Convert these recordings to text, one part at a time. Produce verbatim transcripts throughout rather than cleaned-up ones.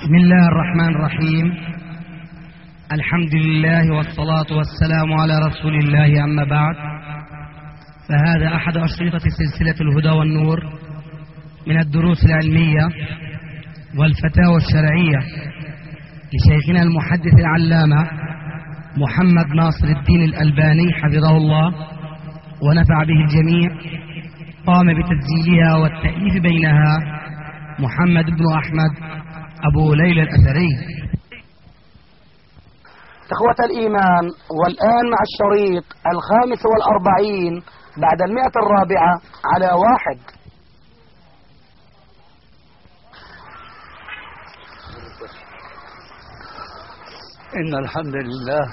بسم الله الرحمن الرحيم. الحمد لله والصلاة والسلام على رسول الله، أما بعد، فهذا أحد أشرطة سلسلة الهدى والنور من الدروس العلمية والفتاوى الشرعية لشيخنا المحدث العلامة محمد ناصر الدين الألباني حفظه الله ونفع به الجميع. قام بتسجيلها والتأليف بينها محمد بن أحمد أبو ليلى الأثري. إخوة الإيمان، والآن مع الشريط الخامس والأربعين بعد المئة الرابعة على واحد. إن الحمد لله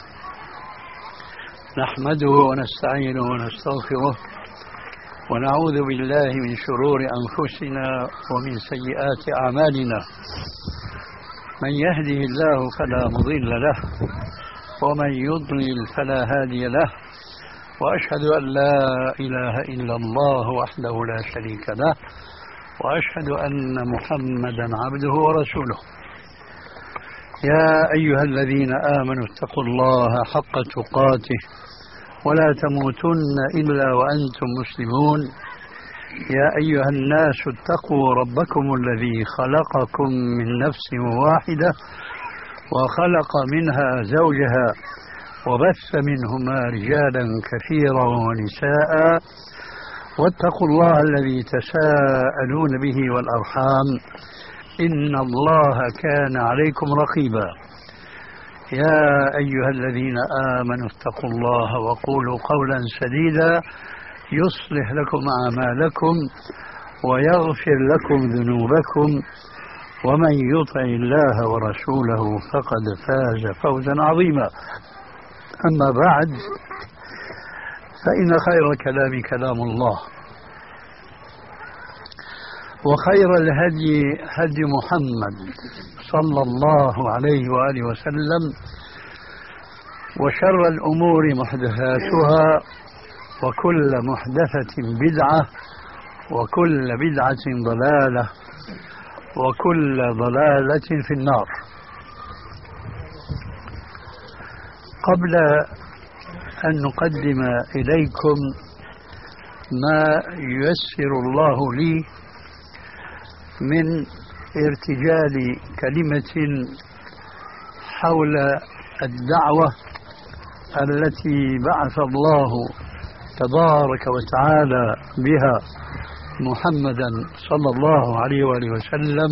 نحمده ونستعينه ونستغفره ونعوذ بالله من شرور أنفسنا ومن سيئات أعمالنا. من يهده الله فلا مضل له ومن يضلل فلا هادي له، وأشهد أن لا إله إلا الله وحده لا شريك له، وأشهد أن محمدا عبده ورسوله. يا أيها الذين آمنوا اتقوا الله حق تقاته ولا تموتن إلا وأنتم مسلمون. يا أيها الناس اتقوا ربكم الذي خلقكم من نفس واحدة وخلق منها زوجها وبث منهما رجالا كثيرا ونساء، واتقوا الله الذي تساءلون به والأرحام إن الله كان عليكم رقيبا. يا أيها الذين آمنوا اتقوا الله وقولوا قولا سديدا يصلح لكم أعمالكم ويغفر لكم ذنوبكم، ومن يطع الله ورسوله فقد فاز فوزا عظيما. أما بعد، فإن خير الكلام كلام الله، وخير الهدي هدي محمد صلى الله عليه وآله وسلم، وشر الأمور محدثاتها، وكل محدثة بدعة، وكل بدعة ضلالة، وكل ضلالة في النار. قبل أن نقدم إليكم ما ييسر الله لي من ارتجال كلمة حول الدعوة التي بعث الله تبارك وتعالى بها محمدا صلى الله عليه وآله وسلم،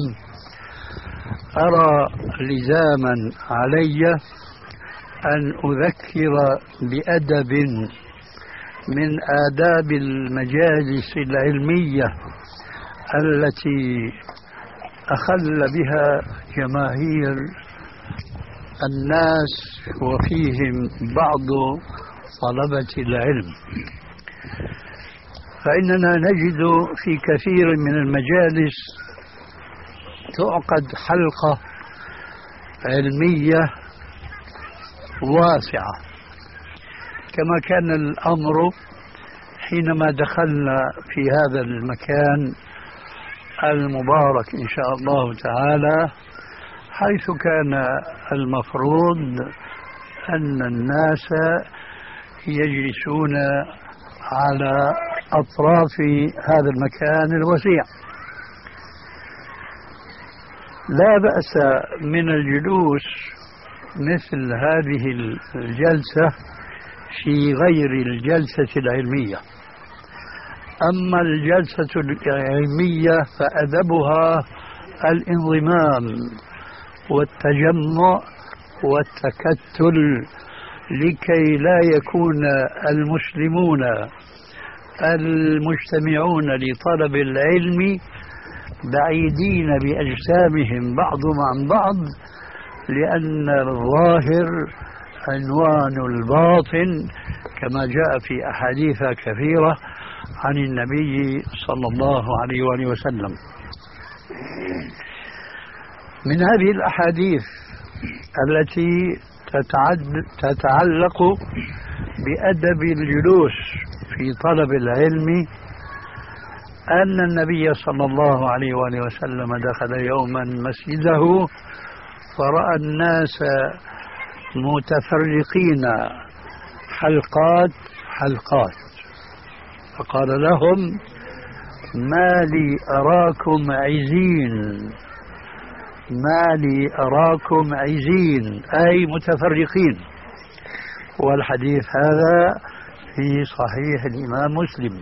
أرى لزاما علي أن أذكر بأدب من آداب المجالس العلمية التي أخل بها جماهير الناس وفيهم بعض طلبة العلم. فإننا نجد في كثير من المجالس تعقد حلقة علمية واسعة، كما كان الأمر حينما دخلنا في هذا المكان المبارك إن شاء الله تعالى، حيث كان المفروض أن الناس يجلسون على أطراف هذا المكان الوسيع. لا بأس من الجلوس مثل هذه الجلسة في غير الجلسة العلمية. أما الجلسة العلمية فأدبها الانضمام والتجمع والتكتل، لكي لا يكون المسلمون المجتمعون لطلب العلم بعيدين بأجسامهم بعضهم عن بعض، لأن الظاهر عنوان الباطن، كما جاء في أحاديث كثيرة عن النبي صلى الله عليه وآله وسلم. من هذه الأحاديث التي تتعلق بأدب الجلوس في طلب العلم أن النبي صلى الله عليه وآله وسلم دخل يوما مسجده فرأى الناس متفرقين حلقات حلقات، فقال لهم: ما لي أراكم عزين، ما لي أراكم عزين، أي متفرقين. والحديث هذا في صحيح الإمام مسلم.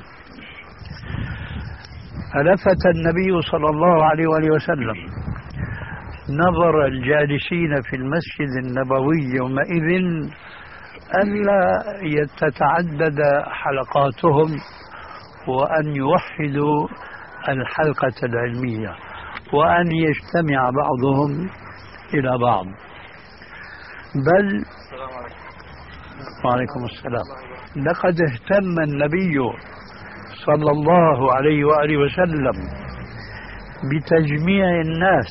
فلفت النبي صلى الله عليه وآله وسلم نظر الجالسين في المسجد النبوي يومئذ ألا تتعدد حلقاتهم وأن يوحدوا الحلقة العلمية وأن يجتمع بعضهم إلى بعض، بل وعليكم السلام لقد اهتم النبي صلى الله عليه وآله وسلم بتجميع الناس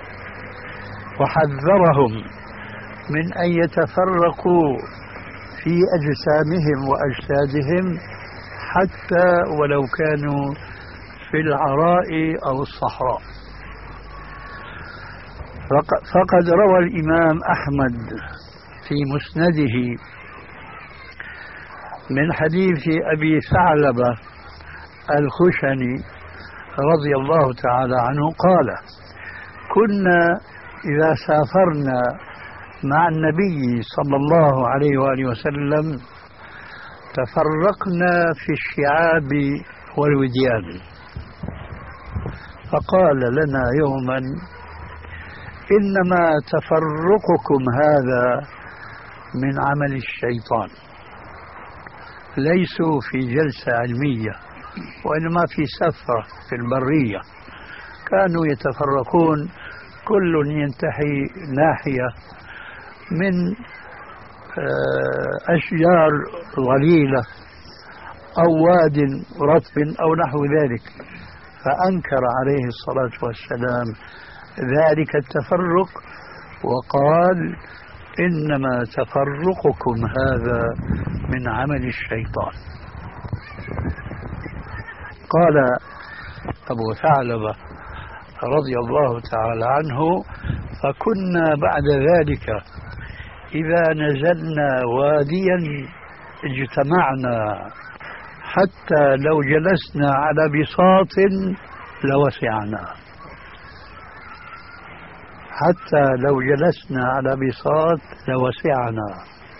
وحذرهم من أن يتفرقوا في أجسامهم وأجسادهم حتى ولو كانوا في العراء أو الصحراء. فقد روى الإمام أحمد في مسنده من حديث أبي ثعلبة الخشني رضي الله تعالى عنه قال: كنا إذا سافرنا مع النبي صلى الله عليه وآله وسلم تفرقنا في الشعاب والوديان، فقال لنا يوما: إنما تفرقكم هذا من عمل الشيطان، ليسوا في جلسة علمية وإنما في سفرة في البرية، كانوا يتفرقون كل ينتحي ناحية من أشجار ظليلة أو واد رطب أو نحو ذلك. فأنكر عليه الصلاة والسلام ذلك التفرق وقال: إنما تفرقكم هذا من عمل الشيطان. قال أبو ثعلبة رضي الله تعالى عنه: فكنا بعد ذلك إذا نزلنا واديا اجتمعنا حتى لو جلسنا على بساط لوسعنا، حتى لو جلسنا على بساط لوسعنا.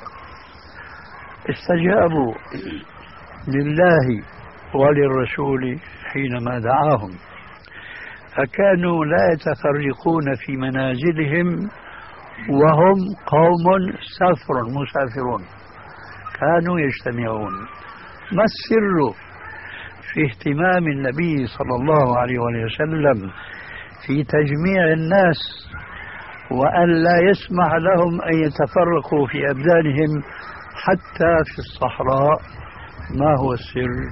استجابوا لله وللرسول حينما دعاهم، فكانوا لا يتفرقون في منازلهم وهم قوم سفر مسافرون، كانوا يجتمعون. ما السر في اهتمام النبي صلى الله عليه وسلم في تجميع الناس وأن لا يسمح لهم أن يتفرقوا في أبدانهم حتى في الصحراء؟ ما هو السر؟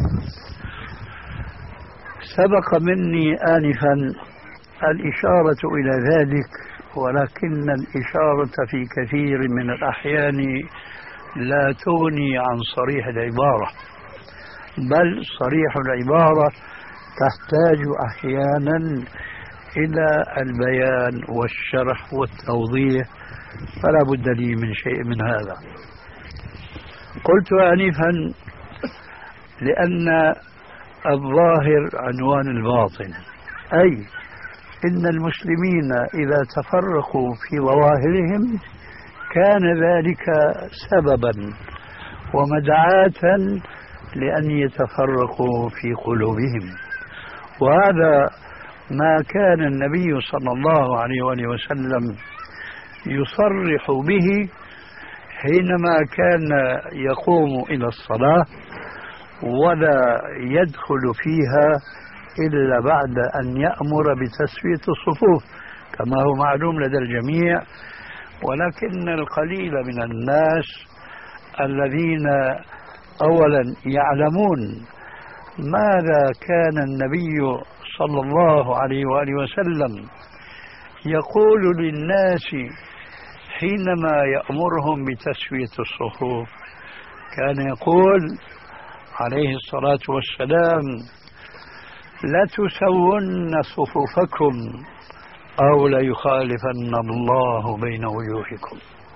سبق مني آنفا الإشارة إلى ذلك، ولكن الإشارة في كثير من الأحيان لا تغني عن صريح العبارة، بل صريح العبارة تحتاج أحيانا إلى البيان والشرح والتوضيح، فلا بد لي من شيء من هذا. قلت آنفا لأن الظاهر عنوان الباطن، أي إن المسلمين إذا تفرقوا في ظواهرهم كان ذلك سببا ومدعاة لأن يتفرقوا في قلوبهم، وهذا ما كان النبي صلى الله عليه وآله وسلم يصرح به حينما كان يقوم إلى الصلاة ولا يدخل فيها إلا بعد أن يأمر بتسوية الصفوف كما هو معلوم لدى الجميع. ولكن القليل من الناس الذين أولا يعلمون ماذا كان النبي صلى الله عليه وآله وسلم يقول للناس حينما يأمرهم بتسوية الصفوف، كان يقول عليه الصلاة والسلام: لتسون صفوفكم أو ليخالفن الله بين وجوهكم،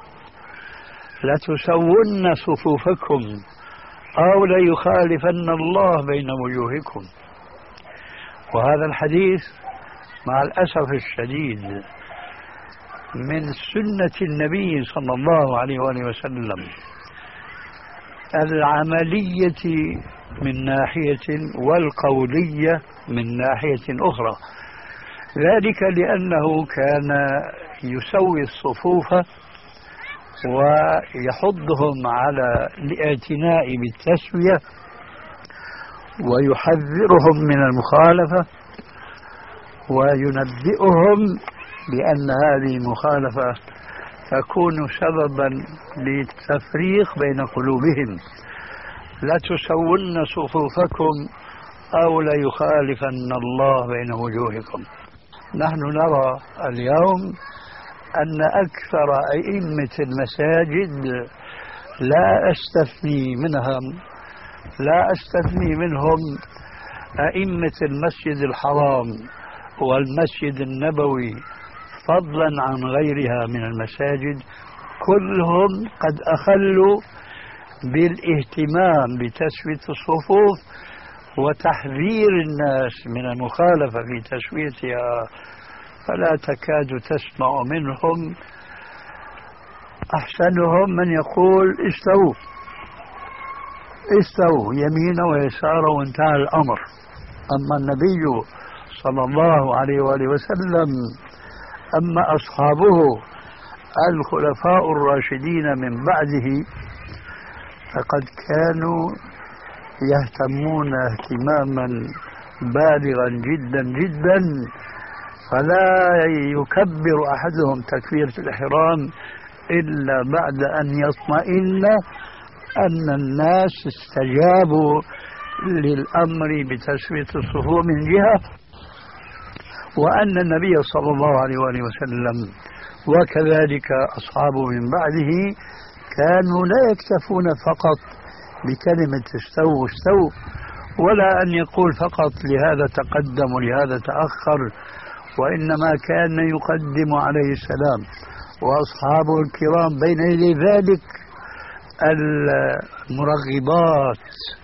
لتسون صفوفكم أو ليخالفن الله بين وجوهكم. وهذا الحديث مع الأسف الشديد من سنة النبي صلى الله عليه وآله وسلم العملية من ناحية والقولية من ناحية أخرى، ذلك لأنه كان يسوي الصفوف ويحضهم على الاعتناء بالتسوية ويحذرهم من المخالفة وينبئهم بأن هذه المخالفة تكون سببا للتفريق بين قلوبهم. لا تسون صفوفكم أو ليخالفن الله بين وجوهكم. نحن نرى اليوم أن أكثر أئمة المساجد لا أستثني منهم لا أستثني منهم أئمة المسجد الحرام والمسجد النبوي فضلا عن غيرها من المساجد، كلهم قد أخلوا بالاهتمام بتسوية الصفوف وتحذير الناس من المخالفة في تسويتها، فلا تكاد تسمع منهم أحسنهم من يقول استووا استووا يمينا ويسارا وانتهى الأمر. أما النبي صلى الله عليه وآله وسلم أما أصحابه الخلفاء الراشدين من بعده فقد كانوا يهتمون اهتماما بالغا جدا جدا، فلا يكبر أحدهم تكبيرة الإحرام إلا بعد أن يطمئن أن الناس استجابوا للأمر بتسوية الصفوف من جهة، وأن النبي صلى الله عليه وآله وسلم وكذلك أصحابه من بعده كانوا لا يكتفون فقط بكلمة استووا استووا، ولا أن يقول فقط لهذا تقدم ولهذا تأخر، وإنما كان يقدم عليه السلام وأصحابه الكرام بين يدي ذلك المرغبات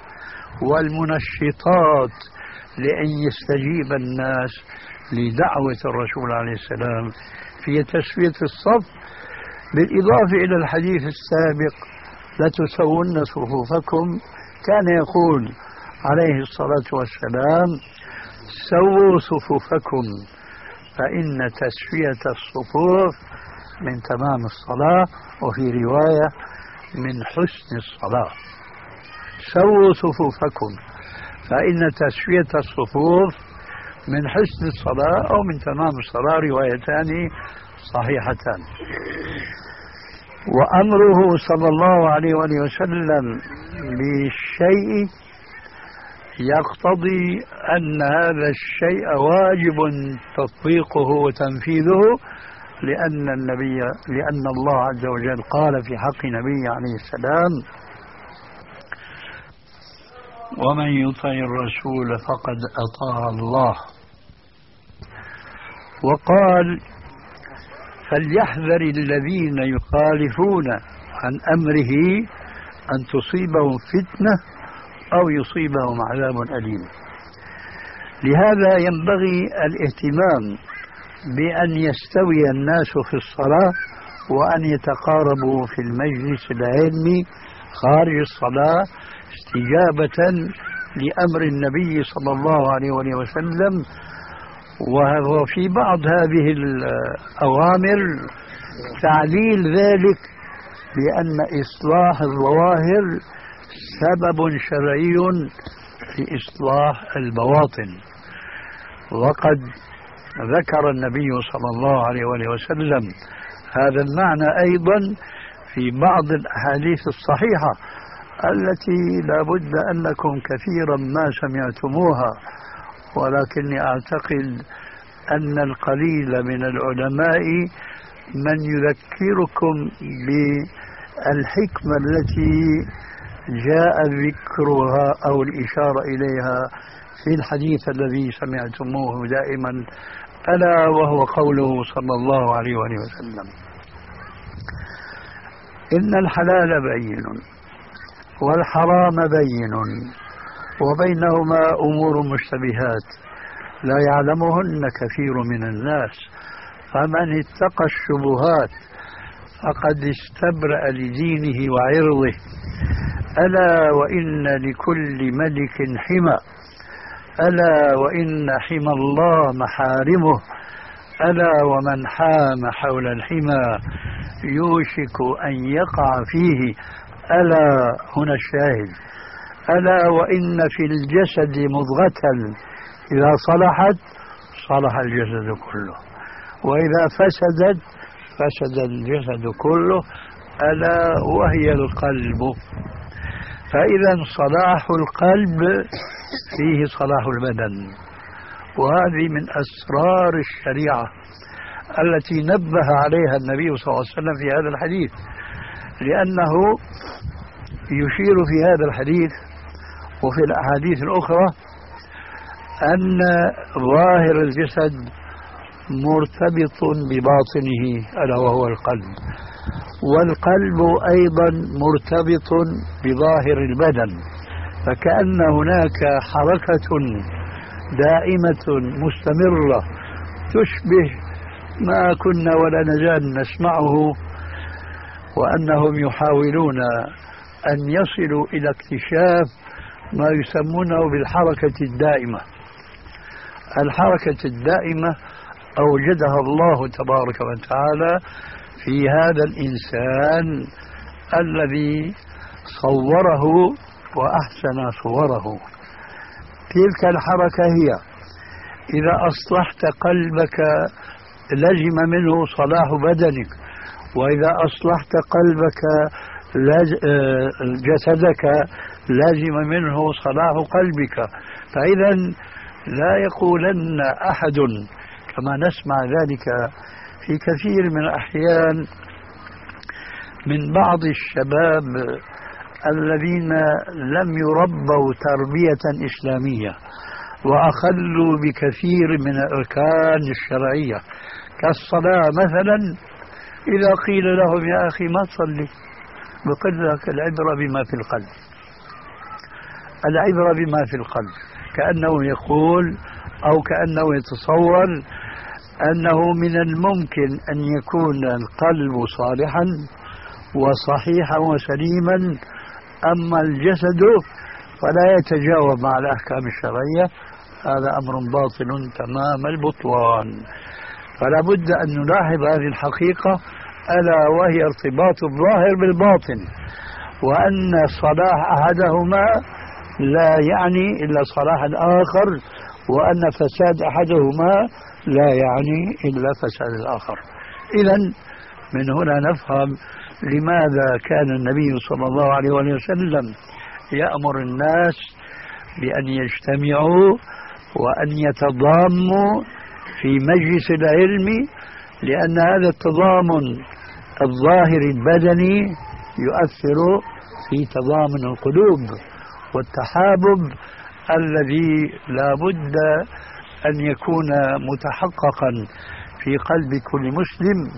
والمنشطات لأن يستجيب الناس لدعوة الرسول عليه السلام في تسوية الصف، بالإضافة إلى الحديث السابق لتسون صفوفكم، كان يقول عليه الصلاة والسلام سووا صفوفكم فإن تسوية الصفوف من تمام الصلاة، وفي رواية من حسن الصلاة. سووا صفوفكم فإن تسوية الصفوف من حسن الصلاة أو من تمام الصلاة، روايتان صحيحتان. وأمره صلى الله عليه وآله وسلم بالشيء يقتضي أن هذا الشيء واجب تطبيقه وتنفيذه، لأن النبي لأن الله عز وجل قال في حق نبيه عليه السلام ومن يطع الرسول فقد أطاع الله، وقال فليحذر الذين يخالفون عن أمره أن تصيبهم فتنة أو يصيبهم عذاب أليم. لهذا ينبغي الاهتمام بأن يستوي الناس في الصلاة وأن يتقاربوا في المجلس العلمي خارج الصلاة استجابة لأمر النبي صلى الله عليه وسلم. وفي بعض هذه الأوامر تعليل ذلك بأن إصلاح الظواهر سبب شرعي لإصلاح البواطن، وقد ذكر النبي صلى الله عليه وسلم هذا المعنى أيضا في بعض الأحاديث الصحيحة التي لا بد أنكم كثيرا ما سمعتموها، ولكني أعتقد أن القليل من العلماء من يذكركم بالحكمة التي جاء ذكرها أو الإشارة إليها في الحديث الذي سمعتموه دائما ألا وهو قوله صلى الله عليه وآله وسلم: إن الحلال بين والحرام بين وبينهما أمور مشتبهات لا يعلمهن كثير من الناس فمن اتقى الشبهات فقد استبرأ لدينه وعرضه. ألا وإن لكل ملك حمى، ألا وإن حمى الله محارمه، ألا ومن حام حول الحمى يوشك أن يقع فيه. ألا هنا الشاهد: ألا وإن في الجسد مضغة إذا صلحت صلح الجسد كله، وإذا فسدت فسد الجسد كله، ألا وهي القلب. فإذا صلاح القلب فيه صلاح البدن، وهذه من أسرار الشريعة التي نبه عليها النبي صلى الله عليه وسلم في هذا الحديث، لأنه يشير في هذا الحديث وفي الأحاديث الأخرى أن ظاهر الجسد مرتبط بباطنه ألا وهو القلب، والقلب أيضا مرتبط بظاهر البدن، فكأن هناك حركة دائمة مستمرة تشبه ما كنا ولا نزال نسمعه، وأنهم يحاولون أن يصلوا إلى اكتشاف ما يسمونه بالحركة الدائمة. الحركة الدائمة أوجدها الله تبارك وتعالى في هذا الإنسان الذي صوره وأحسن صوره. تلك الحركة هي: إذا أصلحت قلبك لزم منه صلاح بدنك، وإذا أصلحت قلبك جسدك لازم منه صلاح قلبك. فإذا لا يقولن أحد كما نسمع ذلك في كثير من الأحيان من بعض الشباب الذين لم يربوا تربية إسلامية وأخلوا بكثير من الأركان الشرعية كالصلاة مثلا، إذا قيل لهم يا أخي ما تصلي، بقول لك العبرة بما في القلب، العبرة بما في القلب، كأنه يقول أو كأنه يتصور أنه من الممكن أن يكون القلب صالحا وصحيحا وسليما، أما الجسد فلا يتجاوب مع الأحكام الشرعية. هذا أمر باطل تمام البطلان. فلا بد أن نلاحظ هذه الحقيقة، ألا وهي ارتباط الظاهر بالباطن، وأن صلاح أحدهما لا يعني إلا صلاح الآخر، وأن فساد أحدهما لا يعني إلا فساد الآخر. إذن من هنا نفهم لماذا كان النبي صلى الله عليه وسلم يأمر الناس بأن يجتمعوا وأن يتضاموا في مجلس العلم، لأن هذا التضامن الظاهر البدني يؤثر في تضامن القلوب والتحابب الذي لا بد أن يكون متحققا في قلب كل مسلم،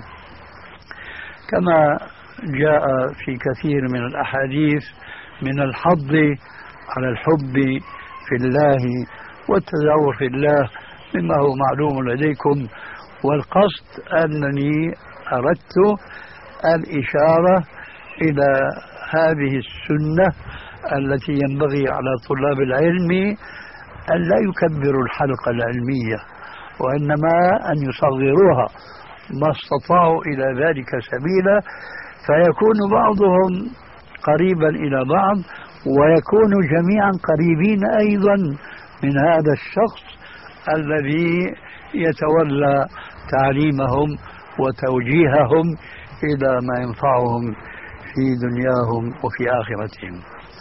كما جاء في كثير من الأحاديث من الحض على الحب في الله والتزاور في الله مما هو معلوم لديكم. والقصد أنني أردت الإشارة إلى هذه السنة التي ينبغي على طلاب العلم أن لا يكبروا الحلقة العلمية، وإنما أن يصغروها ما استطاعوا إلى ذلك سبيلا، فيكون بعضهم قريبا إلى بعض، ويكون جميعا قريبين أيضا من هذا الشخص الذي يتولى تعليمهم وتوجيههم إلى ما ينفعهم في دنياهم وفي آخرتهم.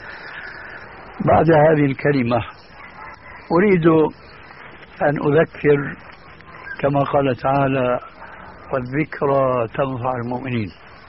بعد هذه الكلمة أريد أن أذكر كما قال تعالى: والذكرى تنفع المؤمنين.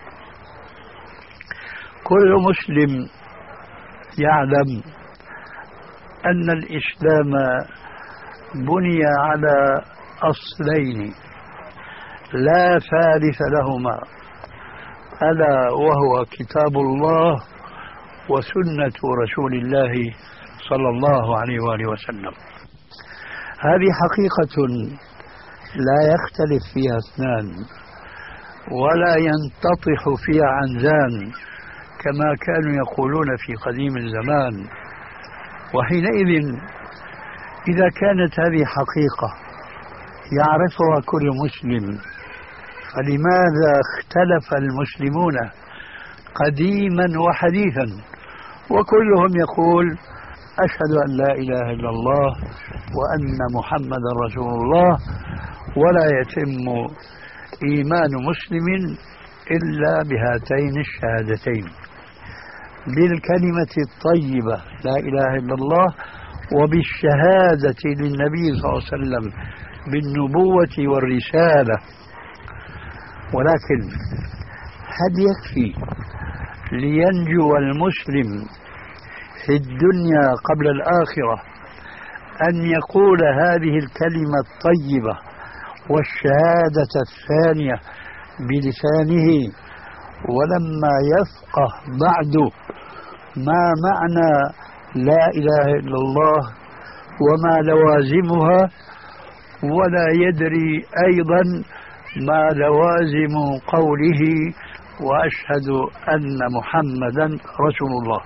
كل مسلم يعلم أن الإسلام بني على أصلين لا ثالث لهما، ألا وهو كتاب الله وسنة رسول الله صلى الله عليه وآله وسلم. هذه حقيقة لا يختلف فيها اثنان ولا ينتطح فيها عنزان كما كانوا يقولون في قديم الزمان. وحينئذ إذا كانت هذه حقيقة يعرفها كل مسلم، فلماذا اختلف المسلمون قديما وحديثا وكلهم يقول أشهد أن لا إله إلا الله وأن محمدا رسول الله، ولا يتم إيمان مسلم إلا بهاتين الشهادتين، بالكلمة الطيبة لا إله إلا الله وبالشهادة للنبي صلى الله عليه وسلم بالنبوة والرسالة. ولكن هل يكفي لينجو المسلم في الدنيا قبل الآخرة أن يقول هذه الكلمة الطيبة والشهادة الثانية بلسانه ولما يفقه بعد ما معنى لا إله إلا الله وما لوازمها، ولا يدري أيضا ما لوازم قوله وأشهد أن محمدا رسول الله؟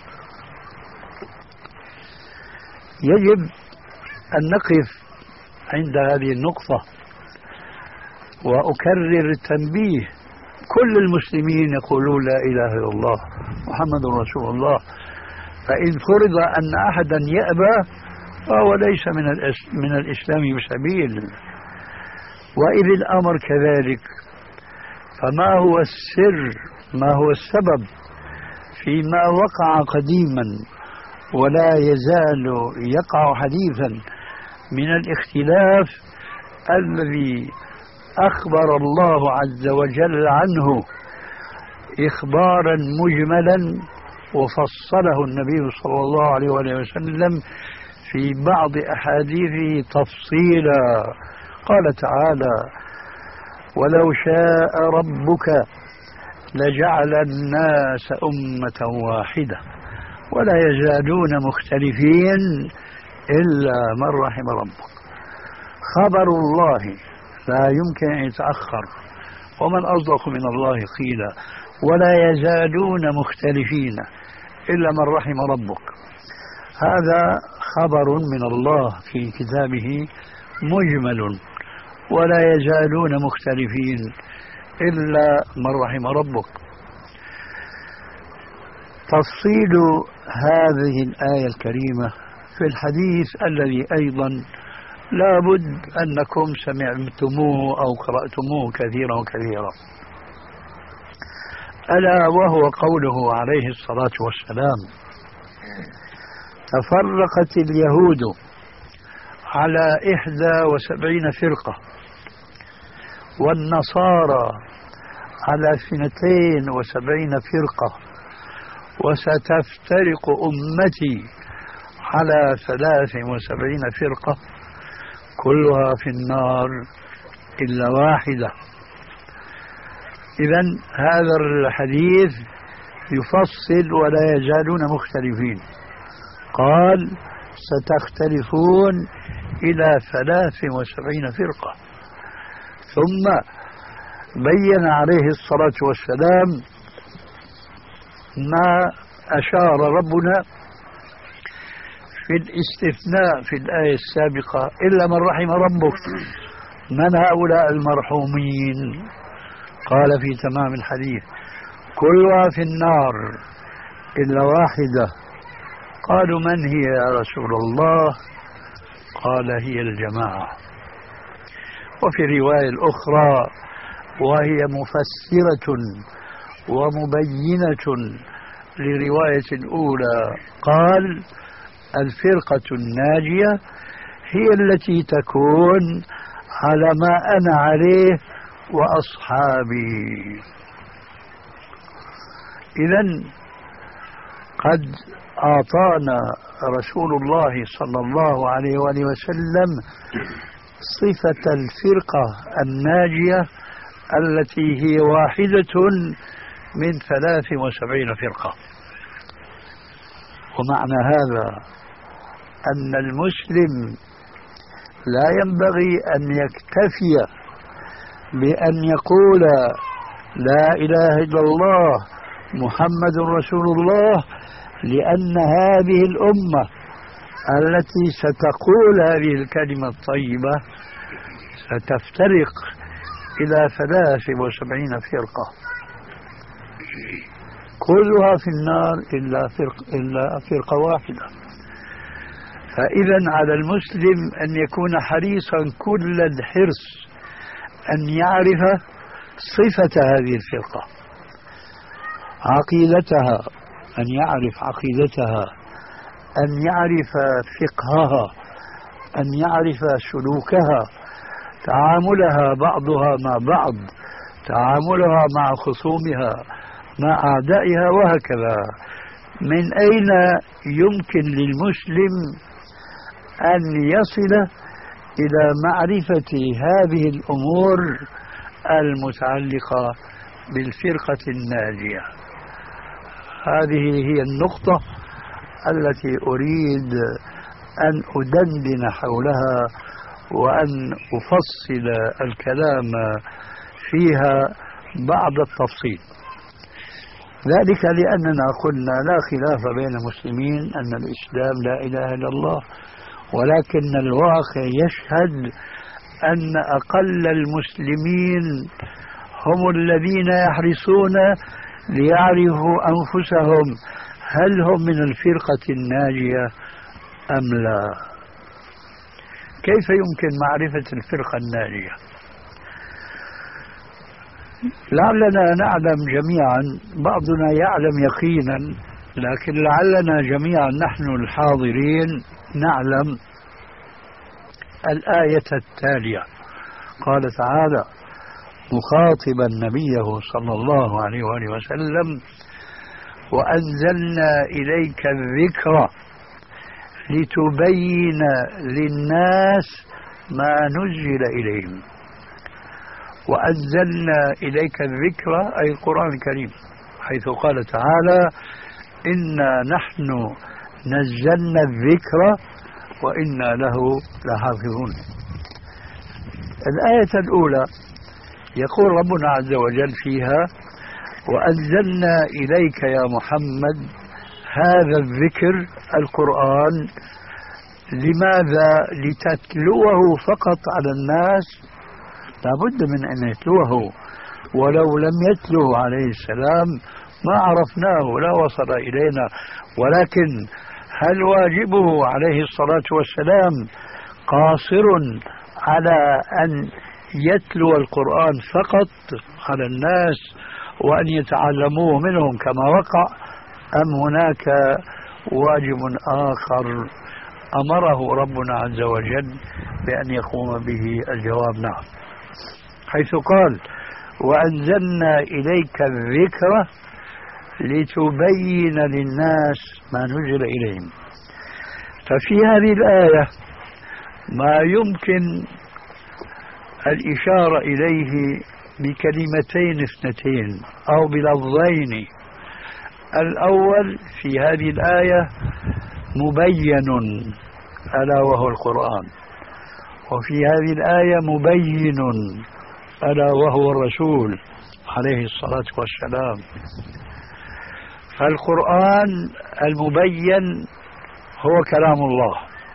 يجب أن نقف عند هذه النقطة وأكرر التنبيه. كل المسلمين يقولون لا إله إلا الله محمد رسول الله، فإن فرض أن أحدا يأبى فهو ليس من من الإسلام بسبيل. وإذ الأمر كذلك فما هو السر، ما هو السبب فيما وقع قديما ولا يزال يقع حديثا من الاختلاف الذي أخبر الله عز وجل عنه إخبارا مجملا وفصله النبي صلى الله عليه وسلم في بعض أحاديثه تفصيلا. قال تعالى: ولو شاء ربك لجعل الناس أمة واحدة ولا يزالون مختلفين إلا من رحم ربك. خبر الله لا يمكن أن يتأخر، ومن أصدق من الله قيلا. ولا يزالون مختلفين إلا من رحم ربك، هذا خبر من الله في كتابه مجمل. ولا يزالون مختلفين إلا من رحم ربك. تفصيل هذه الآية الكريمة في الحديث الذي أيضا لا بد أنكم سمعتموه أو قرأتموه كثيرا وكثيرا، ألا وهو قوله عليه الصلاة والسلام: تفرقت اليهود على إحدى وسبعين فرقة والنصارى على اثنتين وسبعين فرقة وستفترق أمتي على ثلاث وسبعين فرقة كلها في النار إلا واحدة. إذن هذا الحديث يفصل ولا يزالون مختلفين. قال: ستختلفون إلى ثلاث وسبعين فرقة. ثم بين عليه الصلاة والسلام ما أشار ربنا في الاستثناء في الآية السابقة: إلا من رحم ربك. من هؤلاء المرحومين؟ قال في تمام الحديث: كلها في النار إلا واحدة. قالوا: من هي يا رسول الله؟ قال: هي الجماعة. وفي الرواية الأخرى وهي مفسرة ومبينة لرواية الأولى قال: الفرقة الناجية هي التي تكون على ما أنا عليه وأصحابي. إذن قد أعطانا رسول الله صلى الله عليه وآله وسلم صفة الفرقة الناجية التي هي واحدة من ثلاث وسبعين فرقة. ومعنى هذا أن المسلم لا ينبغي أن يكتفي بأن يقول لا إله إلا الله محمد رسول الله، لأن هذه الأمة التي ستقول هذه الكلمة الطيبة ستفترق إلى ثلاث وسبعين فرقة كلها في النار إلا فرق إلا فرقة واحدة. فإذا على المسلم أن يكون حريصا كل الحرص أن يعرف صفة هذه الفرقة، عقيدتها، أن يعرف عقيدتها، أن يعرف فقهها، أن يعرف سلوكها، تعاملها بعضها مع بعض، تعاملها مع خصومها، مع أعدائها، وهكذا. من أين يمكن للمسلم أن يصل إلى معرفة هذه الأمور المتعلقة بالفرقة الناجية؟ هذه هي النقطة التي أريد أن أدندن حولها وأن أفصل الكلام فيها بعض التفصيل. ذلك لأننا قلنا لا خلاف بين المسلمين أن الإسلام لا إله إلا الله، ولكن الواقع يشهد أن أقل المسلمين هم الذين يحرصون ليعرفوا أنفسهم هل هم من الفرقة الناجية أم لا. كيف يمكن معرفة الفرقة الناجية؟ لعلنا نعلم جميعا، بعضنا يعلم يقينا، لكن لعلنا جميعا نحن الحاضرين نعلم الآية التالية. قال تعالى مخاطبا نبيه صلى الله عليه وآله وسلم: وأنزلنا إليك الذكر لتبين للناس ما نزل إليهم. وأنزلنا إليك الذكر أي القرآن الكريم، حيث قال تعالى: إنا نحن نزلنا الذكر وإنا له لحافظون. الآية الأولى يقول ربنا عز وجل فيها: وأنزلنا إليك يا محمد هذا الذكر القرآن. لماذا؟ لتتلوه فقط على الناس؟ لابد من أن يتلوه، ولو لم يتلوه عليه السلام ما عرفناه، لا وصل إلينا. ولكن هل واجبه عليه الصلاة والسلام قاصر على أن يتلو القرآن فقط على الناس وأن يتعلموه منهم كما وقع، أم هناك واجب آخر أمره ربنا عز وجل بأن يقوم به؟ الجواب نعم، حيث قال: وأنزلنا إليك الذكر لتبين للناس ما نزل إليهم. ففي هذه الآية ما يمكن الإشارة إليه بكلمتين اثنتين أو بلفظين. الأول في هذه الآية مبين ألا وهو القرآن، وفي هذه الآية مبين ألا وهو الرسول عليه الصلاة والسلام. فالقرآن المبين هو كلام الله،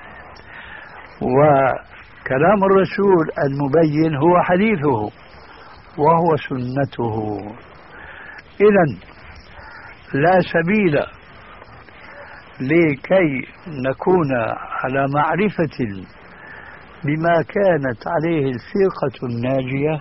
وكلام الرسول المبين هو حديثه وهو سنته. إذن لا سبيل لكي نكون على معرفة بما كانت عليه الفرقة الناجية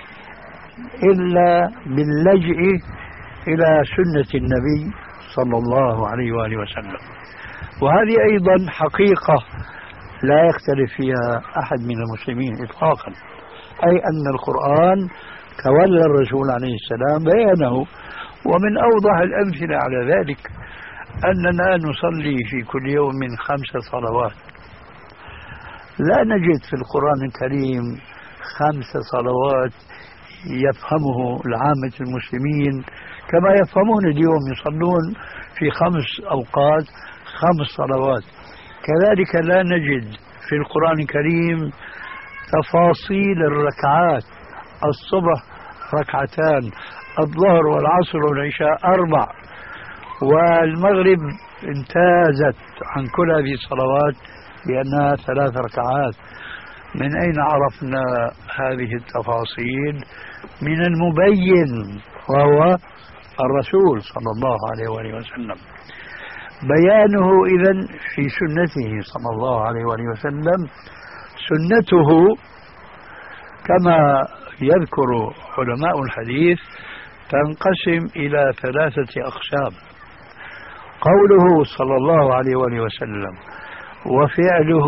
إلا باللجئ إلى سنة النبي صلى الله عليه وآله وسلم. وهذه أيضا حقيقة لا يختلف فيها أحد من المسلمين إطلاقا، أي أن القرآن تولى الرسول عليه السلام بيانه. ومن أوضح الأمثلة على ذلك أننا نصلي في كل يوم خمس صلوات، لا نجد في القرآن الكريم خمس صلوات يفهمه العامة المسلمين كما يفهمون اليوم، يصلون في خمس أوقات خمس صلوات. كذلك لا نجد في القرآن الكريم تفاصيل الركعات، الصبح ركعتان، الظهر والعصر والعشاء أربع، والمغرب امتازت عن كل هذه الصلوات بأنها ثلاث ركعات. من أين عرفنا هذه التفاصيل؟ من المبين وهو الرسول صلى الله عليه وآله وسلم. بيانه إذن في سنته صلى الله عليه وآله وسلم. سنته كما يذكر علماء الحديث تنقسم إلى ثلاثة أقسام: قوله صلى الله عليه وآله وسلم، وفعله،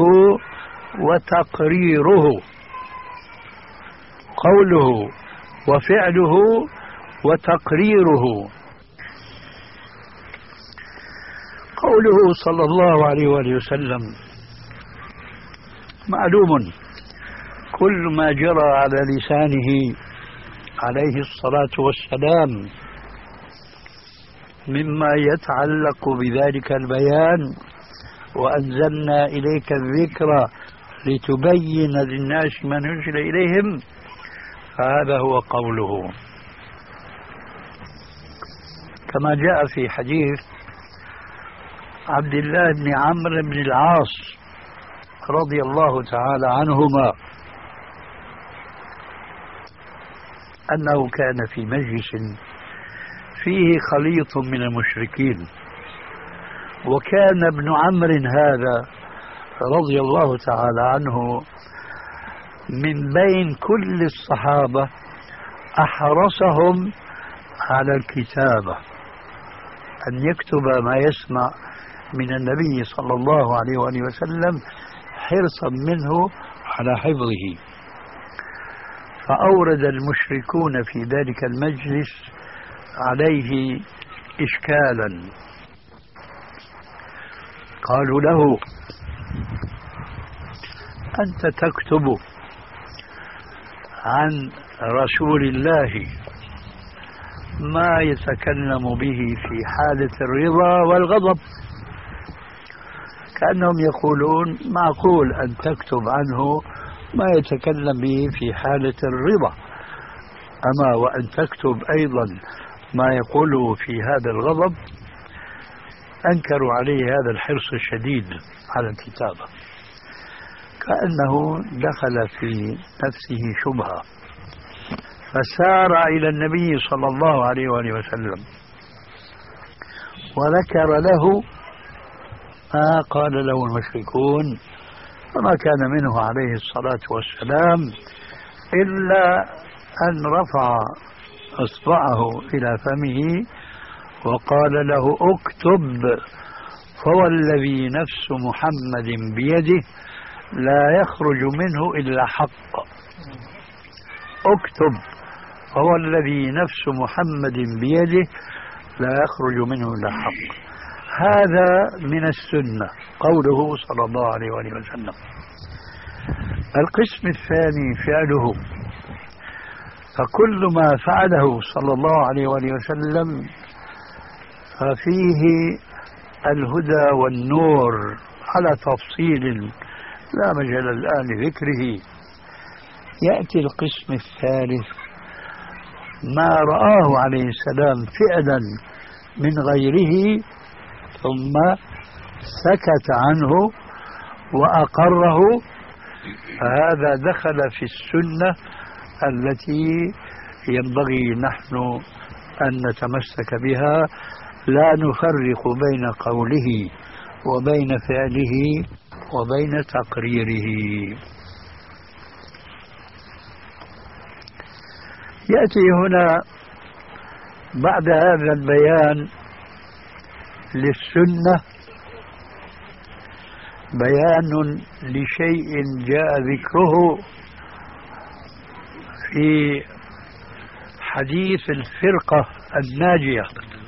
وتقريره. قوله وفعله وتقريره. قوله صلى الله عليه وآله وسلم معلوم، كل ما جرى على لسانه عليه الصلاة والسلام مما يتعلق بذلك البيان. وأنزلنا إليك الذكر لتبين للناس ما نزل إليهم، فهذا هو قوله. كما جاء في حديث عبد الله بن عمرو بن العاص رضي الله تعالى عنهما أنه كان في مجلس فيه خليط من المشركين، وكان ابن عمرو هذا رضي الله تعالى عنه من بين كل الصحابة أحرصهم على الكتابة، أن يكتب ما يسمع من النبي صلى الله عليه وآله وسلم حرصا منه على حفظه. فأورد المشركون في ذلك المجلس عليه إشكالا، قالوا له: أنت تكتب عن رسول الله ما يتكلم به في حالة الرضا والغضب، كأنهم يقولون معقول أن تكتب عنه ما يتكلم به في حالة الرضا، أما وأن تكتب أيضا ما يقوله في هذا الغضب. أنكروا عليه هذا الحرص الشديد على الكتابة، كأنه دخل في نفسه شبهة، فسار إلى النبي صلى الله عليه وآله وسلم وذكر له ما قال له المشركون، فما كان منه عليه الصلاة والسلام إلا أن رفع أصبعه إلى فمه وقال له: اكتب، فوالذي نفس محمد بيده لا يخرج منه إلا حق. اكتب، فوالذي نفس محمد بيده لا يخرج منه إلا حق. هذا من السنة، قوله صلى الله عليه وآله وسلم. القسم الثاني فعله، فكل ما فعله صلى الله عليه وآله وسلم ففيه الهدى والنور على تفصيل لا مجال الآن لذكره. يأتي القسم الثالث ما رآه عليه السلام فعلا من غيره ثم سكت عنه وأقره، فهذا دخل في السنة التي ينبغي نحن أن نتمسك بها، لا نفرق بين قوله وبين فعله وبين تقريره. يأتي هنا بعد هذا البيان للسنة بيان لشيء جاء ذكره في حديث الفرقة الناجية.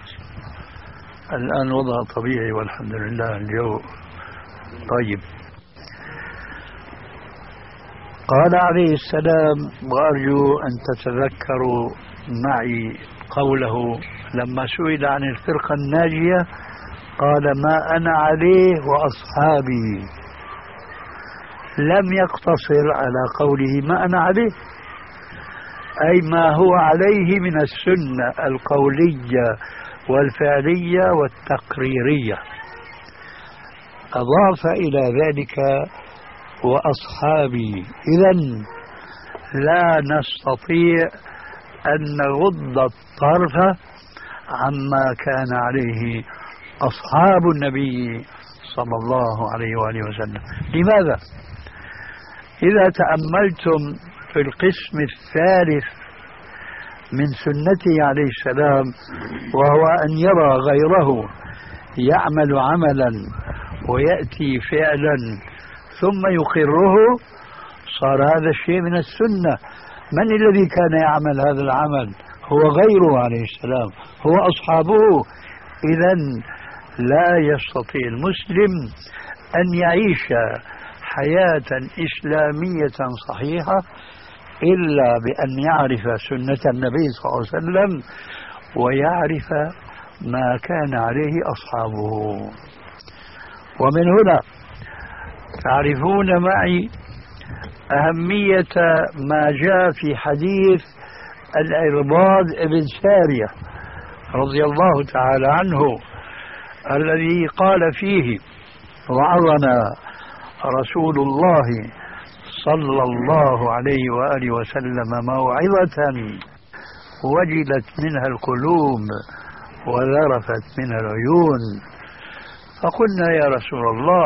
الآن وضع طبيعي والحمد لله، الجو طيب. قال عليه السلام، وأرجو أن تتذكروا معي قوله لما سئل عن الفرقة الناجية قال: ما أنا عليه وأصحابي. لم يقتصر على قوله ما أنا عليه، أي ما هو عليه من السنة القولية والفعلية والتقريرية. أضاف إلى ذلك وأصحابي. إذن لا نستطيع أن نغض الطرف عما كان عليه أصحاب النبي صلى الله عليه وآله وسلم. لماذا؟ إذا تأملتم في القسم الثالث من سنته عليه السلام، وهو أن يرى غيره يعمل عملا ويأتي فعلا ثم يقره، صار هذا الشيء من السنة. من الذي كان يعمل هذا العمل؟ هو غيره عليه السلام، هو أصحابه. إذن لا يستطيع المسلم أن يعيش حياة إسلامية صحيحة إلا بأن يعرف سنة النبي صلى الله عليه وسلم ويعرف ما كان عليه أصحابه. ومن هنا تعرفون معي أهمية ما جاء في حديث العرباض بن سارية رضي الله تعالى عنه، الذي قال فيه: وعظنا رسول الله صلى الله عليه وآله وسلم موعظة وجلت منها القلوب وذرفت منها العيون. فقلنا: يا رسول الله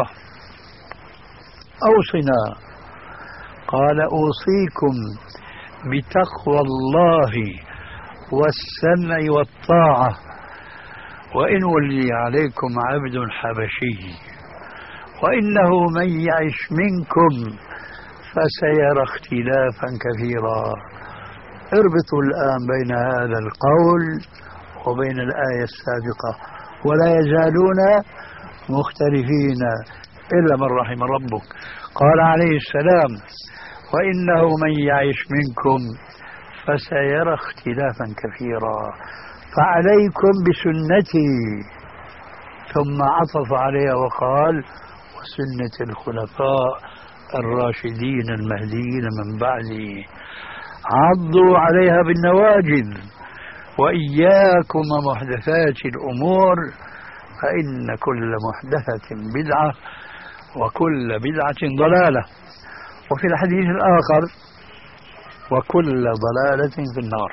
أوصنا. قال: أوصيكم بتقوى الله والسمع والطاعة، وإن ولي عليكم عبد حبشي، وإنه من يعش منكم فسيرى اختلافا كثيرا. اربطوا الآن بين هذا القول وبين الآية السابقة: ولا يزالون مختلفين إلا من رحم ربك. قال عليه السلام: وإنه من يعش منكم فسيرى اختلافا كثيرا، فعليكم بسنتي. ثم عطف عليها وقال: وسنة الخلفاء الراشدين المهديين من بعدي، عضوا عليها بالنواجذ، وإياكم محدثات الأمور، فإن كل محدثة بدعة وكل بدعة ضلالة. وفي الحديث الآخر: وكل ضلالة في النار.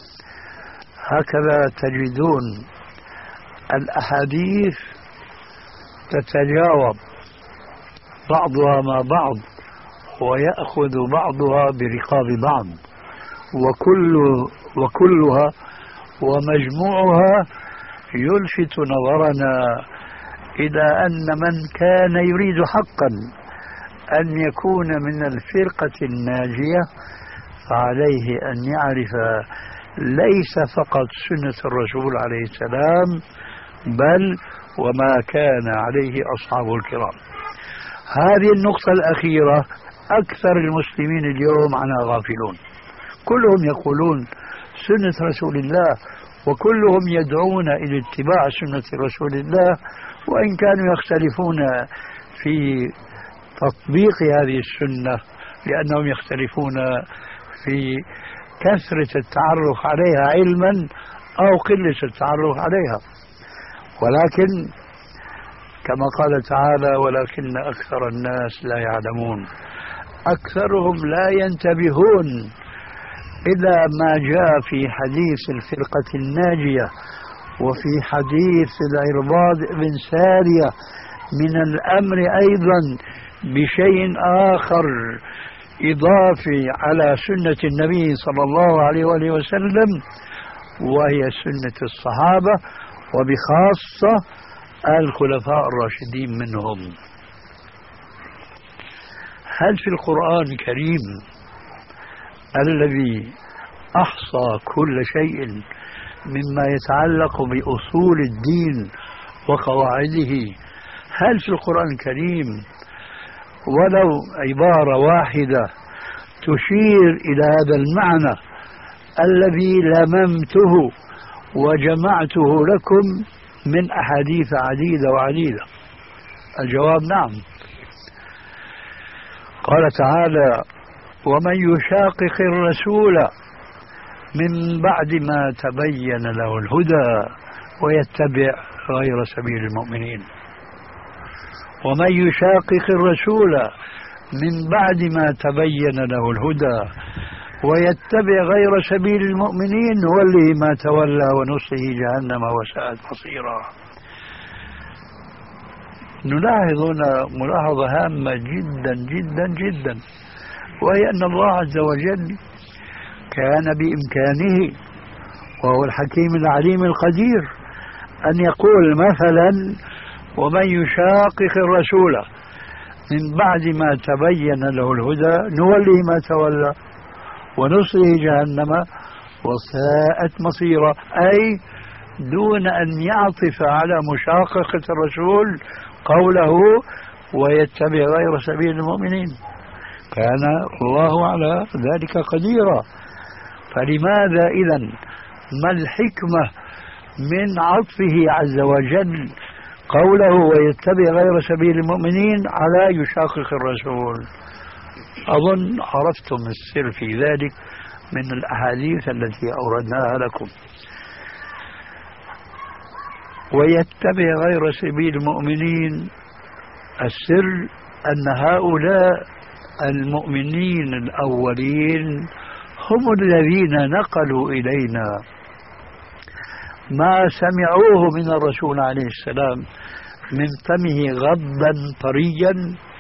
هكذا تجدون الأحاديث تتجاوب بعضها مع بعض، ويأخذ بعضها برقاب بعض، وكل وكلها ومجموعها يلفت نظرنا إلى أن من كان يريد حقا أن يكون من الفرقة الناجية فعليه أن يعرف ليس فقط سنة الرسول عليه السلام، بل وما كان عليه أصحابه الكرام. هذه النقطة الأخيرة أكثر المسلمين اليوم عنها غافلون. كلهم يقولون سنة رسول الله، وكلهم يدعون إلى اتباع سنة رسول الله، وإن كانوا يختلفون في تطبيق هذه السنة لأنهم يختلفون في كثرة التعرف عليها علما أو قلة التعرف عليها. ولكن كما قال تعالى: ولكن أكثر الناس لا يعلمون. أكثرهم لا ينتبهون إلى ما جاء في حديث الفرقة الناجية وفي حديث العرباض بن سارية من الأمر أيضا بشيء آخر إضافي على سنة النبي صلى الله عليه وآله وسلم، وهي سنة الصحابة وبخاصة الخلفاء الراشدين منهم. هل في القرآن الكريم الذي أحصى كل شيء مما يتعلق بأصول الدين وقواعده، هل في القرآن الكريم ولو عبارة واحدة تشير إلى هذا المعنى الذي لممته وجمعته لكم من أحاديث عديدة وعديدة؟ الجواب نعم. قال تعالى: ومن يشاقق الرسول من بعد ما تبين له الهدى ويتبع غير سبيل المؤمنين. ومن يشاقق الرسول من بعد ما تبين له الهدى ويتبع غير سبيل المؤمنين نوله ما تولى ونصله جهنم وساءت مصيرا. نلاحظ هنا ملاحظة هامة جدا جدا جدا، وهي أن الله عز وجل كان بإمكانه وهو الحكيم العليم القدير أن يقول مثلا: ومن يشاقق الرسول من بعد ما تبين له الهدى نوله ما تولى ونصله جهنم وساءت مصيرا، أي دون أن يعطف على مشاققة الرسول قوله ويتبع غير سبيل المؤمنين. كان الله على ذلك قديرا. فلماذا إذن ما الحكمة من عطفه عز وجل قوله ويتبع غير سبيل المؤمنين على يشاقق الرسول؟ أظن عرفتم السر في ذلك من الأحاديث التي أوردناها لكم. ويتبع غير سبيل المؤمنين، السر أن هؤلاء المؤمنين الأولين هم الذين نقلوا إلينا ما سمعوه من الرسول عليه السلام من فمه غضا طريا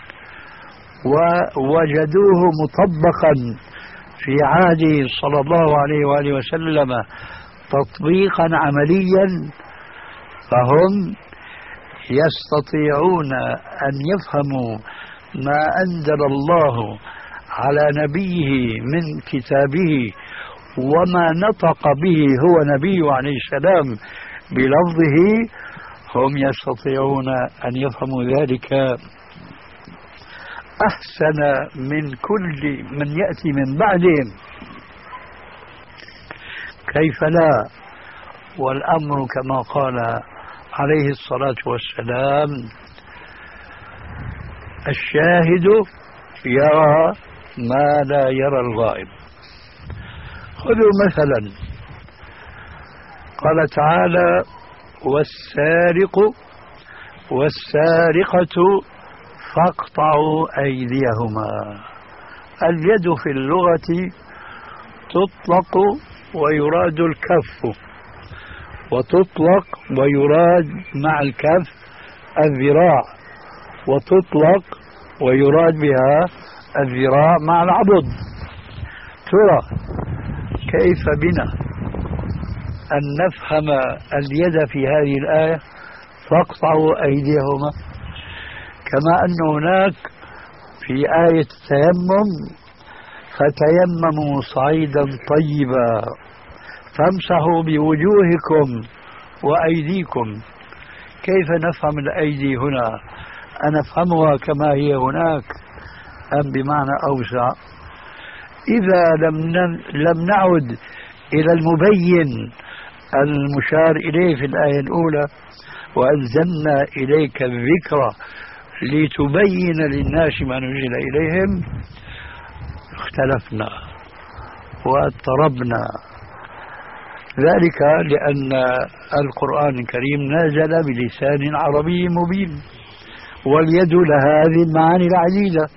ووجدوه مطبقا في عهده صلى الله عليه وآله وسلم تطبيقا عمليا، فهم يستطيعون أن يفهموا ما أنزل الله على نبيه من كتابه وما نطق به هو نبيه عليه السلام بلفظه، هم يستطيعون أن يفهموا ذلك أحسن من كل من يأتي من بعدهم. كيف لا؟ والأمر كما قال عليه الصلاة والسلام: الشاهد يرى ما لا يرى الغائب. خذوا مثلا قال تعالى: والسارق والسارقة فاقطعوا أيديهما. اليد في اللغة تطلق ويراد الكف، وتطلق ويراد مع الكف الذراع، وتطلق ويراد بها الذراع مع العضد. ترى كيف بنا أن نفهم اليد في هذه الآية فاقطعوا أيديهما، كما أن هناك في آية التيمم فتيمموا صعيدا طيبا فامسحوا بوجوهكم وأيديكم. كيف نفهم الأيدي هنا؟ أنفهمها كما هي هناك أم بمعنى أوسع؟ إذا لم لم نعد إلى المبين المشار إليه في الآية الأولى: وأنزلنا إليك الذكر لتبين للناس ما نزل إليهم، اختلفنا واضطربنا. ذلك لأن القرآن الكريم نزل بلسان عربي مبين، واليد لها هذه المعاني العديدة.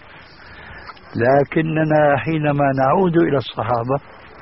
لكننا حينما نعود إلى الصحابة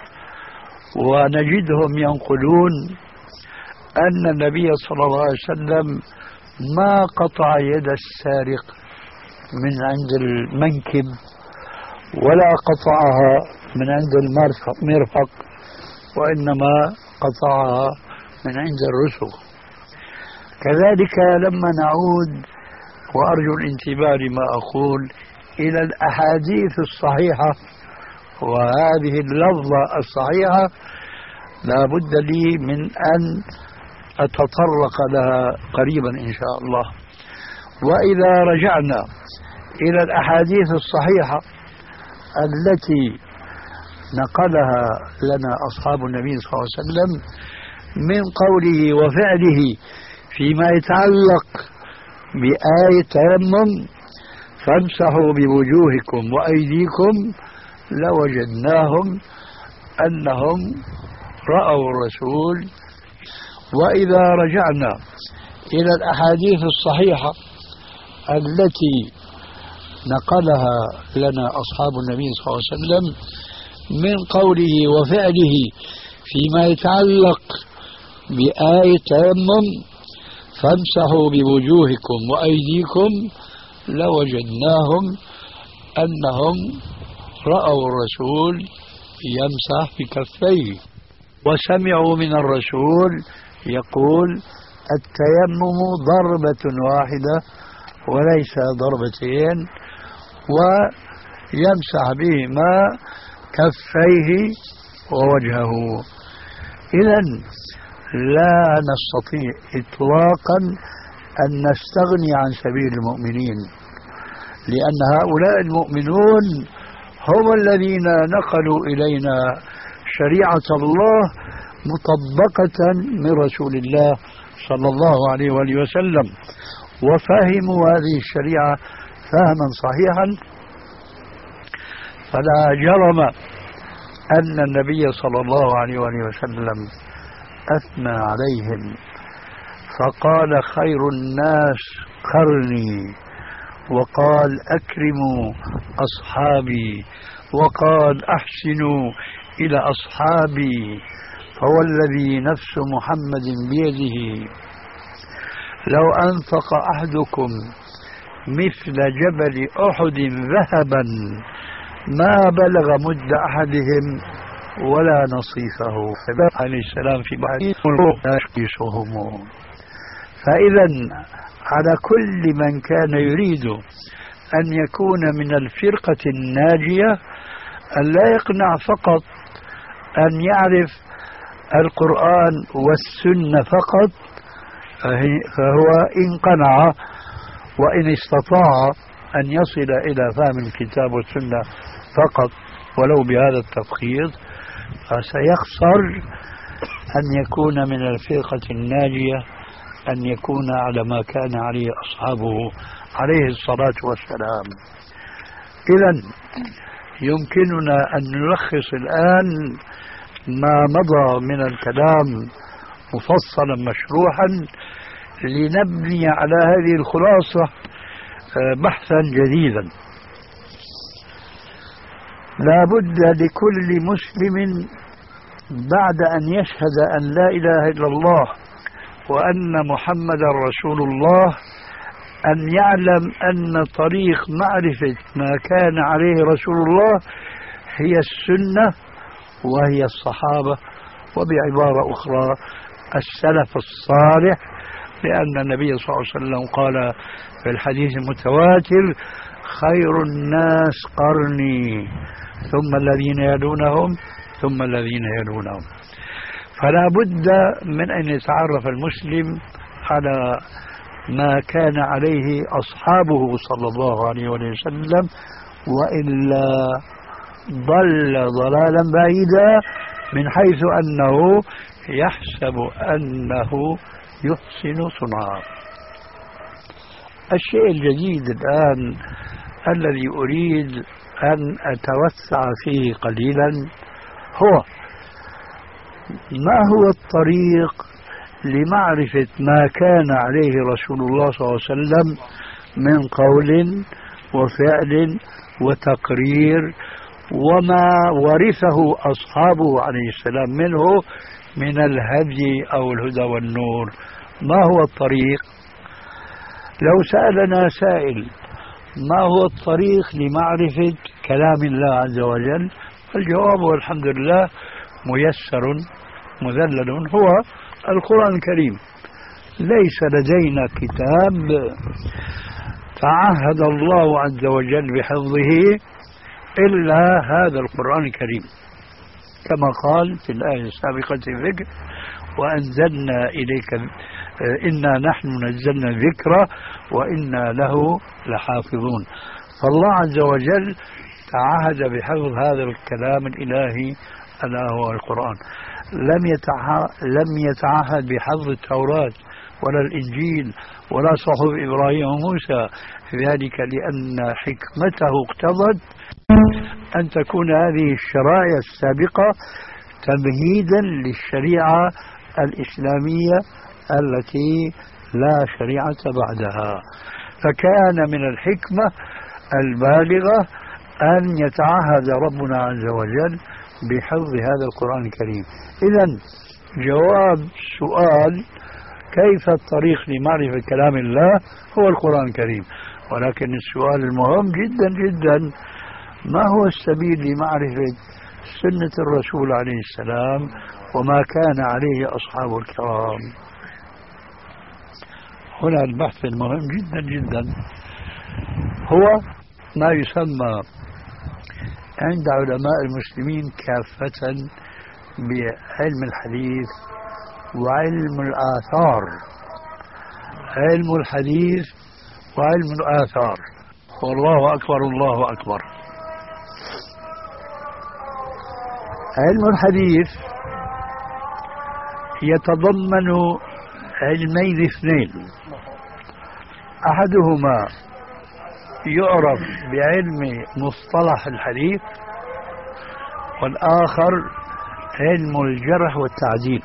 ونجدهم ينقلون أن النبي صلى الله عليه وسلم ما قطع يد السارق من عند المنكب ولا قطعها من عند المرفق، وإنما قطعها من عند الرسغ. كذلك لما نعود، وأرجو الانتباه لما أقول، إلى الأحاديث الصحيحة وهذه اللفظة الصحيحة، لا بد لي من أن أتطرق لها قريبا إن شاء الله. وإذا رجعنا إلى الأحاديث الصحيحة التي نقلها لنا أصحاب النبي صلى الله عليه وسلم من قوله وفعله فيما يتعلق بآية تيمم فامسحوا بوجوهكم وأيديكم لوجدناهم أنهم رأوا الرسول. وإذا رجعنا إلى الأحاديث الصحيحة التي نقلها لنا أصحاب النبي صلى الله عليه وسلم من قوله وفعله فيما يتعلق بآية تيمم فامسحوا بوجوهكم وأيديكم لوجدناهم أنهم رأوا الرسول يمسح بكفيه وسمعوا من الرسول يقول التيمم ضربة واحدة وليس ضربتين، ويمسح بهما كفيه ووجهه. إذن لا نستطيع إطلاقا أن نستغني عن سبيل المؤمنين، لأن هؤلاء المؤمنون هم الذين نقلوا إلينا شريعة الله مطبقة من رسول الله صلى الله عليه وآله وسلم، وفهموا هذه الشريعة فهما صحيحا. فلا جرم أن النبي صلى الله عليه وآله وسلم أثنى عليهم فقال خير الناس قرني، وقال أكرموا أصحابي، وقال أحسنوا إلى أصحابي، فوالذي نفس محمد بيده لو أنفق أحدكم مثل جبل أحد ذهبا ما بلغ مد أحدهم ولا نصيفه. عليه السلام في بعض يشقيسهم. فإذا على كل من كان يريد أن يكون من الفرقة الناجية أن لا يقنع فقط أن يعرف القرآن والسنة فقط، فهو إن قنع وإن استطاع أن يصل إلى فهم الكتاب والسنة فقط ولو بهذا التفخيط، فسيخسر أن يكون من الفرقة الناجية، أن يكون على ما كان عليه أصحابه عليه الصلاة والسلام. إذن يمكننا أن نلخص الآن ما مضى من الكلام مفصلا مشروحا لنبني على هذه الخلاصة بحثا جديدا. لا بد لكل مسلم بعد أن يشهد أن لا إله إلا الله وأن محمد رسول الله أن يعلم أن طريق معرفة ما كان عليه رسول الله هي السنة وهي الصحابة، وبعبارة أخرى السلف الصالح، لأن النبي صلى الله عليه وسلم قال في الحديث المتواتر خير الناس قرني ثم الذين يلونهم ثم الذين يلونهم. فلا بد من أن يتعرف المسلم على ما كان عليه أصحابه صلى الله عليه وسلم، وإلا ضل ضلالا بعيدا من حيث أنه يحسب أنه يحسن صنعا. الشيء الجديد الآن الذي أريد أن أتوسع فيه قليلا هو ما هو الطريق لمعرفة ما كان عليه رسول الله صلى الله عليه وسلم من قول وفعل وتقرير، وما ورثه أصحابه عليه السلام منه من الهدي أو الهدى والنور. ما هو الطريق؟ لو سألنا سائل ما هو الطريق لمعرفة كلام الله عز وجل، الجواب والحمد لله ميسر مذلل، هو القرآن الكريم. ليس لدينا كتاب تعهد الله عز وجل بحفظه إلا هذا القرآن الكريم، كما قال في الآية السابقة في الذكر وأنزلنا إليك إنا نحن نزلنا الذكر وإنا له لحافظون. فالله عز وجل تعهد بحفظ هذا الكلام الإلهي ألا هو القرآن. لم يتعهد, لم يتعهد بحفظ التوراة ولا الإنجيل ولا صحف إبراهيم وموسى، ذلك لأن حكمته اقتضت أن تكون هذه الشرائع السابقة تمهيدا للشريعة الإسلامية التي لا شريعة بعدها. فكان من الحكمة البالغة أن يتعهد ربنا عز وجل بحفظ هذا القرآن الكريم. إذن جواب سؤال كيف الطريق لمعرفة كلام الله هو القرآن الكريم، ولكن السؤال المهم جدا جدا ما هو السبيل لمعرفة سنة الرسول عليه السلام وما كان عليه أصحابه الكرام. هنا البحث المهم جدا جدا هو ما يسمى عند علماء المسلمين كافة بعلم الحديث وعلم الآثار. علم الحديث وعلم الآثار، والله أكبر الله أكبر. علم الحديث يتضمن علمين اثنين، أحدهما يعرف بعلم مصطلح الحديث، والآخر علم الجرح والتعديل.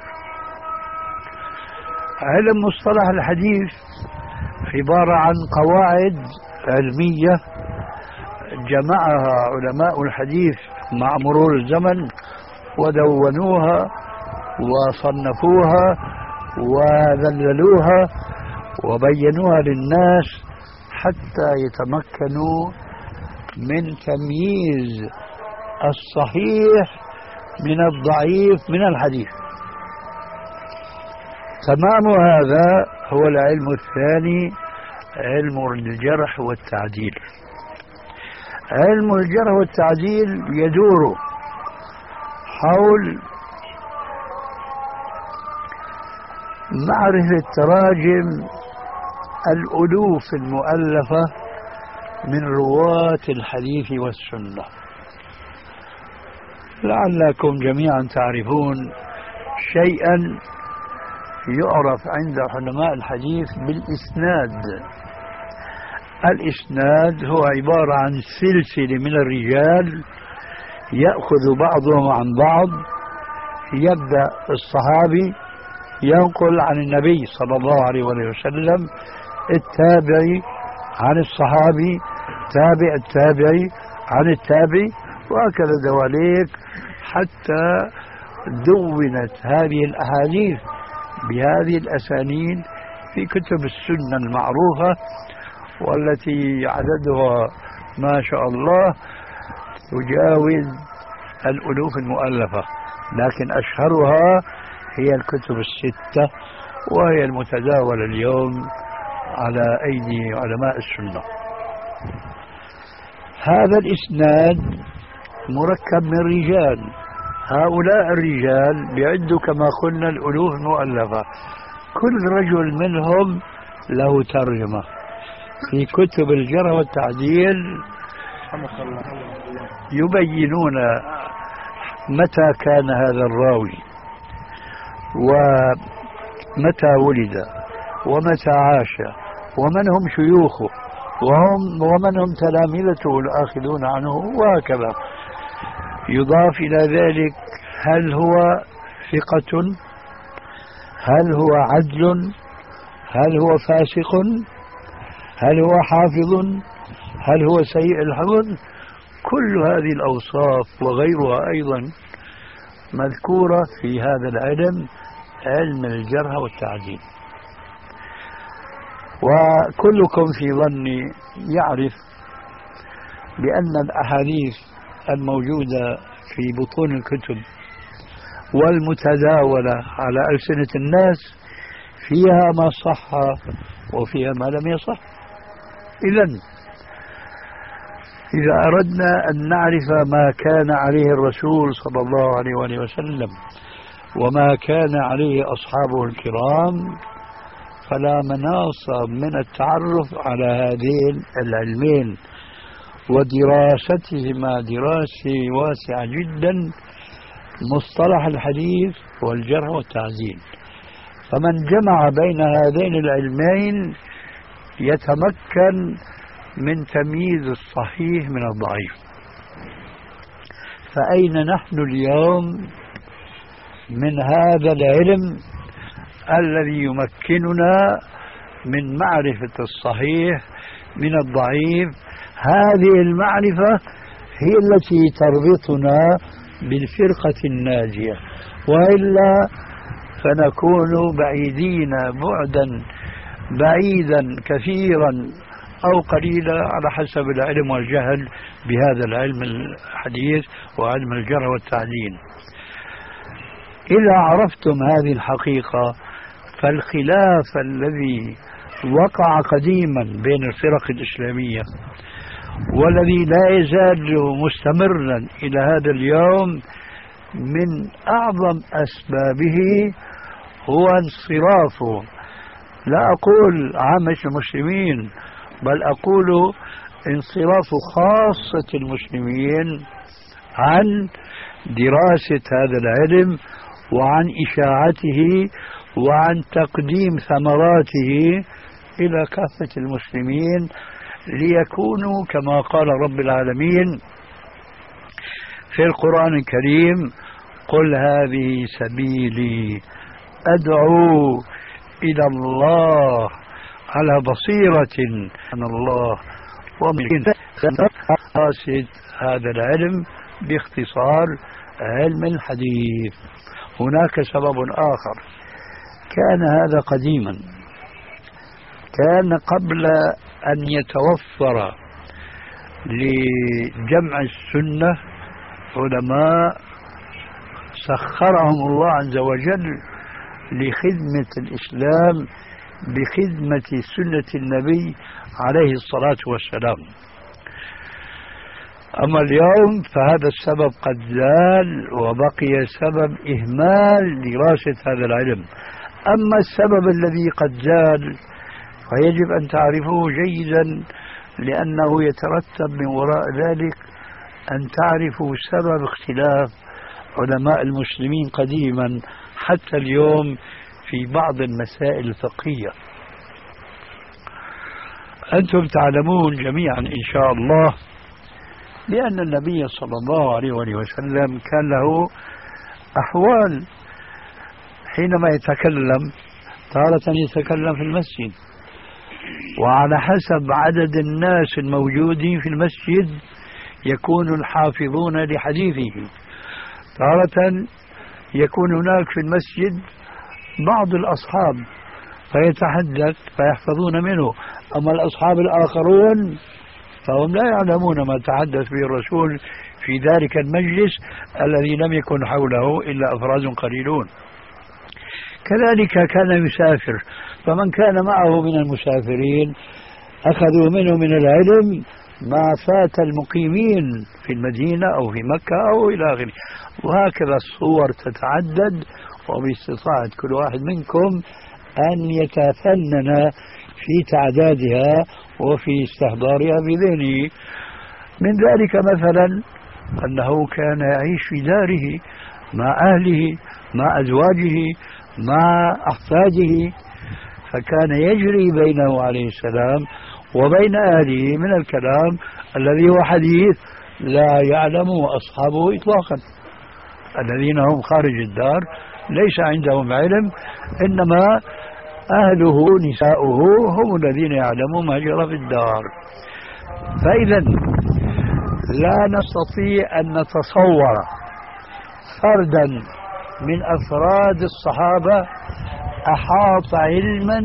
علم مصطلح الحديث عبارة عن قواعد علمية جمعها علماء الحديث مع مرور الزمن ودونوها وصنفوها وذللوها وبينوها للناس حتى يتمكنوا من تمييز الصحيح من الضعيف من الحديث. تمام هذا هو العلم الثاني، علم الجرح والتعديل. علم الجرح والتعديل يدور حول معرفة تراجم الألوف المؤلفة من رواة الحديث والسنة. لعلكم جميعا تعرفون شيئا يعرف عند علماء الحديث بالإسناد. الإسناد هو عبارة عن سلسلة من الرجال يأخذ بعضهم عن بعض، يبدأ الصحابي ينقل عن النبي صلى الله عليه وسلم، التابعي عن الصحابي، تابع التابعي عن التابعي، وهكذا دواليك حتى دونت هذه الأحاديث بهذه الأسانيد في كتب السنة المعروفة، والتي عددها ما شاء الله تجاوز الألوف المؤلفة، لكن أشهرها هي الكتب الستة، وهي المتداولة اليوم على أيدي علماء السنة. هذا الإسناد مركب من رجال، هؤلاء الرجال بيعدوا كما قلنا الألوف المؤلفة، كل رجل منهم له ترجمة. في كتب الجرح والتعديل يبينون متى كان هذا الراوي ومتى ولد ومتى عاش ومن هم شيوخه وهم ومن هم تلامذته الآخذون عنه، وهكذا. يضاف إلى ذلك هل هو ثقة، هل هو عدل، هل هو فاسق، هل هو حافظ، هل هو سيء الحفظ. كل هذه الأوصاف وغيرها أيضا مذكورة في هذا العلم، علم الجرح والتعديل. وكلكم في ظني يعرف بأن الأحاديث الموجودة في بطون الكتب والمتداولة على ألسنة الناس فيها ما صح وفيها ما لم يصح. إذن إذا أردنا أن نعرف ما كان عليه الرسول صلى الله عليه وآله وسلم وما كان عليه أصحابه الكرام، فلا مناص من التعرف على هذين العلمين، ودراستهما دراسة واسعة جدا، مصطلح الحديث والجرح والتعديل. فمن جمع بين هذين العلمين يتمكن من تمييز الصحيح من الضعيف. فأين نحن اليوم من هذا العلم الذي يمكننا من معرفة الصحيح من الضعيف؟ هذه المعرفة هي التي تربطنا بالفرقة الناجية، وإلا فنكون بعيدين بعدا بعيدا كثيرا أو قليلا على حسب العلم والجهل بهذا العلم الحديث وعلم الجرح والتعديل. إذا عرفتم هذه الحقيقة فالخلاف الذي وقع قديما بين الفرق الإسلامية والذي لا يزال مستمرا إلى هذا اليوم من أعظم أسبابه هو انصراف، لا أقول عامة المسلمين، بل أقول انصراف خاصة المسلمين عن دراسة هذا العلم وعن إشاعته وعن تقديم ثمراته إلى كافة المسلمين، ليكونوا كما قال رب العالمين في القرآن الكريم: قل هذه سبيلي أدعو إلى الله على بصيرة من الله ومن دراسة هذا العلم باختصار علم الحديث. هناك سبب آخر، كان هذا قديما، كان قبل أن يتوفر لجمع السنة علماء سخرهم الله عز وجل لخدمة الإسلام بخدمة سنة النبي عليه الصلاة والسلام. أما اليوم فهذا السبب قد زال وبقي سبب إهمال دراسة هذا العلم. أما السبب الذي قد زال فيجب أن تعرفوه جيدا، لأنه يترتب من وراء ذلك أن تعرفوا سبب اختلاف علماء المسلمين قديما حتى اليوم في بعض المسائل الفقهية. أنتم تعلمون جميعا إن شاء الله بأن النبي صلى الله عليه وسلم كان له أحوال حينما يتكلم، تارة يتكلم في المسجد وعلى حسب عدد الناس الموجودين في المسجد يكون الحافظون لحديثه، تارة يكون هناك في المسجد بعض الأصحاب فيتحدث فيحفظون منه، أما الأصحاب الآخرون فهم لا يعلمون ما تحدث به الرسول في ذلك المجلس الذي لم يكن حوله إلا أفراد قليلون. كذلك كان يسافر، فمن كان معه من المسافرين أخذوا منه من العلم ما فات المقيمين في المدينة أو في مكة أو إلى آخره. وهكذا الصور تتعدد، وباستطاعة كل واحد منكم أن يتفنن في تعدادها وفي استحضارها بذهنه. من ذلك مثلا أنه كان يعيش في داره مع أهله مع أزواجه مع أحفاده، فكان يجري بينه عليه السلام وبين أهله من الكلام الذي هو حديث لا يعلمه أصحابه إطلاقا. الذين هم خارج الدار ليس عندهم علم، إنما أهله نساؤه هم الذين يعلمون ما جرى في الدار. فإذا لا نستطيع أن نتصور فردا من أفراد الصحابة أحاط علما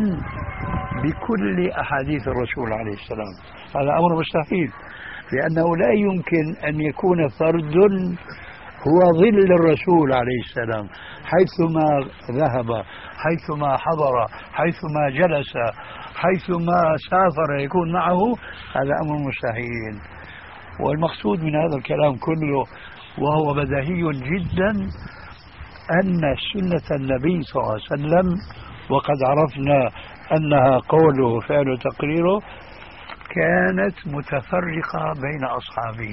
بكل أحاديث الرسول عليه السلام. هذا أمر مستحيل، لأنه لا يمكن أن يكون فرد هو ظل الرسول عليه السلام حيثما ذهب، حيثما حضر، حيثما جلس، حيثما سافر يكون معه. هذا أمر مستحيل. والمقصود من هذا الكلام كله وهو بديهي جدا أن سنة النبي صلى الله عليه وسلم، وقد عرفنا أنها قوله وفعله وتقريره، كانت متفرقة بين أصحابه.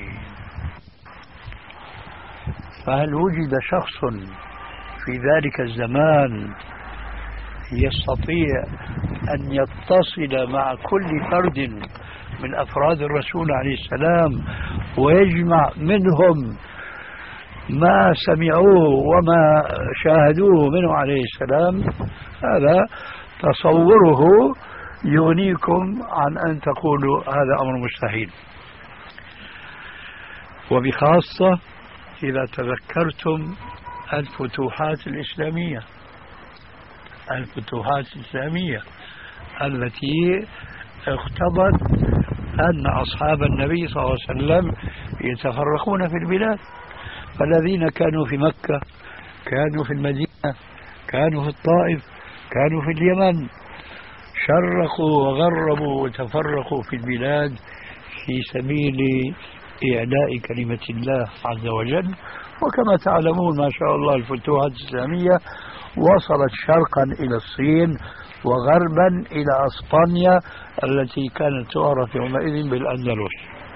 فهل وجد شخص في ذلك الزمان يستطيع أن يتصل مع كل فرد من أفراد الرسول عليه السلام ويجمع منهم ما سمعوه وما شاهدوه منه عليه السلام؟ هذا تصوره يغنيكم عن أن تقولوا هذا أمر مستحيل. وبخاصة إذا تذكرتم الفتوحات الإسلامية الفتوحات الإسلامية التي اقتضت أن أصحاب النبي صلى الله عليه وسلم يتفرقون في البلاد. فالذين كانوا في مكة كانوا في المدينة، كانوا في الطائف، كانوا في اليمن، شرقوا وغربوا وتفرقوا في البلاد في سبيل إعلاء كلمة الله عز وجل. وكما تعلمون ما شاء الله الفتوحات الإسلامية وصلت شرقا إلى الصين وغربا إلى أسبانيا التي كانت تعرف يومئذ بالأندلس.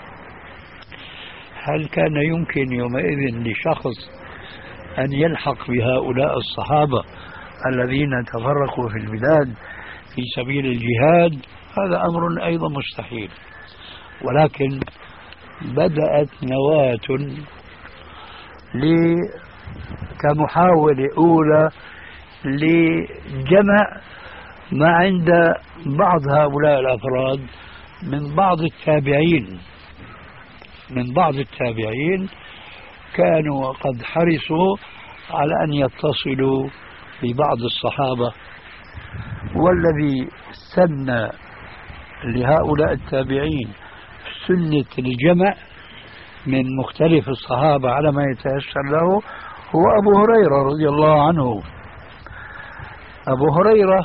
هل كان يمكن يومئذ لشخص أن يلحق بهؤلاء الصحابة الذين تفرقوا في البلاد في سبيل الجهاد؟ هذا أمر أيضا مستحيل. ولكن بدأت نواة كمحاولة أولى لجمع ما عند بعض هؤلاء الأفراد من بعض التابعين من بعض التابعين كانوا قد حرصوا على أن يتصلوا ببعض الصحابة. والذي سن لهؤلاء التابعين سنة الجمع من مختلف الصحابة على ما يتيسر له هو أبو هريرة رضي الله عنه. أبو هريرة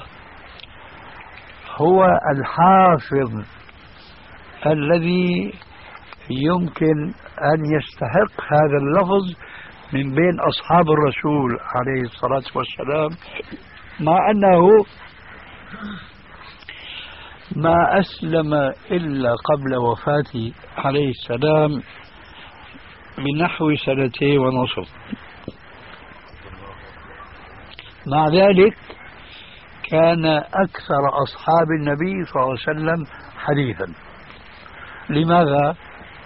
هو الحافظ الذي يمكن أن يستحق هذا اللفظ من بين أصحاب الرسول عليه الصلاة والسلام، مع أنه ما أسلم إلا قبل وفاته عليه السلام بنحو سنتين ونصف. مع ذلك كان أكثر أصحاب النبي صلى الله عليه وسلم حديثا. لماذا؟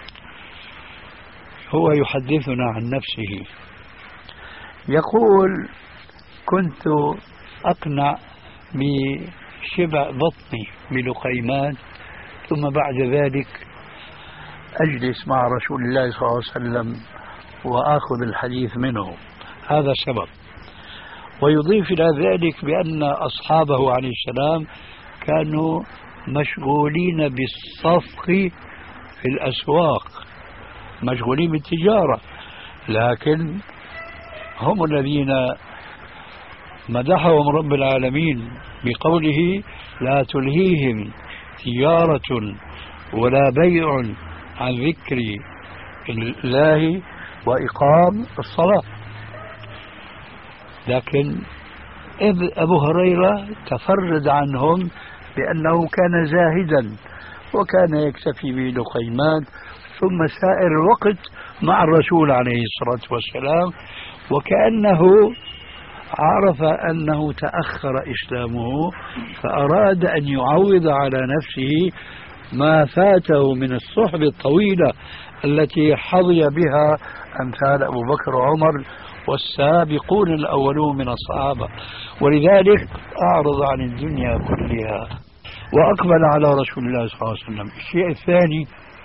هو يحدثنا عن نفسه يقول: كنت أقنع بشبع بطني بلقيمان، ثم بعد ذلك أجلس مع رسول الله صلى الله عليه وسلم وآخذ الحديث منه. هذا سبب. ويضيف إلى ذلك بأن أصحابه عليه السلام كانوا مشغولين بالصفق في الأسواق، مشغولين بالتجارة، لكن هم الذين مدحهم رب العالمين بقوله: لا تلهيهم تجارة ولا بيع عن ذكر الله وإقام الصلاة. لكن أبو هريرة تفرد عنهم بأنه كان زاهدا وكان يكتفي بلقيمان، ثم سائر الوقت مع الرسول عليه الصلاة والسلام، وكأنه عرف أنه تأخر إسلامه فأراد أن يعوض على نفسه ما فاته من الصحبة الطويلة التي حظي بها أمثال أبو بكر وعمر والسابقون الأولون من الصحابة. ولذلك أعرض عن الدنيا كلها وأقبل على رسول الله صلى الله عليه وسلم. الشيء الثاني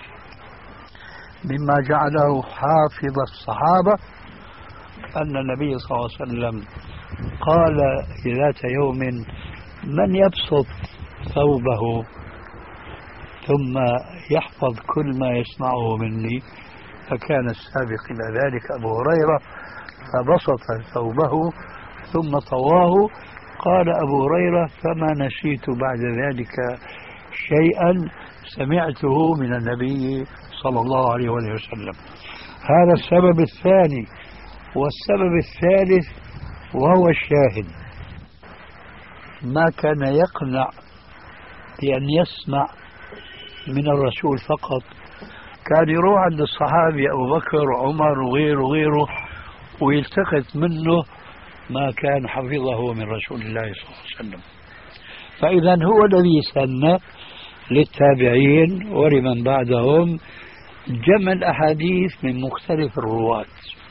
مما جعله حافظ الصحابة أن النبي صلى الله عليه وسلم قال ذات يوم: من يبسط ثوبه ثم يحفظ كل ما يسمعه مني؟ فكان السابق إلى ذلك أبو هريرة، فبسط ثوبه ثم طواه. قال أبو هريرة: فما نسيت بعد ذلك شيئا سمعته من النبي صلى الله عليه وسلم. هذا السبب الثاني. والسبب الثالث وهو الشاهد: ما كان يقنع بأن يسمع من الرسول فقط، كان يروح عند الصحابي أبو بكر وعمر وغيره وغيره ويلتقط منه ما كان حفظه من رسول الله صلى الله عليه وسلم. فإذا هو الذي سن للتابعين ولمن بعدهم جمع الأحاديث من مختلف الرواة.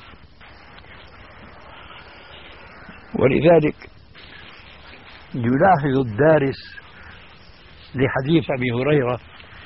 ولذلك يلاحظ الدارس لحديث أبي هريرة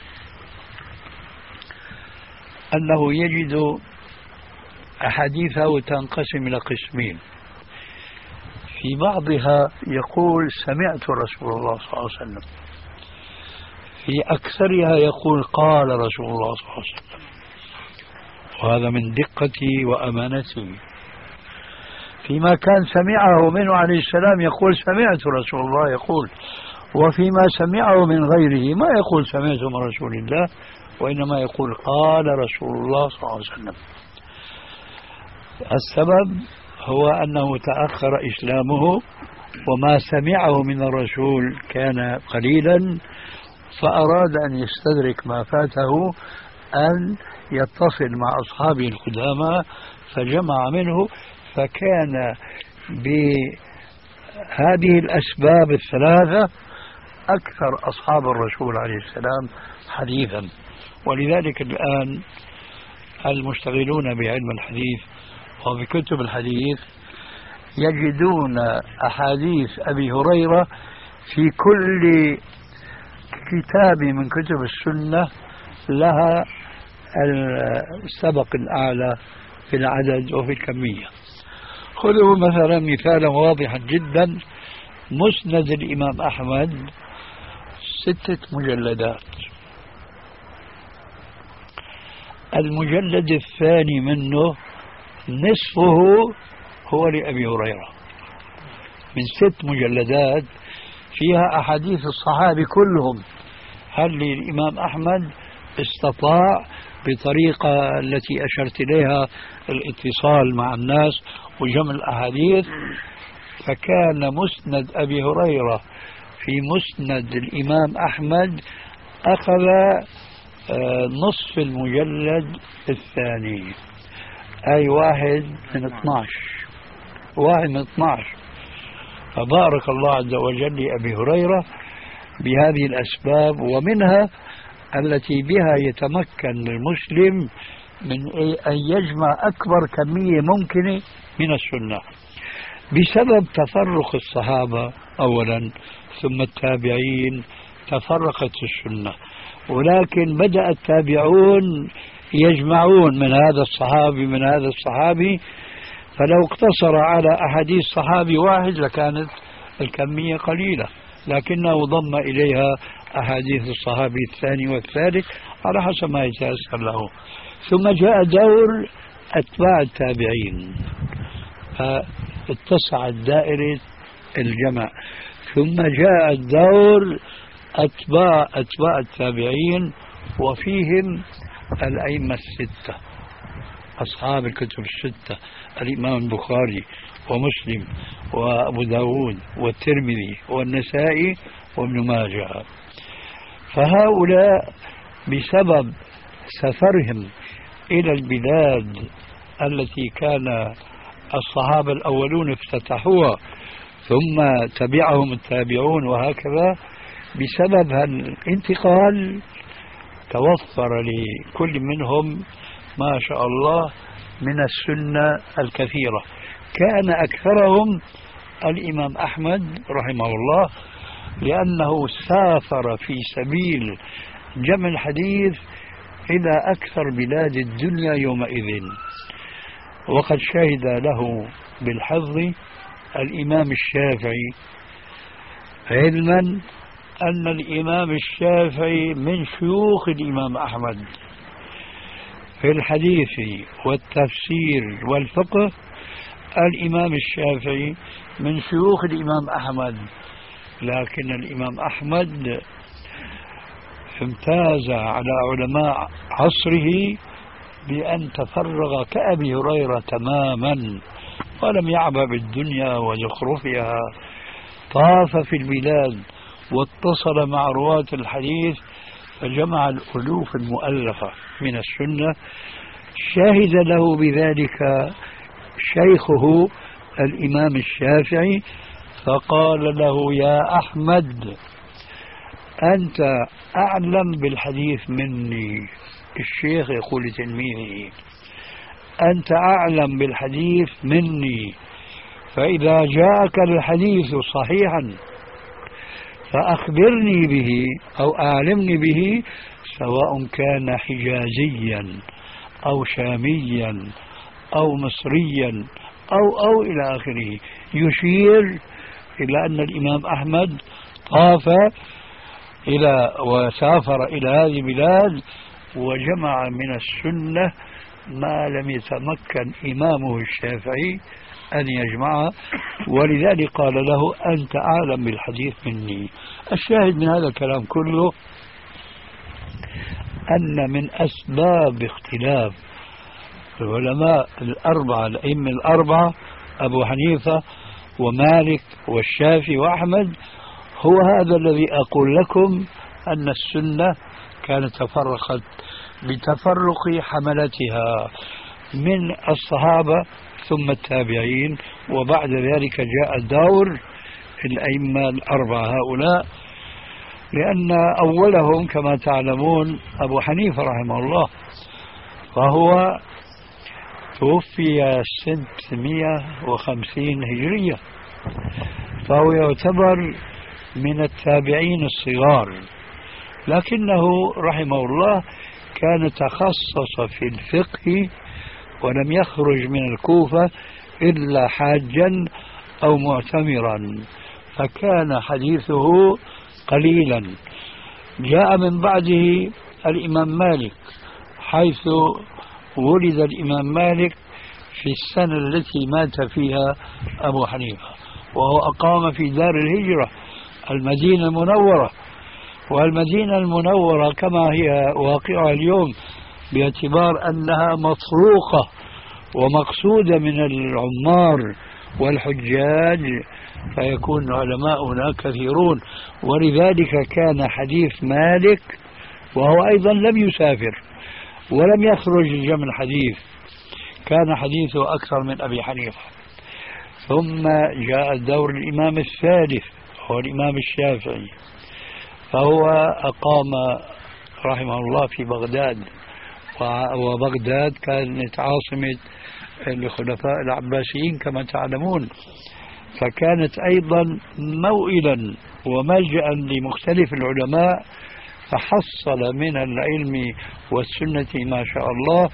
أنه يجد أحاديثه تنقسم إلى قسمين. في بعضها يقول سمعت رسول الله صلى الله عليه وسلم، في أكثرها يقول قال رسول الله صلى الله عليه وسلم، وهذا من دقتي وأمانتي. فيما كان سمعه منه عليه السلام يقول سمعت رسول الله يقول، وفيما سمعه من غيره ما يقول سمعت من رسول الله، وإنما يقول قال رسول الله صلى الله عليه وسلم. السبب هو أنه تأخر إسلامه وما سمعه من الرسول كان قليلا، فأراد أن يستدرك ما فاته أن يتصل مع أصحابه القدامى فجمع منه، فكان بهذه الأسباب الثلاثة أكثر أصحاب الرسول عليه السلام حديثا. ولذلك الآن المشتغلون بعلم الحديث وبكتب الحديث يجدون أحاديث أبي هريرة في كل كتاب من كتب السنة لها السبق الأعلى في العدد وفي الكمية. خذوا مثلا مثالا واضحا جدا، مسند الإمام أحمد ستة مجلدات، المجلد الثاني منه نصفه هو لأبي هريرة، من ست مجلدات فيها أحاديث الصحابة كلهم. هل الإمام أحمد استطاع بطريقة التي أشرت إليها الاتصال مع الناس وجمع الأحاديث؟ فكان مسند أبي هريرة في مسند الإمام أحمد أخذ نصف المجلد الثاني، أي واحد من اثناش، واحد من اثناش. فبارك الله عز وجل لأبي هريرة بهذه الأسباب، ومنها التي بها يتمكن المسلم من أن يجمع أكبر كمية ممكنة من السنة بسبب تفرق الصحابة أولا، ثم التابعين تفرقت السنة، ولكن بدأ التابعون يجمعون من هذا الصحابي من هذا الصحابي، فلو اقتصر على أحاديث صحابي واحد لكانت الكمية قليلة، لكنه ضم إليها أحاديث الصحابي الثاني والثالث على حسب ما يتيسر له. ثم جاء دور أتباع التابعين فاتسعت دائرة الجمع، ثم جاء الدور أتباع أتباع التابعين وفيهم الأئمة الستة أصحاب الكتب الستة، الإمام البخاري ومسلم وأبو داود والترمذي والنسائي وابن ماجه. فهؤلاء بسبب سفرهم إلى البلاد التي كان الصحابة الأولون افتتحوها ثم تبعهم التابعون وهكذا، بسبب الانتقال توفر لكل منهم ما شاء الله من السنة الكثيرة. كان أكثرهم الإمام أحمد رحمه الله، لأنه سافر في سبيل جمع الحديث إلى أكثر بلاد الدنيا يومئذ، وقد شهد له بالحظ الإمام الشافعي، علما أن الإمام الشافعي من شيوخ الإمام أحمد في الحديث والتفسير والفقه. الإمام الشافعي من شيوخ الإمام أحمد، لكن الإمام أحمد امتاز على علماء عصره بأن تفرغ كأبي هريرة تماما، ولم يعبأ بالدنيا وزخرفها، طاف في البلاد واتصل مع رواة الحديث فجمع الألوف المؤلفة من السنة. شهد له بذلك شيخه الإمام الشافعي فقال له: يا أحمد، أنت أعلم بالحديث مني. الشيخ يقول لتلميذه: أنت أعلم بالحديث مني، فإذا جاءك الحديث صحيحا فأخبرني به أو أعلمني به، سواء كان حجازيا أو شاميا أو مصريا أو أو إلى آخره. يشير إلى أن الإمام أحمد طاف إلى وسافر إلى هذه البلاد وجمع من السنة ما لم يتمكن إمامه الشافعي أن يجمعه، ولذلك قال له: أنت أعلم بالحديث مني. الشاهد من هذا الكلام كله أن من أسباب اختلاف العلماء الأربعة الأئمة الأربعة أبو حنيفة ومالك والشافعي وأحمد هو هذا الذي أقول لكم، أن السنة كانت تفرقت بتفرق حملتها من الصحابة ثم التابعين، وبعد ذلك جاء دور الأئمة الأربعة هؤلاء، لأن أولهم كما تعلمون أبو حنيفة رحمه الله، فهو توفي ستمائة وخمسين هجرية، فهو يعتبر من التابعين الصغار، لكنه رحمه الله كان تخصص في الفقه ولم يخرج من الكوفة إلا حاجا أو معتمرا، فكان حديثه قليلا. جاء من بعده الإمام مالك، حيث ولد الإمام مالك في السنة التي مات فيها أبو حنيفة، وهو أقام في دار الهجرة المدينة المنورة، والمدينة المنورة كما هي واقعة اليوم باعتبار أنها مطروقة ومقصودة من العمار والحجاج، فيكون العلماء هناك كثيرون، ولذلك كان حديث مالك وهو أيضا لم يسافر ولم يخرج جمع الحديث، كان حديثه أكثر من أبي حنيفة. ثم جاء دور الإمام الثالث هو الإمام الشافعي، فهو أقام رحمه الله في بغداد، وبغداد كانت عاصمة الخلفاء العباسيين كما تعلمون، فكانت أيضا موئلا وملجأ لمختلف العلماء، فحصل من العلم والسنة ما شاء الله.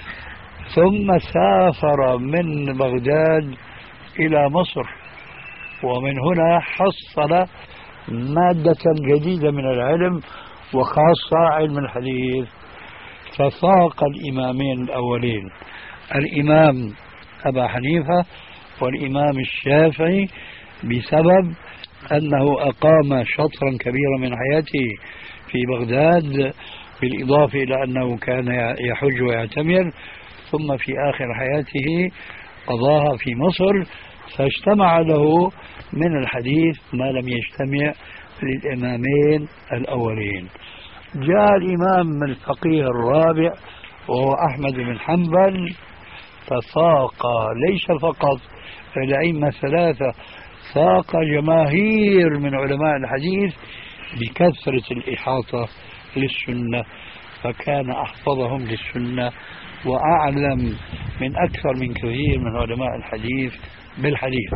ثم سافر من بغداد إلى مصر، ومن هنا حصل مادة جديدة من العلم وخاصة علم الحديث، ففاق الإمامين الأولين الإمام أبا حنيفة والإمام الشافعي بسبب أنه أقام شطرا كبيرا من حياته في بغداد، بالإضافة إلى أنه كان يحج ويعتمر، ثم في آخر حياته قضاها في مصر، فاجتمع له من الحديث ما لم يجتمع للإمامين الأولين. جاء الإمام الفقيه الرابع وهو أحمد بن حنبل، ففاق ليس فقط الأئمة الثلاثة، فاق جماهير من علماء الحديث بكثرة الإحاطة للسنة، فكان أحفظهم للسنة وأعلم من أكثر من كثير من علماء الحديث بالحديث.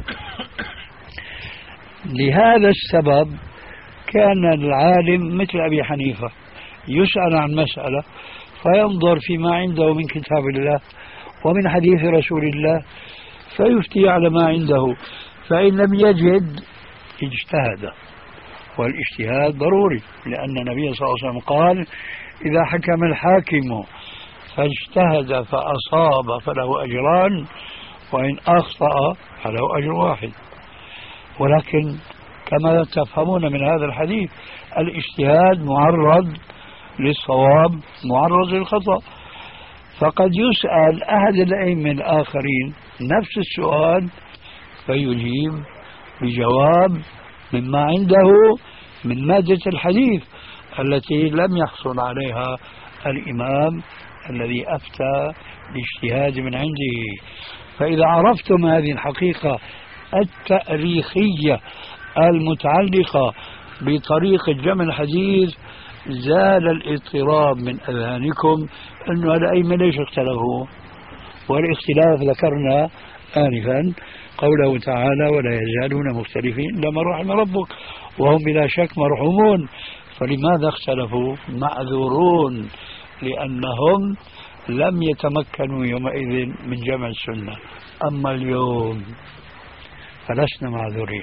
لهذا السبب كان العالم مثل أبي حنيفة يسأل عن مسألة فينظر فيما عنده من كتاب الله ومن حديث رسول الله فيفتي على ما عنده، فإن لم يجد اجتهد، والاجتهاد ضروري، لأن النبي صلى الله عليه وسلم قال: إذا حكم الحاكم فاجتهد فأصاب فله أجران، وإن أخطأ فله أجر واحد. ولكن كما تفهمون من هذا الحديث الاجتهاد معرض للصواب معرض للخطأ، فقد يسأل أحد الأئمة الآخرين نفس السؤال فيجيب بجواب مما عنده من مادة الحديث التي لم يحصل عليها الإمام الذي أفتى باجتهاد من عنده. فإذا عرفتم هذه الحقيقة التاريخية المتعلقة بطريقة جمع الحديث زال الاضطراب من أذهانكم أنه هذا أئمة ليش اختلفوا. والاختلاف ذكرنا آنفا قوله تعالى ولا يزالون مختلفين إلا من رحم ربك وهم بلا شك مرحومون. فلماذا اختلفوا؟ معذورون لأنهم لم يتمكنوا يومئذ من جمع السنة. أما اليوم فلسنا معذورين،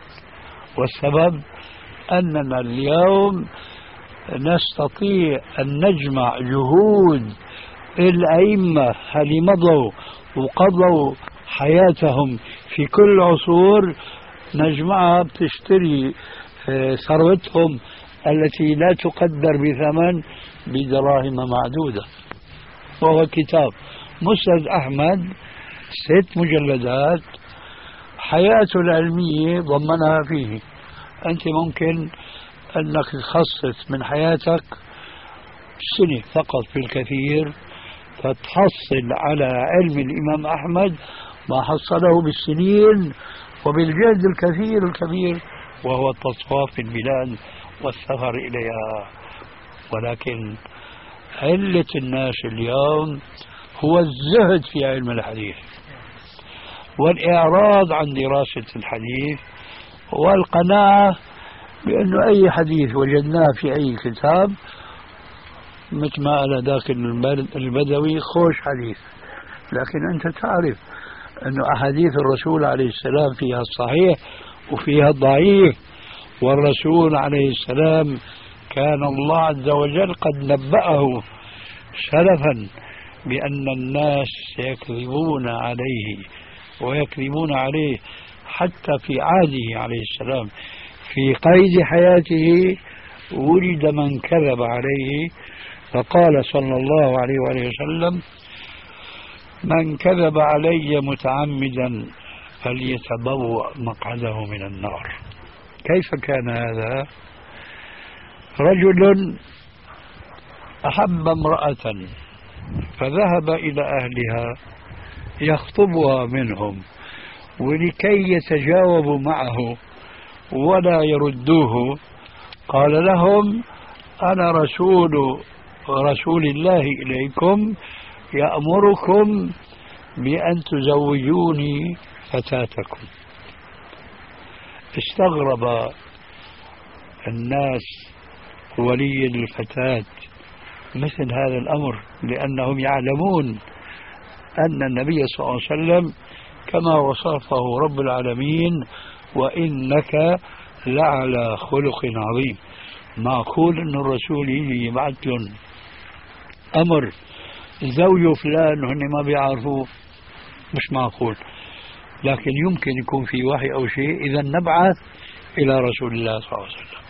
والسبب أننا اليوم نستطيع أن نجمع جهود الأئمة اللي مضوا وقضوا حياتهم في كل العصور، نجمعها بتشتري ثروتهم التي لا تقدر بثمن بدراهم معدودة، وهو كتاب مسند أحمد ست مجلدات حياته العلمية ضمنها فيه. أنت ممكن أنك تخصص من حياتك سنة فقط في الكثير فتحصل على علم الإمام أحمد ما حصله بالسنين وبالجهد الكثير الكبير وهو التصواف في البلاد والسفر إليها. ولكن علة الناس اليوم هو الزهد في علم الحديث والإعراض عن دراسة الحديث والقناعة بأنه أي حديث وجدناه في أي كتاب مثل ما قال ذاك البدوي خوش حديث. لكن أنت تعرف أنه أحاديث الرسول عليه السلام فيها الصحيح وفيها الضعيف، والرسول عليه السلام كان الله عز وجل قد نبأه سلفا بأن الناس سيكذبون عليه ويكذبون عليه حتى في عهده عليه السلام. في قيد حياته ولد من كذب عليه فقال صلى الله عليه وآله وسلم من كذب علي متعمدا فليتبوأ مقعده من النار. كيف كان هذا؟ رجل أحب امرأة فذهب إلى أهلها يخطبها منهم، ولكي يتجاوبوا معه ولا يردوه قال لهم أنا رسول رسول الله إليكم يأمركم بأن تزوجوني فتاتكم. استغرب الناس ولي الفتاة مثل هذا الأمر، لأنهم يعلمون أن النبي صلى الله عليه وسلم كما وصفه رب العالمين وإنك لعلى خلق عظيم. معقول أن الرسول يجي يبعث لهم أمر زوج فلان وهن ما بيعرفوه؟ مش معقول. لكن يمكن يكون في وحي أو شيء، إذا نبعث إلى رسول الله صلى الله عليه وسلم.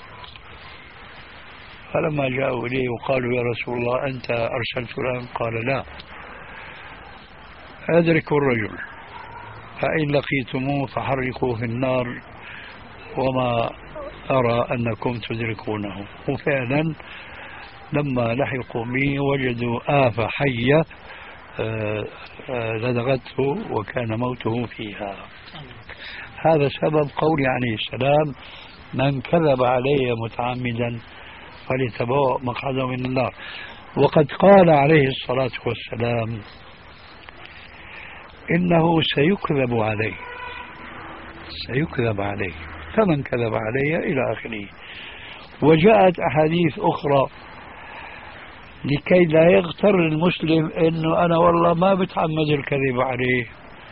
فلما جاءوا إليه وقالوا يا رسول الله أنت أرسلت فلان قال لا، أدركوا الرجل فإن لقيتموه فحرقوه في النار وما أرى أنكم تدركونه. وفعلا لما لحقوا به وجدوا آفة حية لدغته وكان موته فيها. هذا سبب قول عليه السلام من كذب علي متعمدا فليتبوأ مقعده من النار. وقد قال عليه الصلاة والسلام إنه سيكذب عليه سيكذب عليه فمن كذب علي إلى آخره. وجاءت أحاديث أخرى لكي لا يغتر المسلم إنه أنا والله ما بتعمد الكذب عليه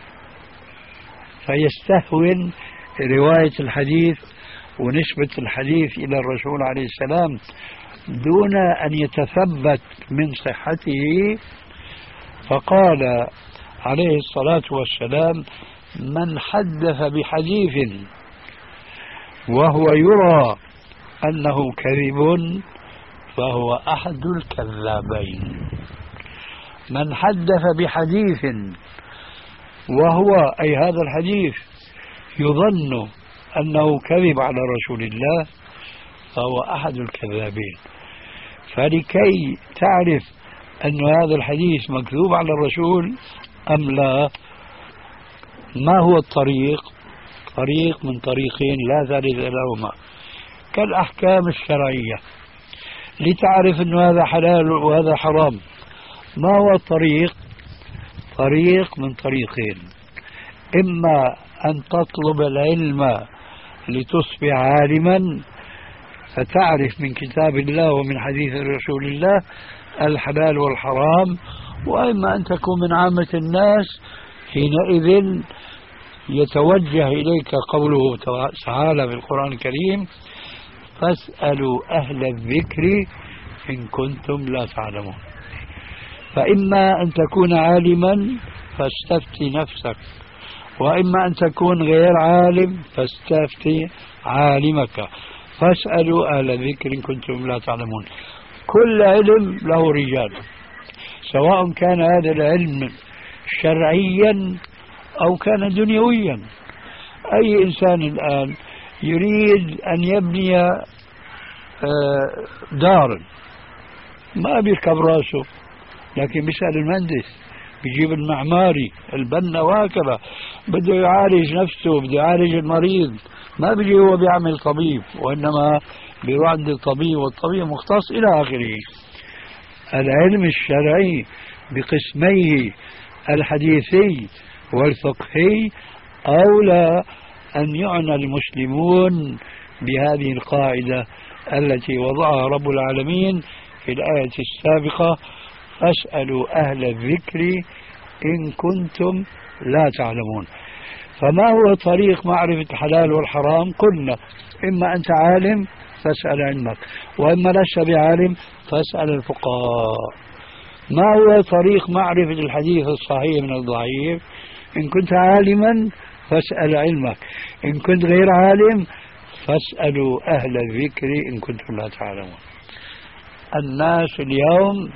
فيستهون رواية الحديث ونسبة الحديث إلى الرسول عليه السلام دون أن يتثبت من صحته. فقال عليه الصلاة والسلام من حدث بحديث وهو يرى أنه كذب فهو أحد الكذابين. من حدث بحديث وهو أي هذا الحديث يظن أنه كذب على رسول الله فهو أحد الكذابين. فلكي تعرف أن هذا الحديث مكذوب على الرسول أم لا، ما هو الطريق؟ طريق من طريقين لا ثالث لهما كالأحكام الشرعية. لتعرف أن هذا حلال وهذا حرام، ما هو الطريق؟ طريق من طريقين: إما أن تطلب العلم لتصبح عالما فتعرف من كتاب الله ومن حديث رسول الله الحلال والحرام، وإما أن تكون من عامة الناس. حينئذ يتوجه إليك قوله تعالى في القرآن الكريم: فاسألوا أهل الذكر إن كنتم لا تعلمون. فإما أن تكون عالما فاستفتي نفسك، وإما أن تكون غير عالم فاستفتي عالمك. فاسألوا أهل الذكر إن كنتم لا تعلمون. كل علم له رجال، سواء كان هذا العلم شرعيا أو كان دنيويا. أي إنسان الآن يريد أن يبني دار، ما بيركب راسه، لكن بيسأل المهندس، بيجيب المعماري البنا، وهكذا. بده يعالج نفسه، بده يعالج المريض، ما بيجي هو بيعمل طبيب، وإنما بيروح عند الطبيب والطبيب مختص إلى آخره. العلم الشرعي بقسميه الحديثي والفقهي أولى أن يعنى المسلمون بهذه القاعدة التي وضعها رب العالمين في الآية السابقة: فاسألوا أهل الذكر إن كنتم لا تعلمون. فما هو طريق معرفة الحلال والحرام؟ قلنا: إما أنت عالم فاسأل علمك، وإما لست بعالم فاسأل الفقهاء. ما هو طريق معرفة الحديث الصحيح من الضعيف؟ إن كنت عالما فاسأل علمك، إن كنت غير عالم فاسألوا أهل الذكر إن كنتم لا تعلمون. الناس اليوم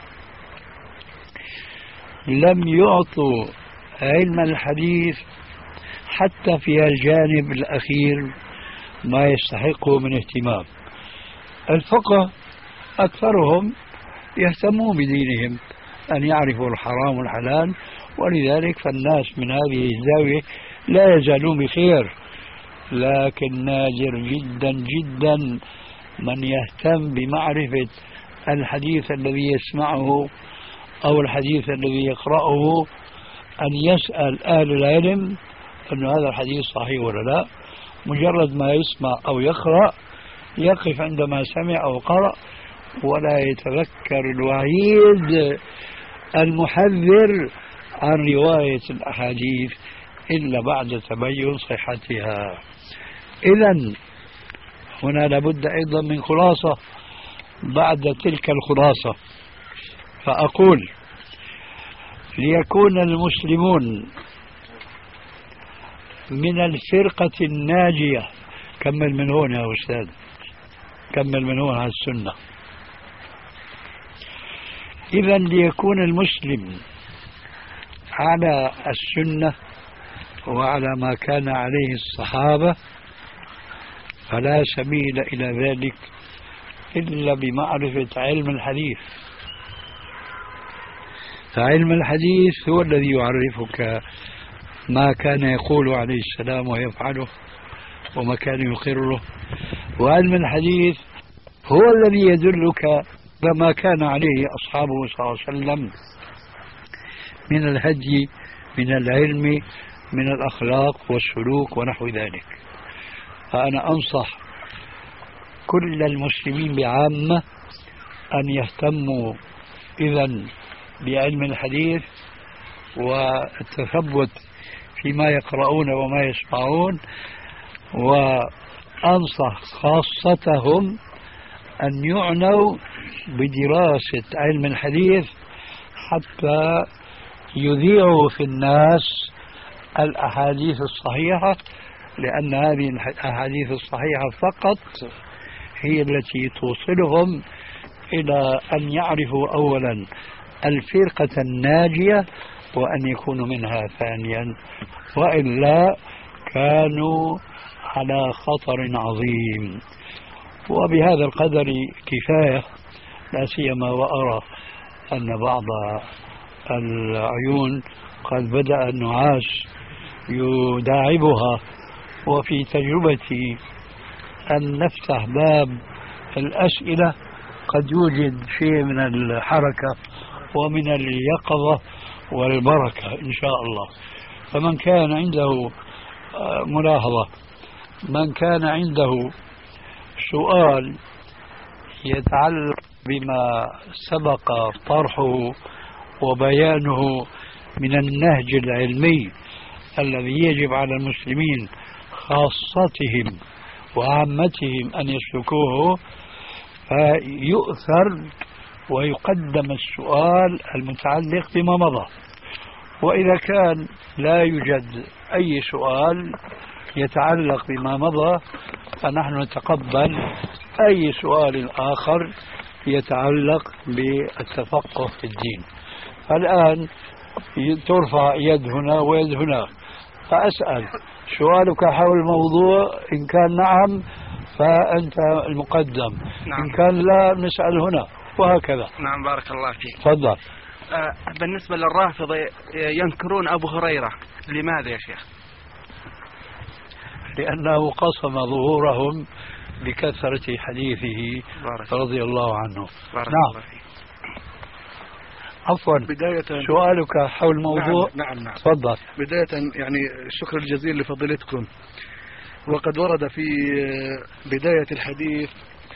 لم يعطوا علم الحديث حتى في الجانب الأخير ما يستحقه من اهتمام. الفقه أكثرهم يهتمون بدينهم، أن يعرفوا الحرام والحلال، ولذلك فالناس من هذه الزاوية لا يزالون بخير. لكن نادر جدا جدا من يهتم بمعرفة الحديث الذي يسمعه أو الحديث الذي يقرأه، أن يسأل أهل العلم أن هذا الحديث صحيح ولا لا. مجرد ما يسمع أو يقرأ يقف عندما سمع أو قرأ، ولا يتذكر الوعيد المحذر عن رواية الأحاديث إلا بعد تبين صحتها. إذن هنا لابد أيضا من خلاصة بعد تلك الخلاصة، فأقول: ليكون المسلمون من الفرقة الناجية. كمل من هون يا أستاذ، كمل من هون على السنة. إذن ليكون المسلم على السنة وعلى ما كان عليه الصحابة، فلا سبيل إلى ذلك إلا بمعرفة علم الحديث. فعلم الحديث هو الذي يعرفك ما كان يقول عليه السلام ويفعله وما كان يقره، وعلم الحديث هو الذي يدلك بما كان عليه أصحابه صلى الله عليه وسلم من الهدي، من العلم، من الأخلاق والسلوك ونحو ذلك. فأنا أنصح كل المسلمين بعامة أن يهتموا إذن بعلم الحديث والتثبت فيما يقرؤون وما يسمعون، وأنصح خاصتهم أن يعنوا بدراسة علم الحديث حتى يذيعوا في الناس الأحاديث الصحيحة، لأن هذه الأحاديث الصحيحة فقط هي التي توصلهم إلى أن يعرفوا أولا الفرقة الناجية وأن يكونوا منها ثانيا، وإلا كانوا على خطر عظيم. وبهذا القدر كفاية، لا سيما وأرى أن بعض العيون قد بدأ النعاس يداعبها، وفي تجربتي أن نفتح باب الأسئلة قد يوجد شيء من الحركة ومن اليقظة والبركة إن شاء الله. فمن كان عنده ملاحظة، من كان عنده سؤال يتعلق بما سبق طرحه وبيانه من النهج العلمي الذي يجب على المسلمين خاصتهم وعامتهم أن يسلكوه، فيؤثر ويقدم السؤال المتعلق بما مضى. وإذا كان لا يوجد أي سؤال يتعلق بما مضى فنحن نتقبل أي سؤال آخر يتعلق بالتفقه في الدين. الآن ترفع يد هنا ويد هنا، فأسأل سؤالك حول الموضوع، إن كان نعم فأنت المقدم، نعم. إن كان لا نسأل هنا، وهكذا. نعم بارك الله فيك. تفضل. آه بالنسبة للرافضة ينكرون أبو هريرة، لماذا يا شيخ؟ لأنه قصم ظهورهم بكثرة حديثه بارك رضي الله عنه. بارك نعم. الله فيك. عفوا، بداية سؤالك حول الموضوع. نعم نعم, نعم. تفضل. بداية يعني الشكر الجزيل لفضيلتكم. وقد ورد في بداية الحديث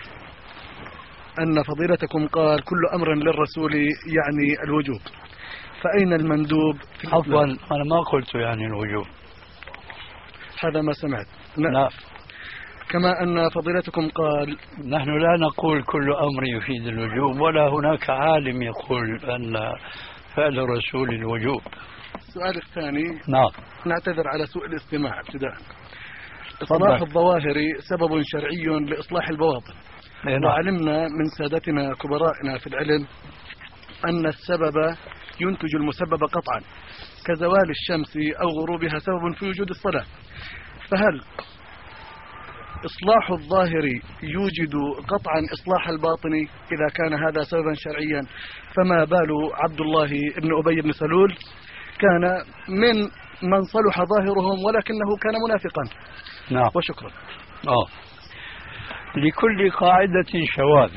أن فضيلتكم قال كل أمر للرسول يعني الوجوب، فأين المندوب في الإسلام؟ عفوا، أنا ما قلت يعني الوجوب، هذا ما سمعت. لا. كما أن فضيلتكم قال نحن لا نقول كل أمر يفيد الوجوب، ولا هناك عالم يقول أن فعل الرسول الوجوب. السؤال الثاني. نعم. نعتذر على سوء الاستماع ابتداء. إصلاح الظواهر سبب شرعي لإصلاح البواطن. نعم. وعلمنا من سادتنا كبرائنا في العلم أن السبب ينتج المسبب قطعا، كزوال الشمس أو غروبها سبب في وجود الصلاة. فهل إصلاح الظاهر يوجد قطعا إصلاح الباطن؟ إذا كان هذا سببا شرعيا فما بال عبد الله بن أبي بن سلول كان من من صلح ظاهرهم ولكنه كان منافقا. نعم. وشكرا. آه. لكل قاعدة شواذ،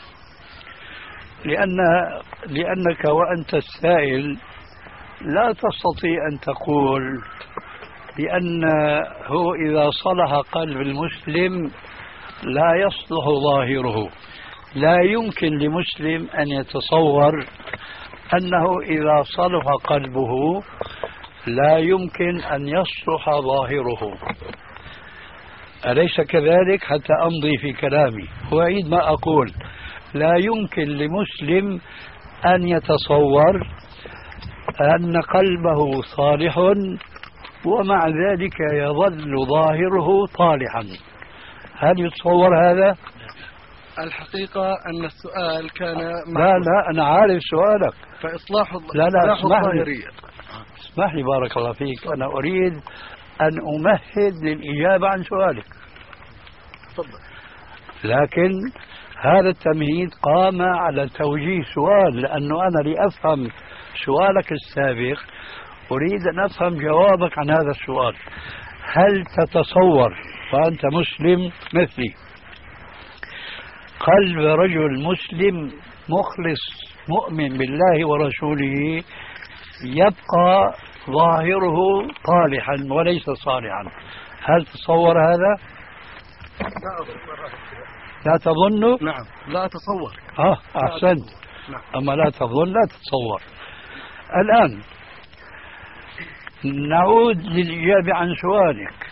لأن لأنك وأنت السائل لا تستطيع أن تقول بأنه إذا صلح قلب المسلم لا يصلح ظاهره. لا يمكن لمسلم أن يتصور أنه إذا صلح قلبه لا يمكن أن يصلح ظاهره. أليس كذلك؟ حتى أمضي في كلامي وأعيد ما أقول. لا يمكن لمسلم أن يتصور أن قلبه صالح ومع ذلك يظل ظاهره طالحا. هل يتصور هذا؟ الحقيقة أن السؤال كان لا لا أنا عارف سؤالك. فإصلاح لا لا اسمح الظاهرية. لي اسمح لي بارك الله فيك، أنا أريد أن أمهد للإجابة عن سؤالك. تفضل. لكن هذا التمهيد قام على توجيه سؤال، لأنه أنا لأفهم سؤالك السابق أريد أن أفهم جوابك عن هذا السؤال. هل تتصور وأنت مسلم مثلي قلب رجل مسلم مخلص مؤمن بالله ورسوله يبقى ظاهره طالحا وليس صالحا؟ هل تتصور هذا؟ لا تظن؟ نعم لا أتصور. آه أحسنت. نعم. أما لا تظن لا تتصور. الآن نعود للإجابة عن سؤالك.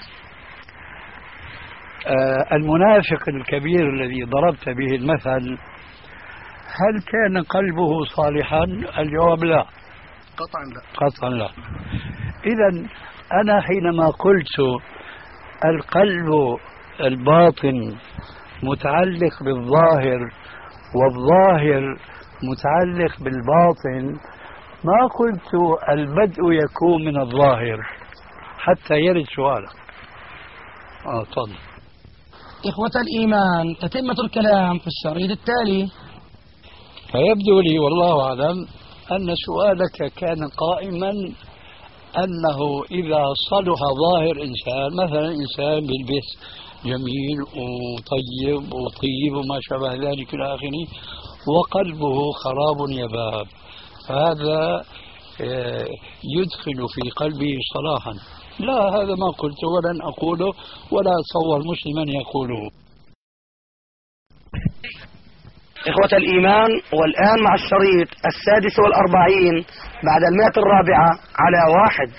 آه المنافق الكبير الذي ضربت به المثل هل كان قلبه صالحا؟ الجواب لا. قطعا لا. قطعا لا. إذن أنا حينما قلت القلب الباطن متعلق بالظاهر والظاهر متعلق بالباطن، ما قلت البدء يكون من الظاهر حتى يرد سؤالك. آه تفضل. إخوة الإيمان، تتمة الكلام في الشريط التالي. فيبدو لي والله أعلم أن سؤالك كان قائما أنه إذا صلح ظاهر إنسان، مثلا إنسان بالبس جميل وطيب وطيب وما شابه ذلك إلى آخره، وقلبه خراب يباب، فهذا يدخل في قلبه صلاحا. لا، هذا ما قلت ولن أقوله ولا أتصور مسلما يقوله. إخوة الإيمان، والآن مع الشريط السادس والأربعين بعد المئة الرابعة على واحد.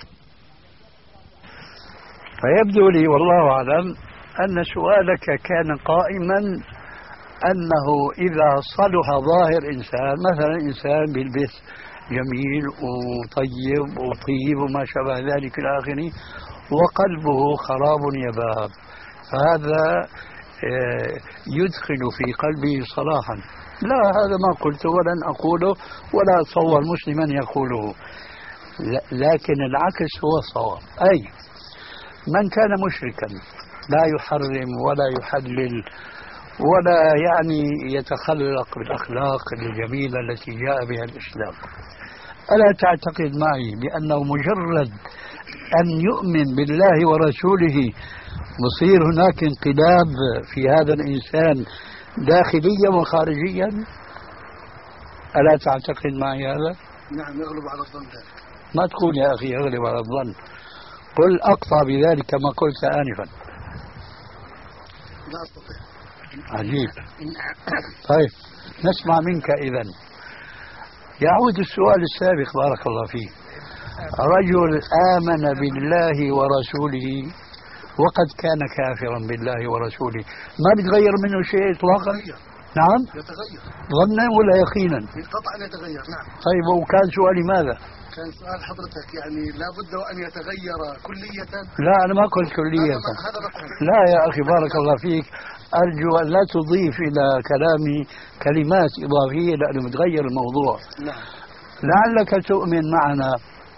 فيبدو لي والله أعلم أن سؤالك كان قائما أنه إذا صلح ظاهر إنسان، مثلا إنسان بالبس جميل وطيب وطيب وما شابه ذلك إلى آخره، وقلبه خراب يباب، فهذا يدخل في قلبه صلاحا. لا، هذا ما قلت ولن أقوله ولا أتصور مسلما يقوله، لكن العكس هو الصواب. أي من كان مشركا لا يحرم ولا يحلل ولا يعني يتخلق بالأخلاق الجميلة التي جاء بها الإسلام، ألا تعتقد معي بأنه مجرد أن يؤمن بالله ورسوله مصير هناك انقلاب في هذا الإنسان داخليا وخارجيا؟ ألا تعتقد معي هذا؟ نعم، يغلب على الظن ذلك. ما تقول يا أخي يغلب على الظن، قل أقطع بذلك كما قلت آنفا. لا أستطيع. عجيب. طيب نسمع منك إذن. يعود السؤال السابق بارك الله فيه. رجل آمن بالله ورسوله وقد كان كافرا بالله ورسوله، ما بيتغير منه شيء إطلاقا؟ نعم؟ يتغير ظنا ولا يقينا؟ قطعا يتغير. نعم. طيب وكان سؤالي ماذا؟ كان سؤال حضرتك يعني لابد وأن يتغير كلية؟ لا، أنا ما قلت كلية. هذا لا يا أخي بارك الله فيك، أرجو أن لا تضيف إلى كلامي كلمات إضافية لأنه متغير الموضوع. نعم. لعلك تؤمن معنا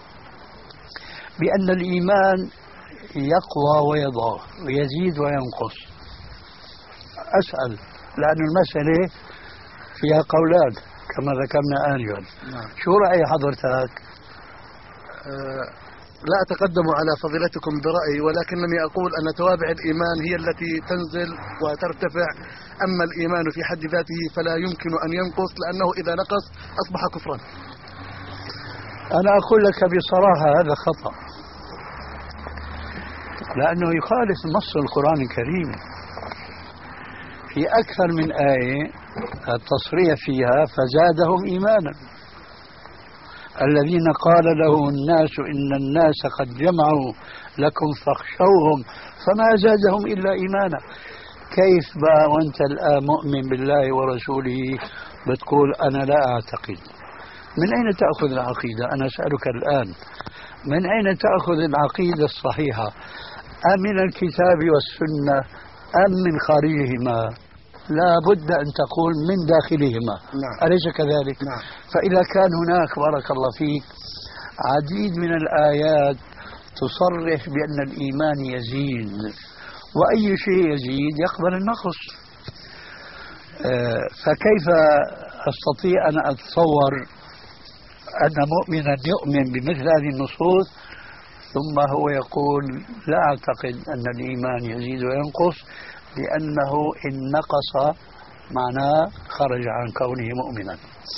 بأن الإيمان يقوى ويضعف ويزيد وينقص. أسأل لأن المسألة فيها قولان كما ذكرنا آنفا. نعم. شو رأي حضرتك؟ أه لا أتقدم على فضيلتكم برأيي، ولكنني أقول أن توابع الإيمان هي التي تنزل وترتفع، أما الإيمان في حد ذاته فلا يمكن أن ينقص، لأنه إذا نقص أصبح كفرا. أنا أقول لك بصراحة هذا خطأ، لأنه يخالف نص القرآن الكريم في أكثر من آية التصريح فيها فزادهم إيمانا. الذين قال له الناس إن الناس قد جمعوا لكم فاخشوهم فما زادهم إلا إيمانا. كيف بقى وأنت الآن مؤمن بالله ورسوله بتقول أنا لا أعتقد؟ من أين تأخذ العقيدة؟ أنا أسألك الآن، من أين تأخذ العقيدة الصحيحة؟ أم من الكتاب والسنة أم من خارجهما؟ لا بد أن تقول من داخلهما. نعم. أليس كذلك؟ نعم. فإذا كان هناك بارك الله فيك عديد من الآيات تصرح بأن الإيمان يزيد، وأي شيء يزيد يقبل النقص، فكيف أستطيع أن أتصور أن مؤمنا يؤمن بمثل هذه النصوص ثم هو يقول لا أعتقد أن الإيمان يزيد وينقص، لأنه إن نقص معناه خرج عن كونه مؤمنا.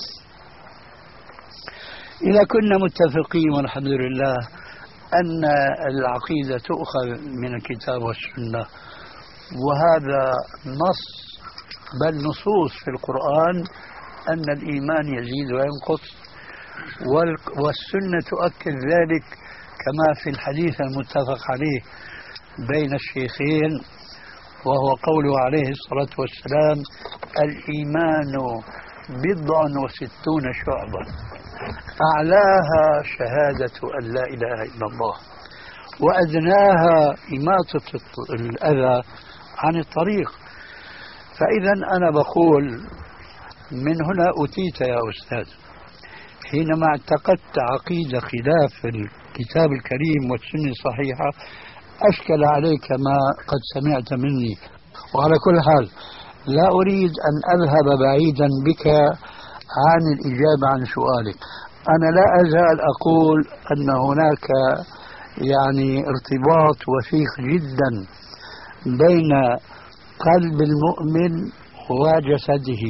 إذا كنا متفقين والحمد لله أن العقيدة تؤخذ من الكتاب والسنة، وهذا نص بل نصوص في القرآن أن الإيمان يزيد وينقص، والسنة تؤكد ذلك كما في الحديث المتفق عليه بين الشيخين، وهو قوله عليه الصلاة والسلام الإيمان بضع وستون شعبا أعلاها شهادة أن لا إله إلا الله وأدناها إماطة الأذى عن الطريق. فإذا أنا بقول من هنا أتيت يا أستاذ حينما اعتقدت عقيدة خلاف الكتاب الكريم والسنة الصحيحة، أشكل عليك ما قد سمعت مني. وعلى كل حال لا أريد أن أذهب بعيدا بك عن الإجابة عن سؤالك. أنا لا أزال أقول أن هناك يعني ارتباط وثيق جدا بين قلب المؤمن وجسده.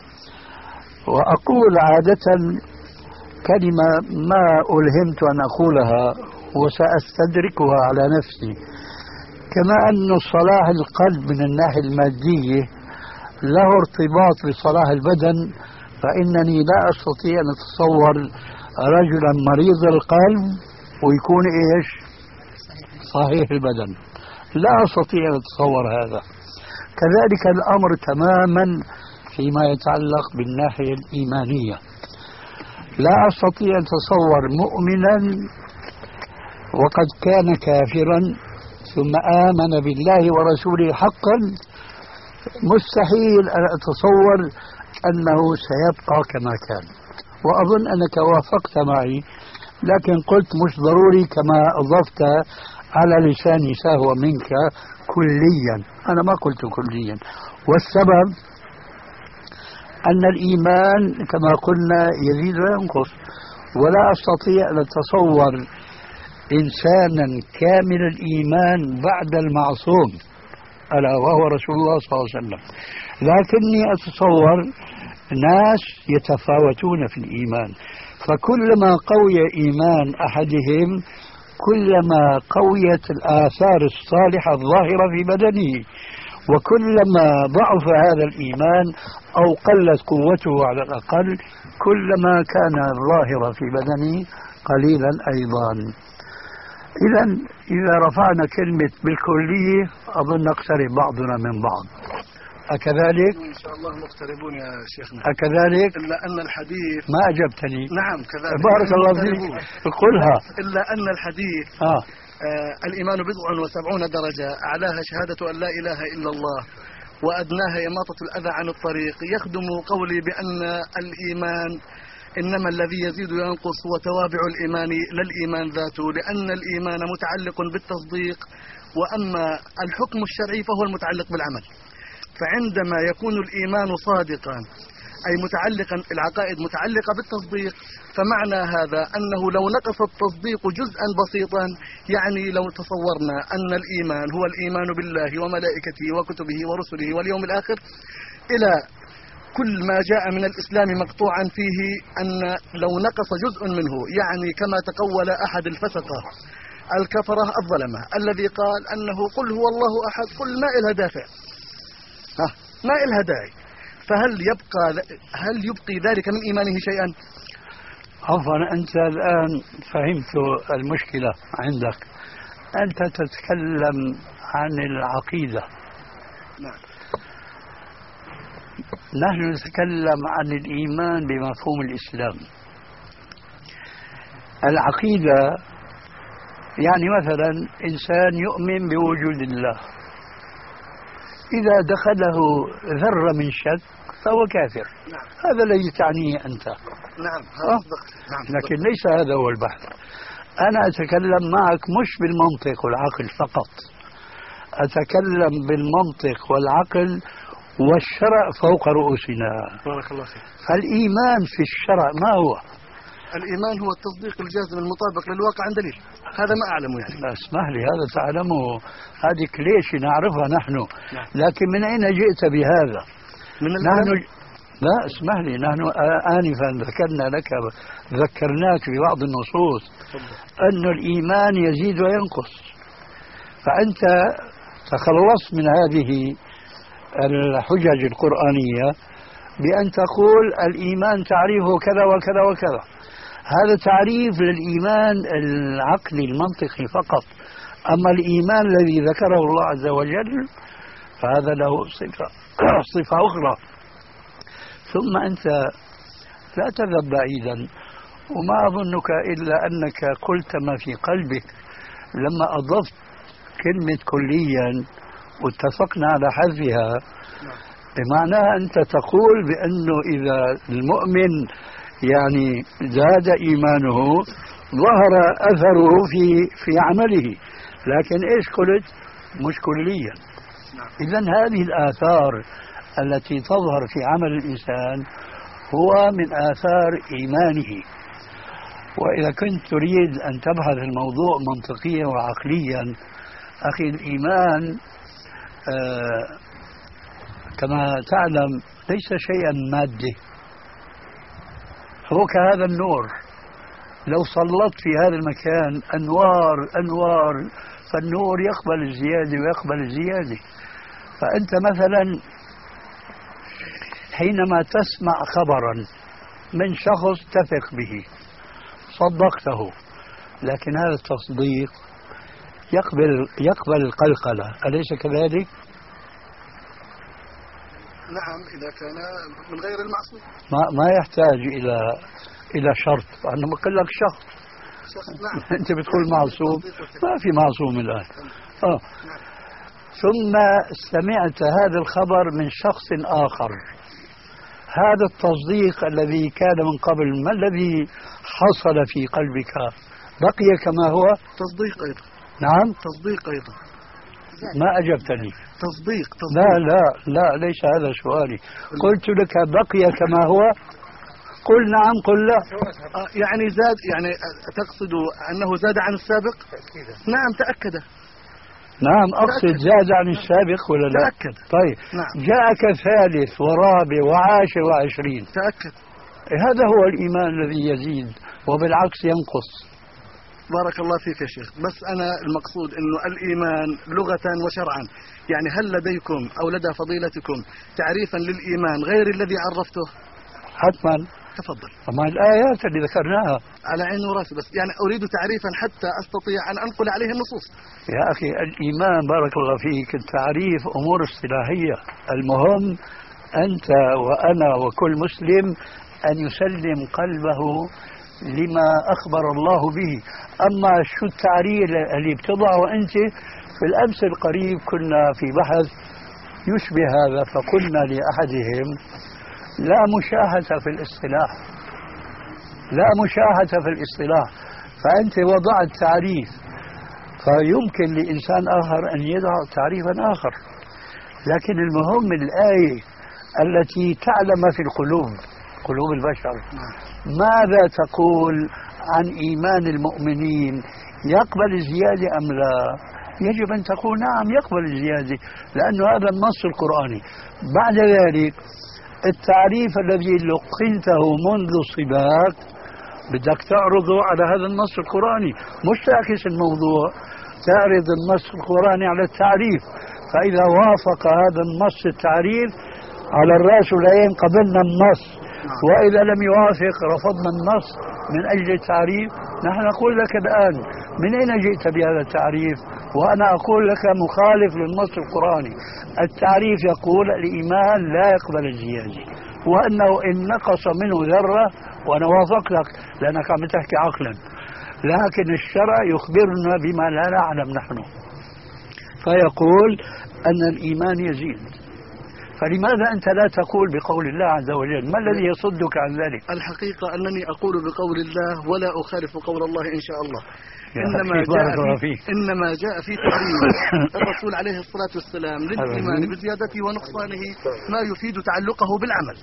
وأقول عادة كلمة ما ألهمت أن أقولها وسأستدركها على نفسي، كما أن صلاح القلب من الناحية المادية له ارتباط بصلاح البدن، فإنني لا أستطيع أن أتصور رجلا مريض القلب ويكون إيش صحيح البدن، لا أستطيع أن أتصور هذا. كذلك الأمر تماما فيما يتعلق بالناحية الإيمانية، لا أستطيع أن أتصور مؤمنا وقد كان كافرا ثم آمن بالله ورسوله حقا، مستحيل أن أتصور أنه سيبقى كما كان. وأظن أنك وافقت معي، لكن قلت مش ضروري كما أضفت على لساني سهوا منك كليا. أنا ما قلت كليا، والسبب أن الإيمان كما قلنا يزيد وينقص، ولا أستطيع أن أتصور إنسانا كامل الإيمان بعد المعصوم ألا وهو رسول الله صلى الله عليه وسلم، لكني أتصور ناس يتفاوتون في الإيمان، فكلما قوي إيمان أحدهم كلما قويت الآثار الصالحة الظاهرة في بدنه، وكلما ضعف هذا الإيمان أو قلت قوته على الأقل كلما كان الظاهر في بدنه قليلا أيضا. إذا إذا رفعنا كلمة بالكلية أظن نقترب بعضنا من بعض. أكذلك؟ إن شاء الله مقتربون يا شيخنا. أكذلك؟ إلا أن الحديث ما أجبتني. نعم كذلك. بارك الله فيك. قلها. إلا أن الحديث آه. آه الإيمان بضع وسبعون درجة، أعلاها شهادة أن لا إله إلا الله وأدناها إماطة الأذى عن الطريق. يخدم قولي بأن الإيمان إنما الذي يزيد وينقص هو توابع الإيمان لا الإيمان ذاته، لأن الإيمان متعلق بالتصديق، وأما الحكم الشرعي فهو المتعلق بالعمل. فعندما يكون الإيمان صادقا أي متعلقا، العقائد متعلقة بالتصديق، فمعنى هذا أنه لو نقص التصديق جزءا بسيطا، يعني لو تصورنا أن الإيمان هو الإيمان بالله وملائكته وكتبه ورسله واليوم الآخر، إلى كل ما جاء من الإسلام مقطوعا فيه، أن لو نقص جزء منه، يعني كما تقول أحد الفسقة الكفرة الظلمة الذي قال أنه قل هو الله أحد، قل ما إلها دافع، ما إلها داعي، فهل يبقى هل يبقي ذلك من إيمانه شيئا؟ عفوا، أنت الآن فهمت المشكلة عندك. أنت تتكلم عن العقيدة. نعم. نحن نتكلم عن الإيمان بمفهوم الإسلام. العقيدة يعني مثلا إنسان يؤمن بوجود الله، إذا دخله ذرة من شك فهو كافر. نعم. هذا الذي تعنيه أنت. نعم. أه؟ نعم. لكن ليس هذا هو البحث. أنا أتكلم معك مش بالمنطق والعقل فقط، أتكلم بالمنطق والعقل والشرع فوق رؤوسنا. بارك الله فيك. فالإيمان في الشرع ما هو؟ الإيمان هو التصديق الجازم المطابق للواقع عن دليل، هذا ما أعلمه يعني. لا اسمح لي، هذا تعلمه، هذه كليشة نعرفها نحن. نعم. لكن من أين جئت بهذا؟ من نحن ج... لا اسمح لي، نحن آنفا ذكرنا لك ذكرناك ببعض النصوص أن الإيمان يزيد وينقص، فأنت تخلصت من هذه الحجج القرآنية بأن تقول الإيمان تعريفه كذا وكذا وكذا. هذا تعريف للإيمان العقلي المنطقي فقط، أما الإيمان الذي ذكره الله عز وجل فهذا له صفة صفة أخرى. ثم أنت لا تذهب بعيدا، وما أظنك إلا أنك قلت ما في قلبك لما أضفت كلمة كليا واتفقنا على حذفها، بمعنى أنت تقول بأنه إذا المؤمن يعني زاد إيمانه ظهر أثره في في عمله، لكن إيش قلت؟ مش كليا. إذن هذه الآثار التي تظهر في عمل الإنسان هو من آثار إيمانه. وإذا كنت تريد أن تبحث الموضوع منطقيا وعقليا، أخي الإيمان آه كما تعلم ليس شيئا مادي، هو كهذا النور، لو سلطت في هذا المكان أنوار أنوار فالنور يقبل الزيادة ويقبل الزيادة. فأنت مثلا حينما تسمع خبرا من شخص تثق به صدقته، لكن هذا التصديق يقبل يقبل القلقلة، أليس كذلك؟ نعم، إذا كان من غير المعصوم ما ما يحتاج إلى إلى شرط. أنا بقول لك شخص، نعم. أنت بتقول معصوم، ما في معصوم الآن. آه. ثم سمعت هذا الخبر من شخص آخر، هذا التصديق الذي كان من قبل ما الذي حصل في قلبك؟ بقي كما هو؟ تصديق أيضا. نعم، تصديق أيضا. ما أجبتني. تصديق, تصديق. لا لا لا ليس هذا سؤالي. قلت لك بقي كما هو، قل نعم قل لا. آه يعني زاد، يعني تقصد أنه زاد عن السابق؟ نعم تأكد. نعم أقصد زاد عن السابق ولا لا؟ تأكد. طيب نعم. جاءك ثالث ورابع وعاشر وعشرين، تأكد. هذا هو الإيمان الذي يزيد وبالعكس ينقص. بارك الله فيك يا شيخ، بس أنا المقصود أنه الإيمان لغة وشرعا، يعني هل لديكم أو لدى فضيلتكم تعريفا للإيمان غير الذي عرفته؟ حتما. تفضل. أما الآيات اللي ذكرناها على عيني وراسي، بس يعني أريد تعريفا حتى أستطيع أن أنقل عليه النصوص. يا أخي الإيمان بارك الله فيك التعريف أمور اصطلاحية، المهم أنت وأنا وكل مسلم أن يسلم قلبه لما أخبر الله به. أما شو التعريف اللي بتضعه أنت؟ في الأمس القريب كنا في بحث يشبه هذا، فقلنا لأحدهم لا مشاهدة في الاصطلاح، لا مشاهدة في الاصطلاح، فأنت وضعت تعريف، فيمكن لإنسان آخر أن يضع تعريفا آخر. لكن المهم الآية التي تعلم في القلوب، قلوب البشر، ماذا تقول عن إيمان المؤمنين؟ يقبل الزيادة أم لا؟ يجب أن تقول نعم يقبل الزيادة، لأن هذا النص القرآني. بعد ذلك التعريف الذي لقنته منذ صباك بدك تعرضه على هذا النص القرآني، مش تعكس الموضوع، تعرض النص القرآني على التعريف. فإذا وافق هذا النص التعريف على الرأس والعين قبلنا النص، وإذا لم يوافق رفضنا النص من أجل التعريف. نحن نقول لك الآن من أين جئت بهذا التعريف؟ وأنا أقول لك مخالف للنص القرآني. التعريف يقول الإيمان لا يقبل الزيادة، وأنه إن نقص منه ذرة، وأنا وافقتك لأنك عم تحكي عقلا، لكن الشرع يخبرنا بما لا نعلم نحن، فيقول أن الإيمان يزيد. فلماذا أنت لا تقول بقول الله عز وجل؟ ما الذي يصدك عن ذلك؟ الحقيقة أنني أقول بقول الله ولا أخالف قول الله إن شاء الله. إنما جاء, في إنما جاء في تعريف الرسول عليه الصلاة والسلام للإيمان بزيادته ونقصانه ما يفيد تعلقه بالعمل،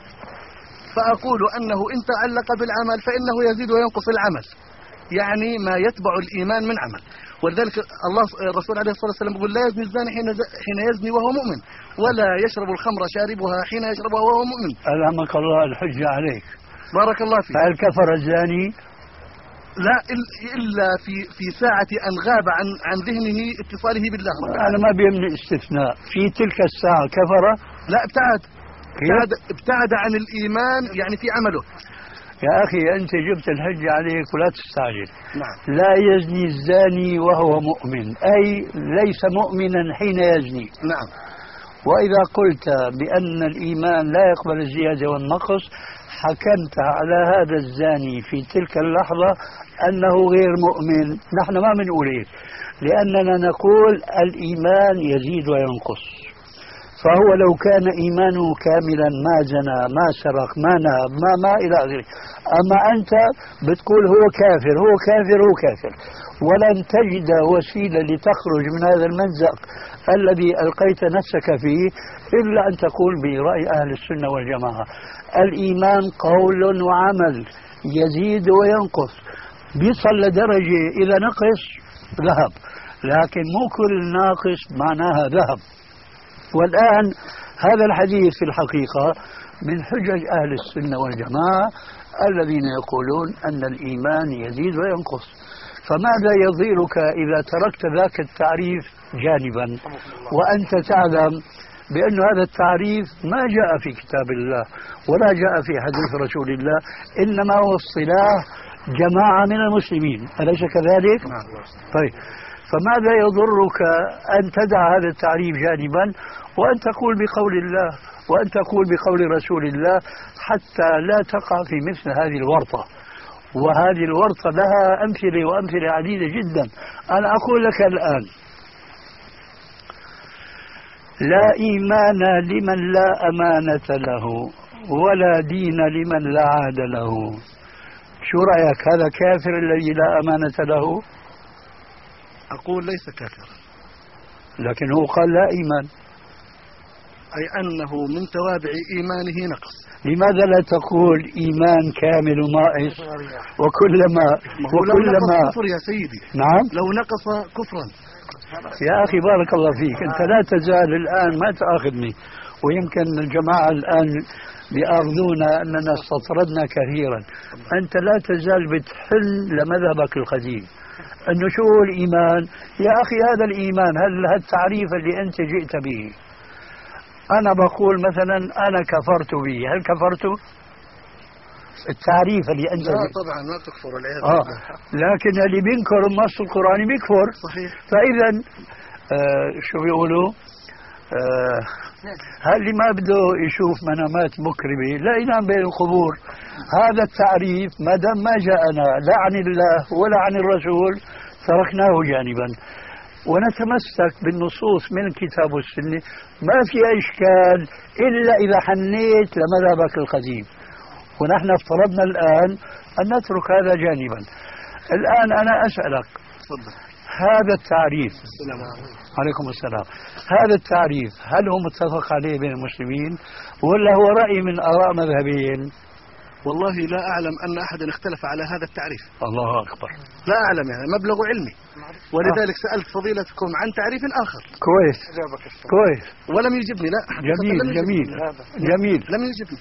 فأقول أنه إن تعلق بالعمل فإنه يزيد وينقص العمل، يعني ما يتبع الإيمان من عمل. ولذلك الله الرسول عليه الصلاة والسلام يقول لا يزني الزاني حين يزني وهو مؤمن، ولا يشرب الخمر شاربها حين يشربها وهو مؤمن. ألهمك الله الحجة عليك. بارك الله فيك. فهل كفر الزاني؟ لا، إلا في في ساعة أن غاب عن عن ذهنه اتصاله بالله. أنا ما بيمني استثناء في تلك الساعة كفر؟ لا، ابتعد ابتعد, ابتعد عن الإيمان يعني في عمله. يا أخي أنت جبت الحجة عليك ولا تستعجل. نعم. لا يزني الزاني وهو مؤمن، أي ليس مؤمنا حين يزني. نعم. وإذا قلت بأن الإيمان لا يقبل الزيادة والنقص، حكمت على هذا الزاني في تلك اللحظة أنه غير مؤمن. نحن ما بنقول إيه، لأننا نقول الإيمان يزيد وينقص. فهو لو كان إيمانه كاملا ما زنى ما سرق ما نهب ما ما إلى آخره. أما أنت بتقول هو كافر هو كافر هو كافر، ولن تجد وسيلة لتخرج من هذا المنزق الذي ألقيت نفسك فيه إلا أن تقول برأي أهل السنة والجماعة: الإيمان قول وعمل يزيد وينقص، بيصل لدرجة إذا نقص ذهب، لكن مو كل ناقص معناها ذهب. والآن هذا الحديث في الحقيقة من حجج أهل السنة والجماعة الذين يقولون أن الإيمان يزيد وينقص. فماذا يضيرك إذا تركت ذاك التعريف جانبا وأنت تعلم بأن هذا التعريف ما جاء في كتاب الله ولا جاء في حديث رسول الله، إنما هو اصطلاح جماعة من المسلمين، أليس كذلك؟ طيب، فماذا يضرك أن تدع هذا التعريف جانبا وأن تقول بقول الله وأن تقول بقول رسول الله، حتى لا تقع في مثل هذه الورطة. وهذه الورطة لها أمثلة وأمثلة عديدة جدا. أنا أقول لك الآن: لا إيمان لمن لا أمانة له ولا دين لمن لا عهد له. شو رأيك، هذا كافر الذي لا أمانة له؟ أقول ليس كافر، لكن هو قال لا إيمان، أي أنه من توابع إيمانه نقص. لماذا لا تقول إيمان كامل وناقص؟ وكلما وكلما كفر يا سيدي. نعم، لو نقص كفرا. يا أخي بارك الله فيك، أنت لا تزال الآن، ما تأخذني، ويمكن الجماعة الآن بيأخذونا أننا استطردنا كثيرا. أنت لا تزال بتحل لمذهبك القديم أنه شو هو الإيمان. يا أخي هذا الإيمان، هل هالتعريف اللي أنت جئت به، أنا بقول مثلا أنا كفرت به، هل كفرت؟ التعريف اللي أنت لا طبعا ما تكفر العياذ آه. لكن اللي بينكر النص القرآني بيكفر. صحيح. فإذا آه شو بيقولوا آه هل اللي ما بده يشوف منامات مكرمة لا ينام بين القبور. هذا التعريف ما دام ما جاءنا لا عن الله ولا عن الرسول تركناه جانبا، ونتمسك بالنصوص من الكتاب والسنة. ما في إشكال إلا إذا حنيت لمذهبك القديم، ونحن افترضنا الآن أن نترك هذا جانبا. الآن أنا أسألك، هذا التعريف، السلام عليكم السلام، هذا التعريف هل هو متفق عليه بين المسلمين ولا هو رأي من آراء مذهبين؟ والله لا أعلم أن أحدا اختلف على هذا التعريف. الله أكبر. لا أعلم، يعني مبلغ علمي، ولذلك سألت فضيلتكم عن تعريف آخر. كويس كويس. ولم يجبني. لا جميل جميل جميل. لم يجبني.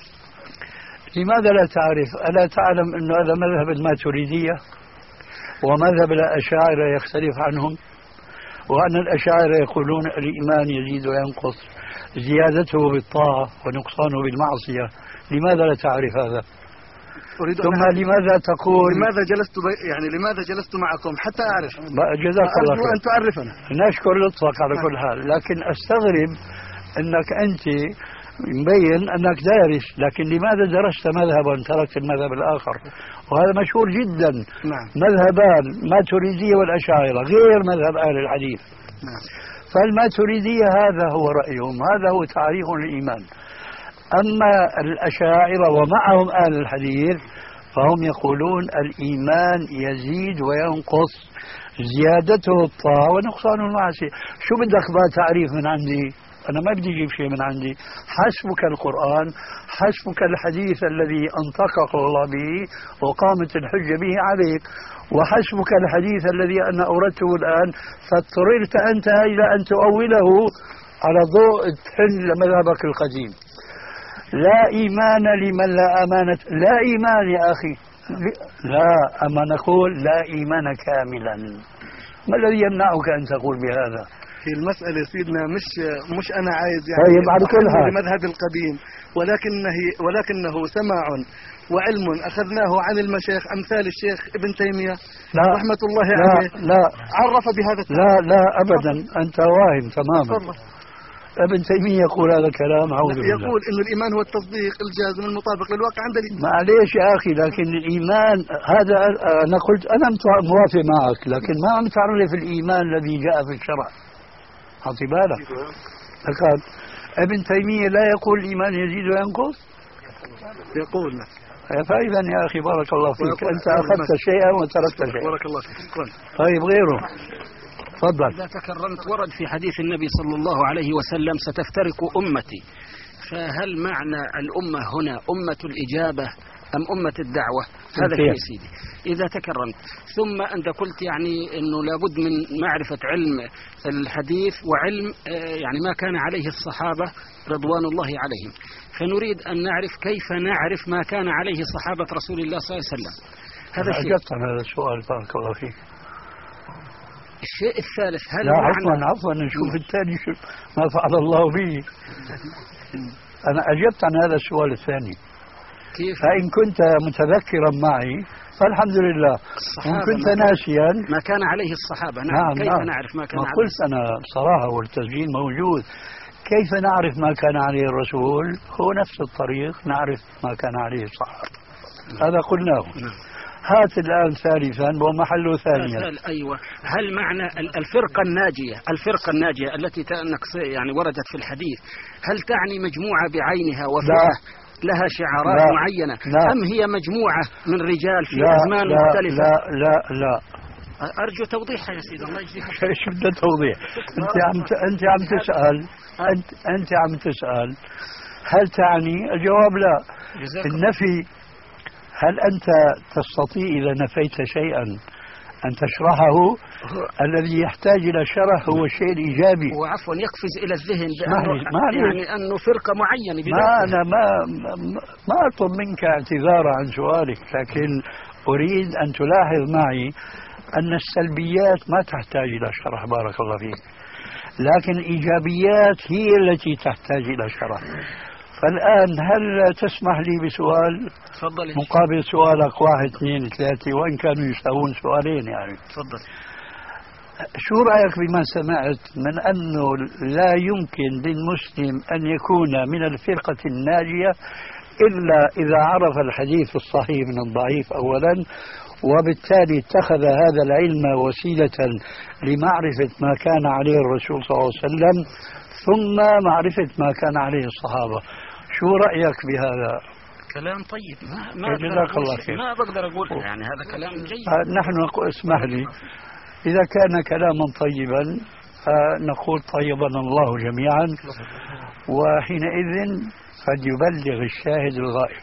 لماذا لا تعرف؟ ألا تعلم أن هذا مذهب الماتريدية ومذهب الأشاعرة يختلف عنهم، وأن الأشاعرة يقولون الإيمان يزيد وينقص، زيادته بالطاعة ونقصانه بالمعصية. لماذا لا تعرف هذا؟ ثم لماذا تقول لماذا جلست بي... يعني لماذا جلست معكم حتى أعرف؟ جزاك الله خير. أن تعرفنا. نشكر لطفك على كل حال، لكن أستغرب أنك أنت مبين أنك دارس، لكن لماذا درست مذهبا تركت المذهب الآخر؟ وهذا مشهور جدا. نعم. مذهبان، ماتريدية والأشاعرة، غير مذهب أهل الحديث. نعم. فالماتريدية هذا هو رأيهم، هذا هو تعريف الإيمان. أما الأشاعرة ومعهم أهل الحديث فهم يقولون الإيمان يزيد وينقص، زيادته الطاعة ونقصانه المعصية. شو بدك بقى تعريف من عندي؟ أنا ما بدي أجيب شيء من عندي. حسبك القرآن، حسبك الحديث الذي أنطقك الله به وقامت الحجة به عليك، وحسبك الحديث الذي أنا أوردته الآن فاضطررت أنت إلى أن تؤوله على ضوء تحل مذهبك القديم. لا إيمان لمن لا أمانة. لا إيمان يا أخي، لا، أما نقول لا إيمان كاملا. ما الذي يمنعك أن تقول بهذا؟ في المسألة سيدنا مش مش أنا عايز يعني طيب على كل حال المذهب القديم، ولكنه ولكنه سماع وعلم أخذناه عن المشايخ أمثال الشيخ ابن تيمية لا رحمة الله لا عليه. لا عرف بهذا التعريف. لا لا أبدا، أنت واهم تماما. ابن تيمية يقول هذا الكلام، أعوذ بالله. يقول إنه الإيمان هو التصديق الجازم المطابق للواقع عند الإيمان. معليش يا أخي، لكن الإيمان هذا أنا قلت أنا موافق معك، لكن ما عم تعرف الإيمان الذي جاء في الشرع. حطي بالك. ابن تيمية لا يقول الإيمان يزيد وينقص؟ يقول لك. فإذا يا أخي بارك الله فيك أنت أخذت شيئا وتركت شيئا. بارك الله فيك. طيب غيره تفضل. إذا تكرمت ورد في حديث النبي صلى الله عليه وسلم ستفترق أمتي، فهل معنى الأمة هنا أمة الإجابة أم أمة الدعوة؟ هذا شيء سيدي إذا تكرمت. ثم أنت قلت يعني أنه لابد من معرفة علم الحديث وعلم يعني ما كان عليه الصحابة رضوان الله عليهم، فنريد أن نعرف كيف نعرف ما كان عليه صحابة رسول الله صلى الله عليه وسلم. هذا الشيء. أجبت عن هذا السؤال بارك الله فيك. الشيء الثالث هل لا عفوا عفوا نشوف الثاني شو ما فعل الله به. أنا أجبت عن هذا السؤال الثاني. كيف؟ فإن كنت متذكرا معي فالحمد لله، وإن كنت ناسيا ما كان عليه الصحابة. نعم, نعم كيف نعم. نعرف ما كان ما عليه؟ قلت أنا صراحة والتسجيل موجود. كيف نعرف ما كان عليه الرسول؟ هو نفس الطريق نعرف ما كان عليه الصحابة. هذا قلناه. نعم. هات الآن ثالثا ومحله ثانيا. أيوة. هل معنى الفرقة الناجية الفرقة الناجية التي يعني وردت في الحديث هل تعني مجموعة بعينها وفئة لها شعارات لا. معينة لا. أم هي مجموعة من رجال في لا. أزمان لا. مختلفة؟ لا لا لا أرجو توضيحها يا سيدي الله يجزيك. شو بدي توضيح؟ أنت عم أنت عم تسأل أنت أنت عم تسأل هل تعني؟ الجواب لا. النفي هل أنت تستطيع إذا نفيت شيئا أن تشرحه؟ الذي يحتاج إلى شرح هو الشيء الإيجابي. وعفوا يقفز إلى الذهن بأنه يعني أنه فرقة معينة. ما أنا ما ما أطلب منك اعتذار عن سؤالك، لكن أريد أن تلاحظ معي أن السلبيات ما تحتاج إلى شرح بارك الله فيك، لكن الإيجابيات هي التي تحتاج إلى شرح. فالآن هل تسمح لي بسؤال تفضل مقابل سؤالك واحد اثنين ثلاثة وإن كانوا يساوون سؤالين يعني؟ تفضل. شو رأيك بما سمعت من أنه لا يمكن للمسلم أن يكون من الفرقة الناجية إلا إذا عرف الحديث الصحيح من الضعيف أولا، وبالتالي اتخذ هذا العلم وسيلة لمعرفة ما كان عليه الرسول صلى الله عليه وسلم ثم معرفة ما كان عليه الصحابة. شو رأيك بهذا؟ كلام طيب. ما ما جزاك الله خير. ما بقدر أقول يعني هذا كلام جيد. نحن اسمح لي إذا كان كلاما طيبا نقول طيبنا الله جميعا، وحينئذ فليبلغ الشاهد الغائب،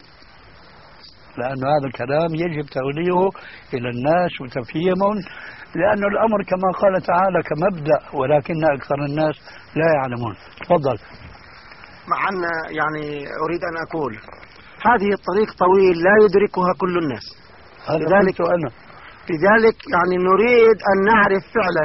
لأن هذا الكلام يجب تغليظه إلى الناس وتفهيمهم، لأن الأمر كما قال تعالى كمبدأ ولكن أكثر الناس لا يعلمون. تفضل. مع أن يعني أريد أن أقول هذه الطريق طويل لا يدركها كل الناس، لذلك أنا لذلك يعني نريد أن نعرف فعلا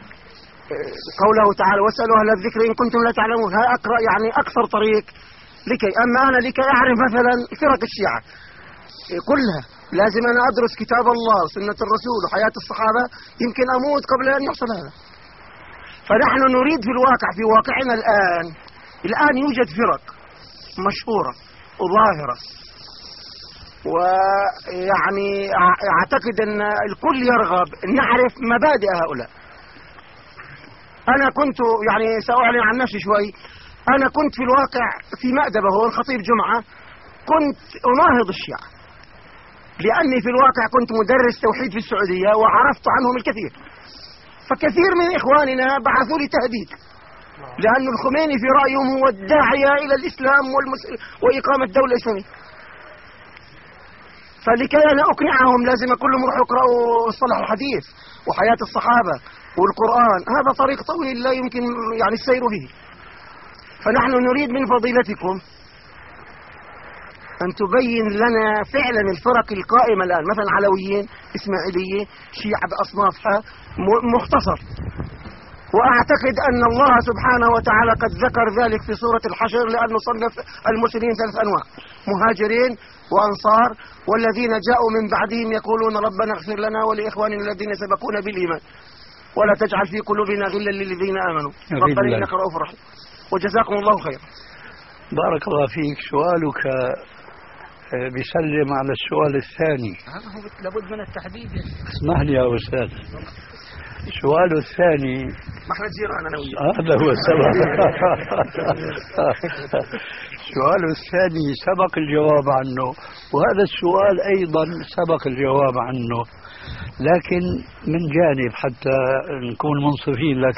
قوله تعالى واسألوا أهل الذكر إن كنتم لا تعلمون. هذا أقرأ يعني أكثر طريق لكي أما أنا لكي أعرف مثلا فرق الشيعة كلها لازم أنا أدرس كتاب الله وسنة الرسول وحياة الصحابة، يمكن أموت قبل أن يحصل هذا. فنحن نريد في الواقع في واقعنا الآن الآن يوجد فرق مشهورة وظاهرة، ويعني أعتقد أن الكل يرغب أن يعرف مبادئ هؤلاء. أنا كنت يعني سأعلن عن نفسي شوي، أنا كنت في الواقع في مأدبة هو الخطيب جمعة كنت أناهض الشيعة، لأني في الواقع كنت مدرس توحيد في السعودية وعرفت عنهم الكثير، فكثير من إخواننا بعثوا لي تهديد، لأن الخميني في رأيهم هو الداعية إلى الإسلام وإقامة دولة إسلامية. فلكي أنا أقنعهم لازم أقول لهم روحوا اقرأوا الصلاح الحديث وحياة الصحابة والقرآن، هذا طريق طويل لا يمكن يعني السير فيه. فنحن نريد من فضيلتكم أن تبين لنا فعلا الفرق القائمة الآن، مثلا علويين، إسماعيلية، شيعة بأصنافها مختصر. وأعتقد أن الله سبحانه وتعالى قد ذكر ذلك في سورة الحشر، لأنه صنف المسلمين ثلاث أنواع: مهاجرين وأنصار والذين جاءوا من بعدهم يقولون ربنا اغفر لنا ولإخواننا الذين سبقونا بالإيمان ولا تجعل في قلوبنا غلا للذين آمنوا ربنا إنك رؤوف رحيم. وجزاكم الله خير. بارك الله فيك. سؤالك بيسلم على السؤال الثاني. لابد من التحديد. اسمح لي يا أستاذ، السؤال الثاني ما احنا جيران انا وياك. هذا هو السبب. السؤال الثاني سبق الجواب عنه، وهذا السؤال أيضا سبق الجواب عنه، لكن من جانب حتى نكون منصفين لك.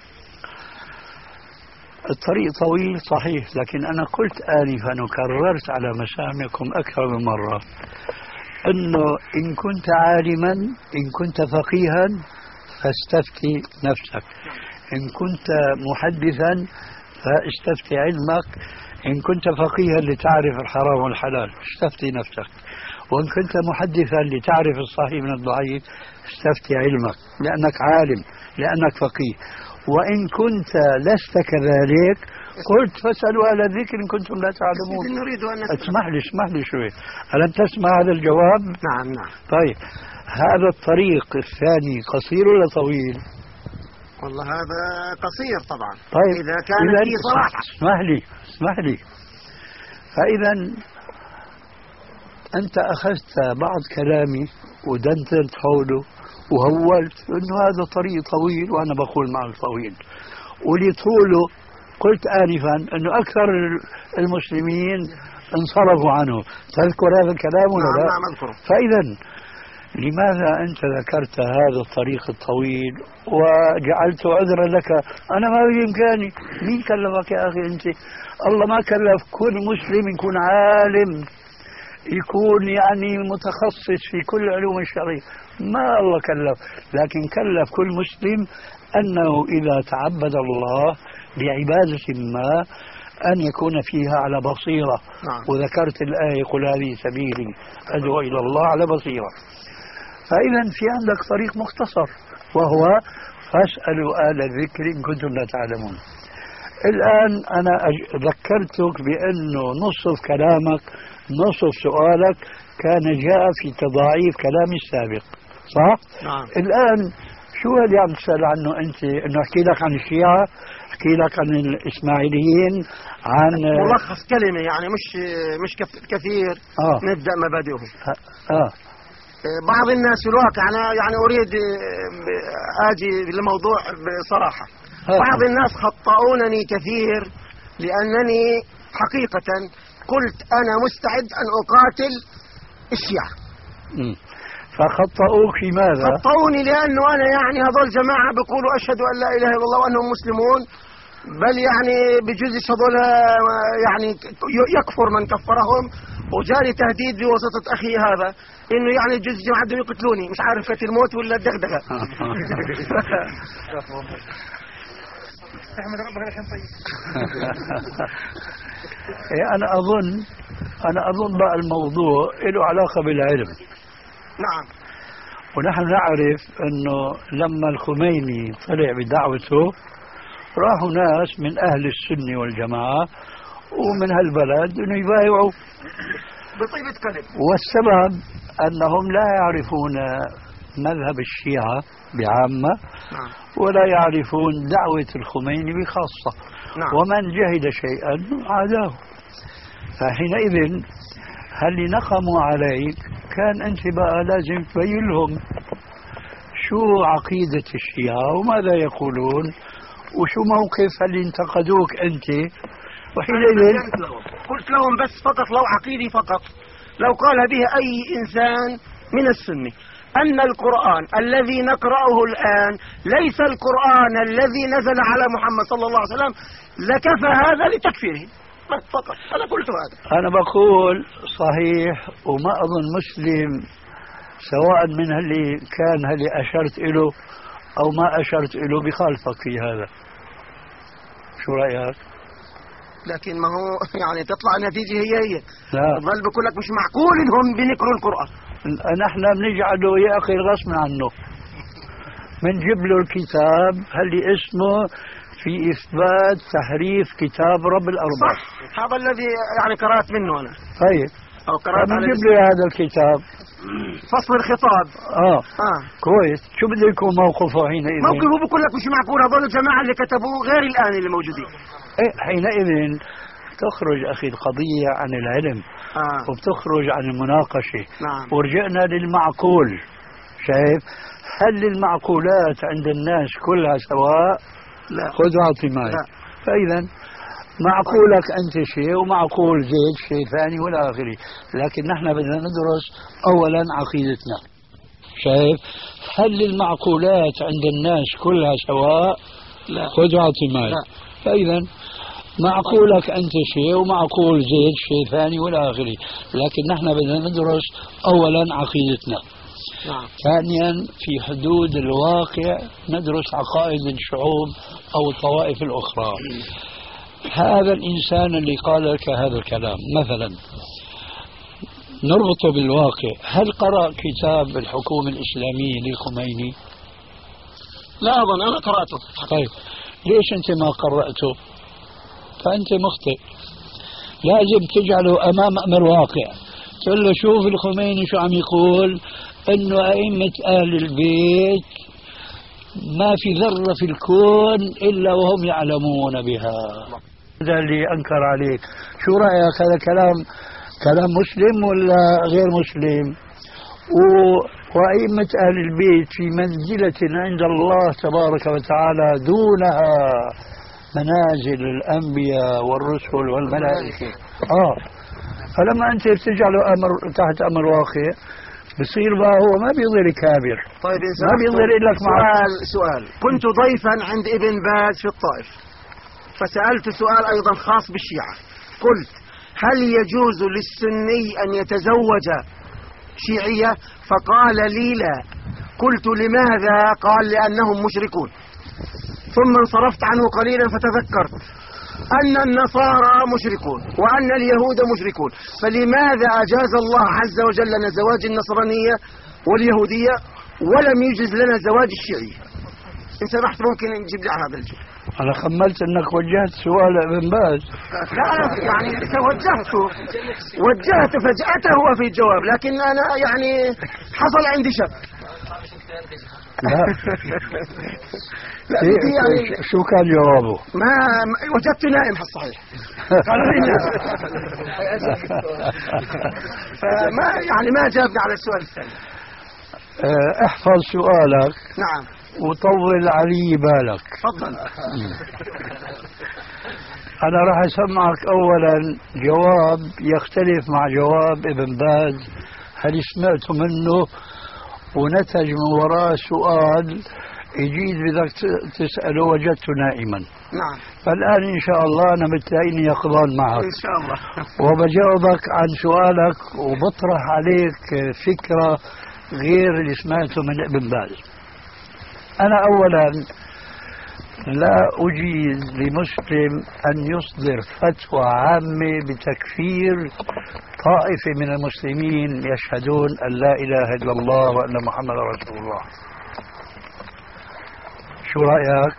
الطريق طويل صحيح، لكن أنا قلت آنفا وكررت على مسامعكم أكثر من مرة أنه إن كنت عالما، إن كنت فقيها فاستفتي نفسك، إن كنت محدثا فاستفتي علمك، إن كنت فقيها لتعرف الحرام والحلال استفتي نفسك، وإن كنت محدثا لتعرف الصحيح من الضعيف استفتي علمك لأنك عالم، لأنك فقيه. وإن كنت لست كذلك قلت فاسألوا أهل الذكر إن كنتم لا تعلمون. نريد أن نسمع. اسمح لي اسمح لي شوي، ألم تسمع هذا الجواب؟ نعم نعم. طيب هذا الطريق الثاني قصير ولا طويل؟ والله هذا قصير طبعا. طيب إذا كان في صراحة. اسمح لي اسمح لي فإذا أنت أخذت بعض كلامي ودندنت حوله وهولت أنه هذا طريق طويل، وأنا بقول معك طويل، ولطوله قلت آنفا أنه أكثر المسلمين انصرفوا عنه. تذكر هذا الكلام ولا لا؟ نعم أذكره. فإذا لماذا أنت ذكرت هذا الطريق الطويل وجعلت عذرا لك؟ أنا ما بإمكاني. مين كلفك يا أخي أنت؟ الله ما كلف كل مسلم يكون عالم، يكون يعني متخصص في كل علوم الشرعية، ما الله كلف، لكن كلف كل مسلم أنه إذا تعبد الله بعبادة ما أن يكون فيها على بصيرة. نعم. وذكرت الآية قل هذه سبيلي أدعو إلى الله على بصيرة. فإذا في عندك طريق مختصر وهو فاسألوا أهل الذكر إن كنتم لا تعلمون. الآن أنا ذكرتك بأنه نصف كلامك نصف سؤالك كان جاء في تضاعيف كلامي السابق، صح؟ نعم. الآن شو اللي عم تسأل عنه أنت؟ إنه أحكي لك عن الشيعة، أحكي لك عن الإسماعيليين، عن ملخص كلمة يعني مش مش كثير. آه. نبدأ مبادئهم. آه. بعض الناس في الواقع أنا يعني أريد آجي للموضوع بصراحة. آه. بعض الناس خطأونني كثير لأنني حقيقة قلت أنا مستعد أن أقاتل الشيعة. م. فخطأوك في ماذا؟ خطأوني لأنه أنا يعني هذول جماعة بيقولوا أشهد أن لا إله إلا الله وأنهم مسلمون، بل يعني بجوز هذول يعني يكفر من كفرهم، وجاني تهديد بواسطة أخي هذا إنه يعني جوز جماعة بدهم يقتلوني، مش عارف كانت الموت ولا الدغدغة. احمد ربك عشان طيب. أنا أظن أنا أظن بقى الموضوع له علاقة بالعلم. نعم. ونحن نعرف أنه لما الخميني طلع بدعوته راحوا ناس من أهل السنة والجماعة ومن هالبلد أنه يبايعوا بطيبة قلب. والسبب أنهم لا يعرفون مذهب الشيعة بعامة. نعم. ولا يعرفون دعوة الخميني بخاصة. نعم. ومن جهد شيئا عاداه. فحينئذ هل نقموا عليك كان أنت بقى لازم تبين لهم شو عقيدة الشيعة وماذا يقولون وشو موقف اللي انتقدوك أنت. وحينئذ قلت لهم بس فقط لو عقيدي فقط لو قال به أي إنسان من السنة أن القرآن الذي نقرأه الآن ليس القرآن الذي نزل على محمد صلى الله عليه وسلم لكفى هذا لتكفيره فقط. أنا قلت هذا. أنا بقول صحيح، وما أظن مسلم سواء من اللي كان اللي أشرت له أو ما أشرت له بخالفك في هذا. شو رأيك؟ لكن ما هو يعني تطلع النتيجة هي هي. لا. ظل بقول لك مش معقول إنهم بنقروا القرآن. نحن بنجعله يا أخي غصب عنه، بنجيب له الكتاب اللي اسمه في إثبات تحريف كتاب رب الأرباب. صح، هذا الذي يعني قرأت منه أنا. طيب أو قرأت بنجيب له هذا الكتاب فصل الخطاب. آه. آه كويس. شو بده يكون موقفه حينئذ؟ موقفه بقول لك مش معقول هذول الجماعة اللي كتبوه غير الآن اللي موجودين. إيه حينئذ تخرج أخي القضية عن العلم. آه. وبتخرج عن المناقشة. نعم. ورجعنا للمعقول. شايف؟ هل المعقولات عند الناس كلها سواء؟ لا. خذ واعطي معي. فإذا معقولك أنت شيء ومعقول زيد شيء ثاني والى آخره، لكن نحن بدنا ندرس أولا عقيدتنا. شايف؟ هل المعقولات عند الناس كلها سواء؟ لا. خذ واعطي معي. فإذا معقولك أنت شيء ومعقول زيد شيء ثاني والى آخره، لكن نحن بدنا ندرس أولا عقيدتنا. نعم. ثانيا في حدود الواقع ندرس عقائد الشعوب أو الطوائف الأخرى. هذا الإنسان اللي قال لك هذا الكلام مثلا نربطه بالواقع، هل قرأ كتاب الحكومة الإسلامية للخميني؟ لا أظن أنا قرأته. طيب ليش أنت ما قرأته؟ فأنت مخطئ. لازم تجعله أمام أمر واقع، تقول له شوف الخميني شو عم يقول، أنه أئمة أهل البيت ما في ذرة في الكون إلا وهم يعلمون بها. هذا اللي أنكر عليك، شو رأيك؟ هذا كلام كلام مسلم ولا غير مسلم؟ و... وأئمة أهل البيت في منزلة عند الله تبارك وتعالى دونها منازل الأنبياء والرسل والملائكة. آه فلما أنت بتجعله أمر تحت أمر واقع بصير بقى هو ما بيظهر كابر. طيب ما بيظهر لك سؤال سؤال كنت ضيفا عند ابن باز في الطائف، فسألت سؤال أيضا خاص بالشيعة، قلت هل يجوز للسني أن يتزوج شيعية؟ فقال لي لا. قلت لماذا؟ قال لأنهم مشركون. ثم انصرفت عنه قليلا فتذكرت أن النصارى مشركون وأن اليهود مشركون، فلماذا أجاز الله عز وجل لنا زواج النصرانية واليهودية ولم يجز لنا زواج الشيعية؟ إن سمحت ممكن نجيب لي على هذا الجواب. أنا خملت أنك وجهت سؤال ابن باز. لا يعني وجهته وجهت فجأته وفي الجواب، لكن أنا يعني حصل عندي شك. لا. لا يعني شو كان جوابه؟ ما وجدت نائم الصحيح. قالوا لي نائم. فما يعني ما جابني على السؤال الثاني. احفظ سؤالك. نعم. وطول علي بالك. تفضل. أنا راح أسمعك أولا جواب يختلف مع جواب ابن باز، هل سمعت منه؟ ونتج من وراء سؤال يجيد بدك تسأله وجدته نائما. نعم. فالآن إن شاء الله أنا بتلاقيني يقظان معك إن شاء الله. وبجاوبك عن سؤالك وبطرح عليك فكرة غير اللي سمعته من ابن باز. أنا أولا لا أجيز لمسلم أن يصدر فتوى عامة بتكفير طائفة من المسلمين يشهدون أن لا إله إلا الله وأن محمد رسول الله. شو رأيك؟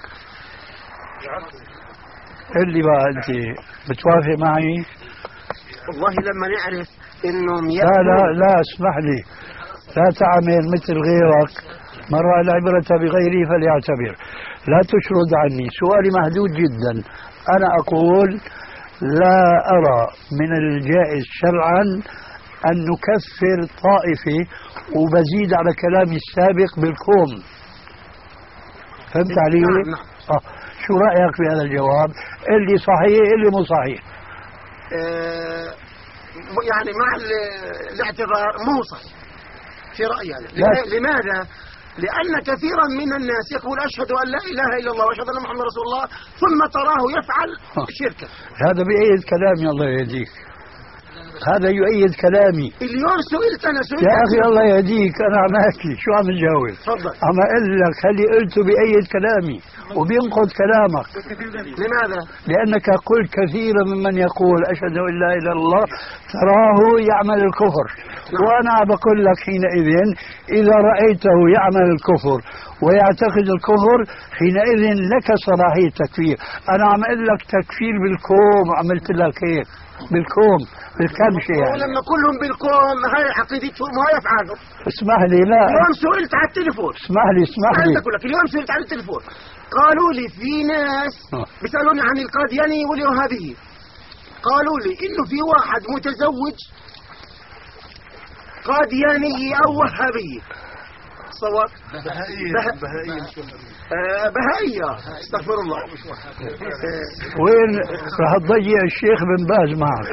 اللي بقى أنت بتوافق معي؟ والله لما نعرف إنهم لا لا لا اسمح لي، لا تعمل مثل غيرك، من رأى العبرة بغيره فليعتبر. لا تشرد عني، سؤالي محدود جدا. أنا أقول لا أرى من الجائز شرعا أن نكفر طائفة، وبزيد على كلامي السابق بالكوم. فهمت علي؟ نعم. آه. شو رأيك في هذا الجواب؟ اللي صحيح اللي مو صحيح. آه يعني مع الاعتبار مو صحيح في رأيي أنا. لماذا؟ لأن كثيرا من الناس يقول أشهد أن لا إله إلا الله وأشهد أن محمد رسول الله ثم تراه يفعل شركا. هذا بيأيد كلامي الله يهديك، هذا يؤيد كلامي. اليوم سئلت أنا سئلت يا أخي الله يهديك، أنا عم أحكي شو عم تجاوب؟ تفضل. عم أقول لك هل قلته بأيد كلامي وبينقض كلامك. لماذا؟ لأنك قلت كثيرا ممن يقول أشهد أن لا إله إلا الله تراه يعمل الكفر. نعم. وأنا بقول لك حينئذ إذا رأيته يعمل الكفر ويعتقد الكفر حينئذ لك صلاحية تكفير. أنا عم أقول لك تكفير بالكوم، عملت لك هيك بالكوم بالكم شيء يعني. ولما كلهم بالكوم هاي عقيدتهم وهاي أفعالهم. اسمح لي، لا اليوم سئلت على التليفون. اسمح لي اسمح لي أقول لك اليوم سئلت على التليفون، قالوا لي في ناس بيسألوني عن القادياني والوهابية، قالوا لي إنه في واحد متزوج قادياني أو وهابي، صواب بهائية به- بهائية آه، بهائية استغفر الله. وين راح تضيع الشيخ بن باز معك؟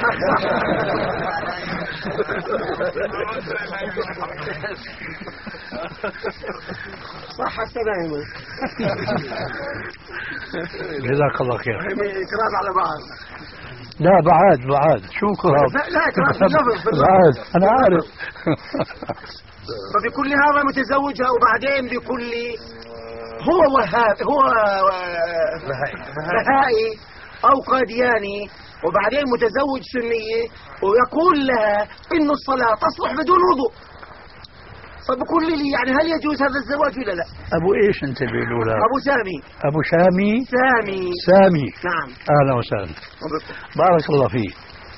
صح السلام. جزاك الله خير. كلام على بعض. لا بعد بعد شو كراب؟ لا لا كلام في اللفظ في اللفظ. بعد أنا عارف. فبكل هذا متزوجها وبعدين بيقول لي هو وهاب هو بهائي أو قادياني وبعدين متزوج سنية ويقول لها إنه الصلاة تصلح بدون وضوء. فبقول لي يعني هل يجوز هذا الزواج ولا لا؟ أبو إيش أنت بيقولوا له؟ أبو سامي. أبو شامي. سامي. سامي. نعم. أهلا وسهلا. بارك الله فيك.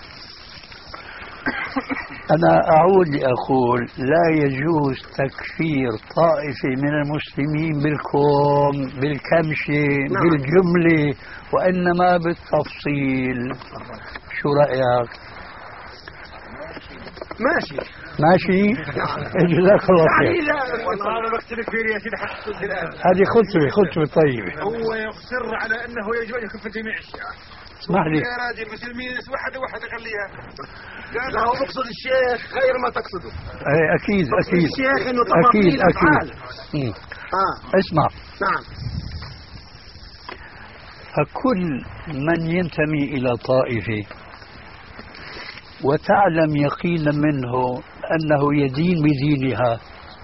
أنا أعود لأقول لا يجوز تكفير طائفة من المسلمين بالكوم بالكمشة نعم. بالجملة وإنما بالتفصيل. شو رأيك؟ ماشي. ماشي؟ جزاك الله يعني خير. لا والله أنا بختلف فيه يا سيدي حق الآن. هذه خطبة خطبة طيبة. هو يصر على أنه يجب أن يكون في جميع الشيعة. اسمح لي. يا راجل المسلمين واحدة واحدة خليها. قال لا هو مقصد الشيخ غير ما تقصده. أي أكيد أكيد الشيخ إنه أكيد تفاصيل أفعال. أكيد. مم. آه. اسمع. نعم. فكل من ينتمي إلى طائفة وتعلم يقينا منه أنه يدين بدينها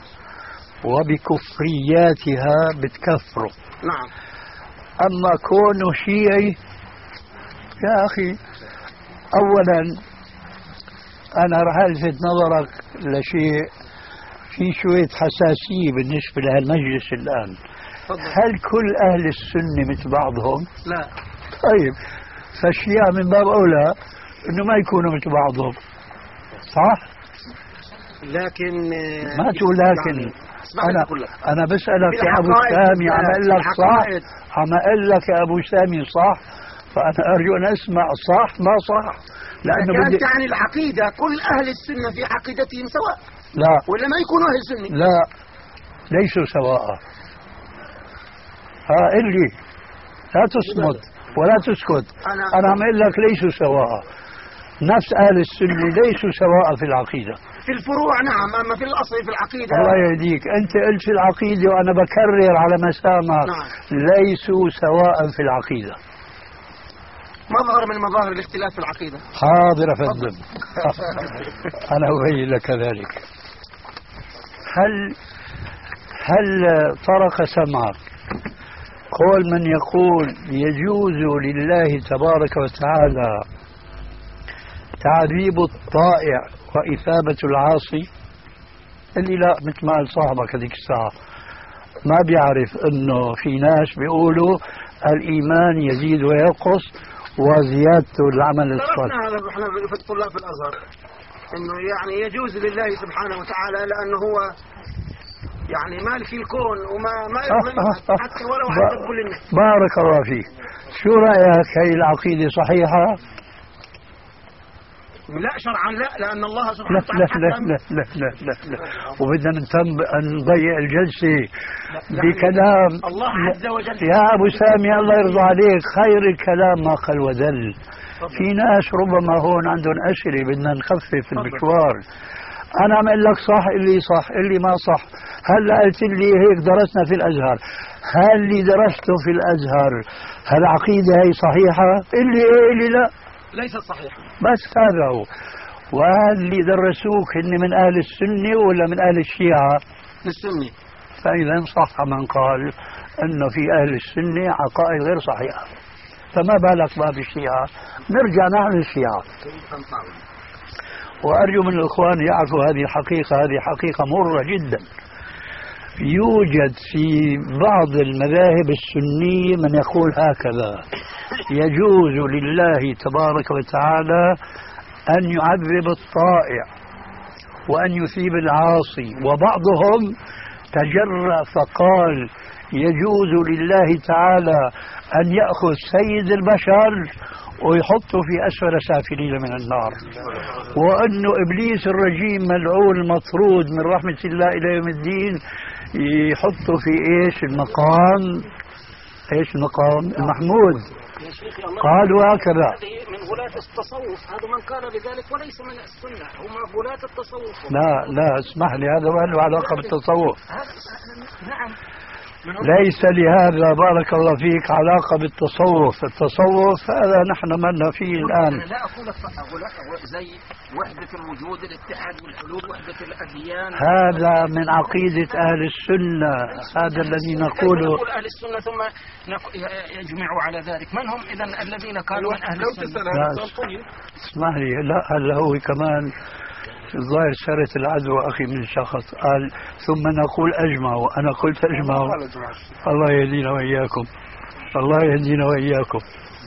وبكفرياتها بتكفره. نعم. أما كونه شيعي يا أخي أولا أنا رح ألفت نظرك لشيء في شوية حساسية بالنسبة لهالمجلس الآن. هل كل أهل السنة مثل بعضهم؟ لا. طيب فالشيعة من باب أولى أنه ما يكونوا مثل بعضهم صح؟ لكن ما تقول لكن يعني أنا أنا بسألك يا أبو بالحقائق سامي عم أقول لك صح بالحقائق. عم أقول لك يا أبو سامي صح فأنا أرجو أن أسمع صح ما صح لأنه كانت بدي يعني العقيدة كل أهل السنة في عقيدتهم سواء لا ولا ما يكونوا أهل سنة. لا ليسوا سواء. ها اللي لا تصمت ولا تسكت. أنا- أنا عم أقول لك ليسوا سواء. نفس أهل السنة ليسوا سواء في العقيدة. في الفروع نعم أما في الأصل في العقيدة الله يهديك أنت قلت في العقيدة وأنا بكرر على مسامك نعم. ليسوا سواء في العقيدة. مظهر من مظاهر الاختلاف في العقيدة. حاضر أفندم. أنا أبين لك ذلك. هل هل طرق سمعك قول من يقول يجوز لله تبارك وتعالى تعذيب الطائع وإثابة العاصي؟ اللي لا مثل ما قال صاحبك هذيك الساعة ما بيعرف انه في ناس بيقولوا الإيمان يزيد وينقص وزيادته العمل الصالح. درسنا هذا احنا في الطلاب في الأزهر انه يعني يجوز لله سبحانه وتعالى لأنه هو يعني مالك الكون وما ما يظلم حتى ولو حتى كل الناس. بارك الله فيك. شو رأيك هي العقيدة صحيحة؟ لا شرعا لا لأن الله لا سبحانه لا وتعالى لا لا لا لا لا, لا. وبدنا نتم نضيع الجلسة بكلام الله عز وجل. يا أبو سامي الله يرضى عليك خير الكلام ما قل ودل. في ناس ربما هون عندهم أسئلة بدنا نخفف المشوار. أنا عم أقول لك صح اللي صح اللي ما صح. هلا قلت لي هيك درسنا في الأزهر. هل اللي درسته في الأزهر هالعقيدة هي صحيحة؟ اللي إيه اللي لا ليست صحيحة. بس هذا هو. وهل اللي درسوك هن من أهل السنة ولا من أهل الشيعة؟ للسنة. فإذا صح من قال أنه في أهل السنة عقائد غير صحيحة فما بالك باب الشيعة. نرجع نحن الشيعة وأرجو من الإخوان يعرفوا هذه الحقيقة. هذه حقيقة مرة جدا. يوجد في بعض المذاهب السنية من يقول هكذا يجوز لله تبارك وتعالى أن يعذب الطائع وأن يثيب العاصي. وبعضهم تجرأ فقال يجوز لله تعالى أن يأخذ سيد البشر ويحطوا في أسفل سافلين من النار، وأنه إبليس الرجيم ملعون المطرود من رحمة الله إلى يوم الدين يحطوا في إيش المقام، إيش المقام المحمود. قالوا هكذا من غلاة التصوف، هذا من قال بذلك وليس من السنة، هم غلاة التصوف. لا لا اسمح لي، هذا ما له علاقة بالتصوف. نعم. ليس لهذا بارك الله فيك علاقة بالتصوف. التصوف هذا نحن منا فيه الآن. أنا لا أقول زي وحدة الوجود، الاتحاد والحلول، وحدة الأديان، هذا من عقيدة أهل السنة، هذا الذي نقوله. نقول أهل السنة ثم يجمعوا على ذلك. من هم إذن الذين قالوا من أهل السنة؟ اسمح لي، لا هلا هو كمان الظاهر سارت العدوى أخي من شخص قال ثم نقول أجمعوا. أنا قلت أجمعوا؟ الله يهدينا وإياكم، الله يهدينا وإياكم.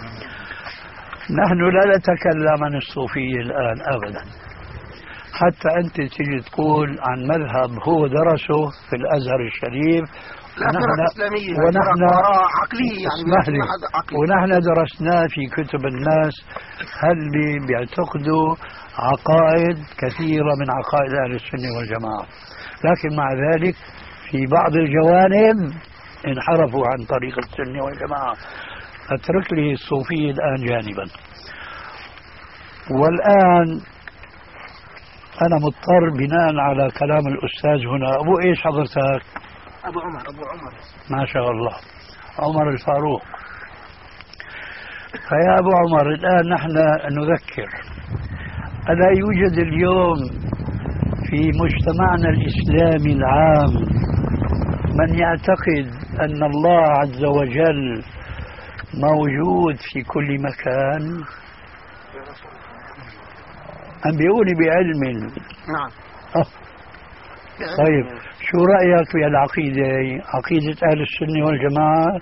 نحن لا نتكلم عن الصوفية الآن أبدا، حتى أنت تجي تقول عن مذهب هو درسه في الأزهر الشريف ونحن ونحن عقلية يعني ونحن درسناه في كتب الناس. هل بيعتقدوا عقائد كثيرة من عقائد أهل السنة والجماعة، لكن مع ذلك في بعض الجوانب انحرفوا عن طريق السنة والجماعة. اترك لي الصوفية الآن جانبا. والآن أنا مضطر بناء على كلام الأستاذ هنا. أبو إيش حضرتك؟ أبو عمر. أبو عمر ما شاء الله، عمر الفاروق. فيا أبو عمر الآن نحن نذكر، ألا يوجد اليوم في مجتمعنا الإسلامي العام من يعتقد أن الله عز وجل موجود في كل مكان؟ أنبئوني بعلم. نعم. أه. طيب شو رأيك في العقيدة، عقيدة أهل السنة والجماعة؟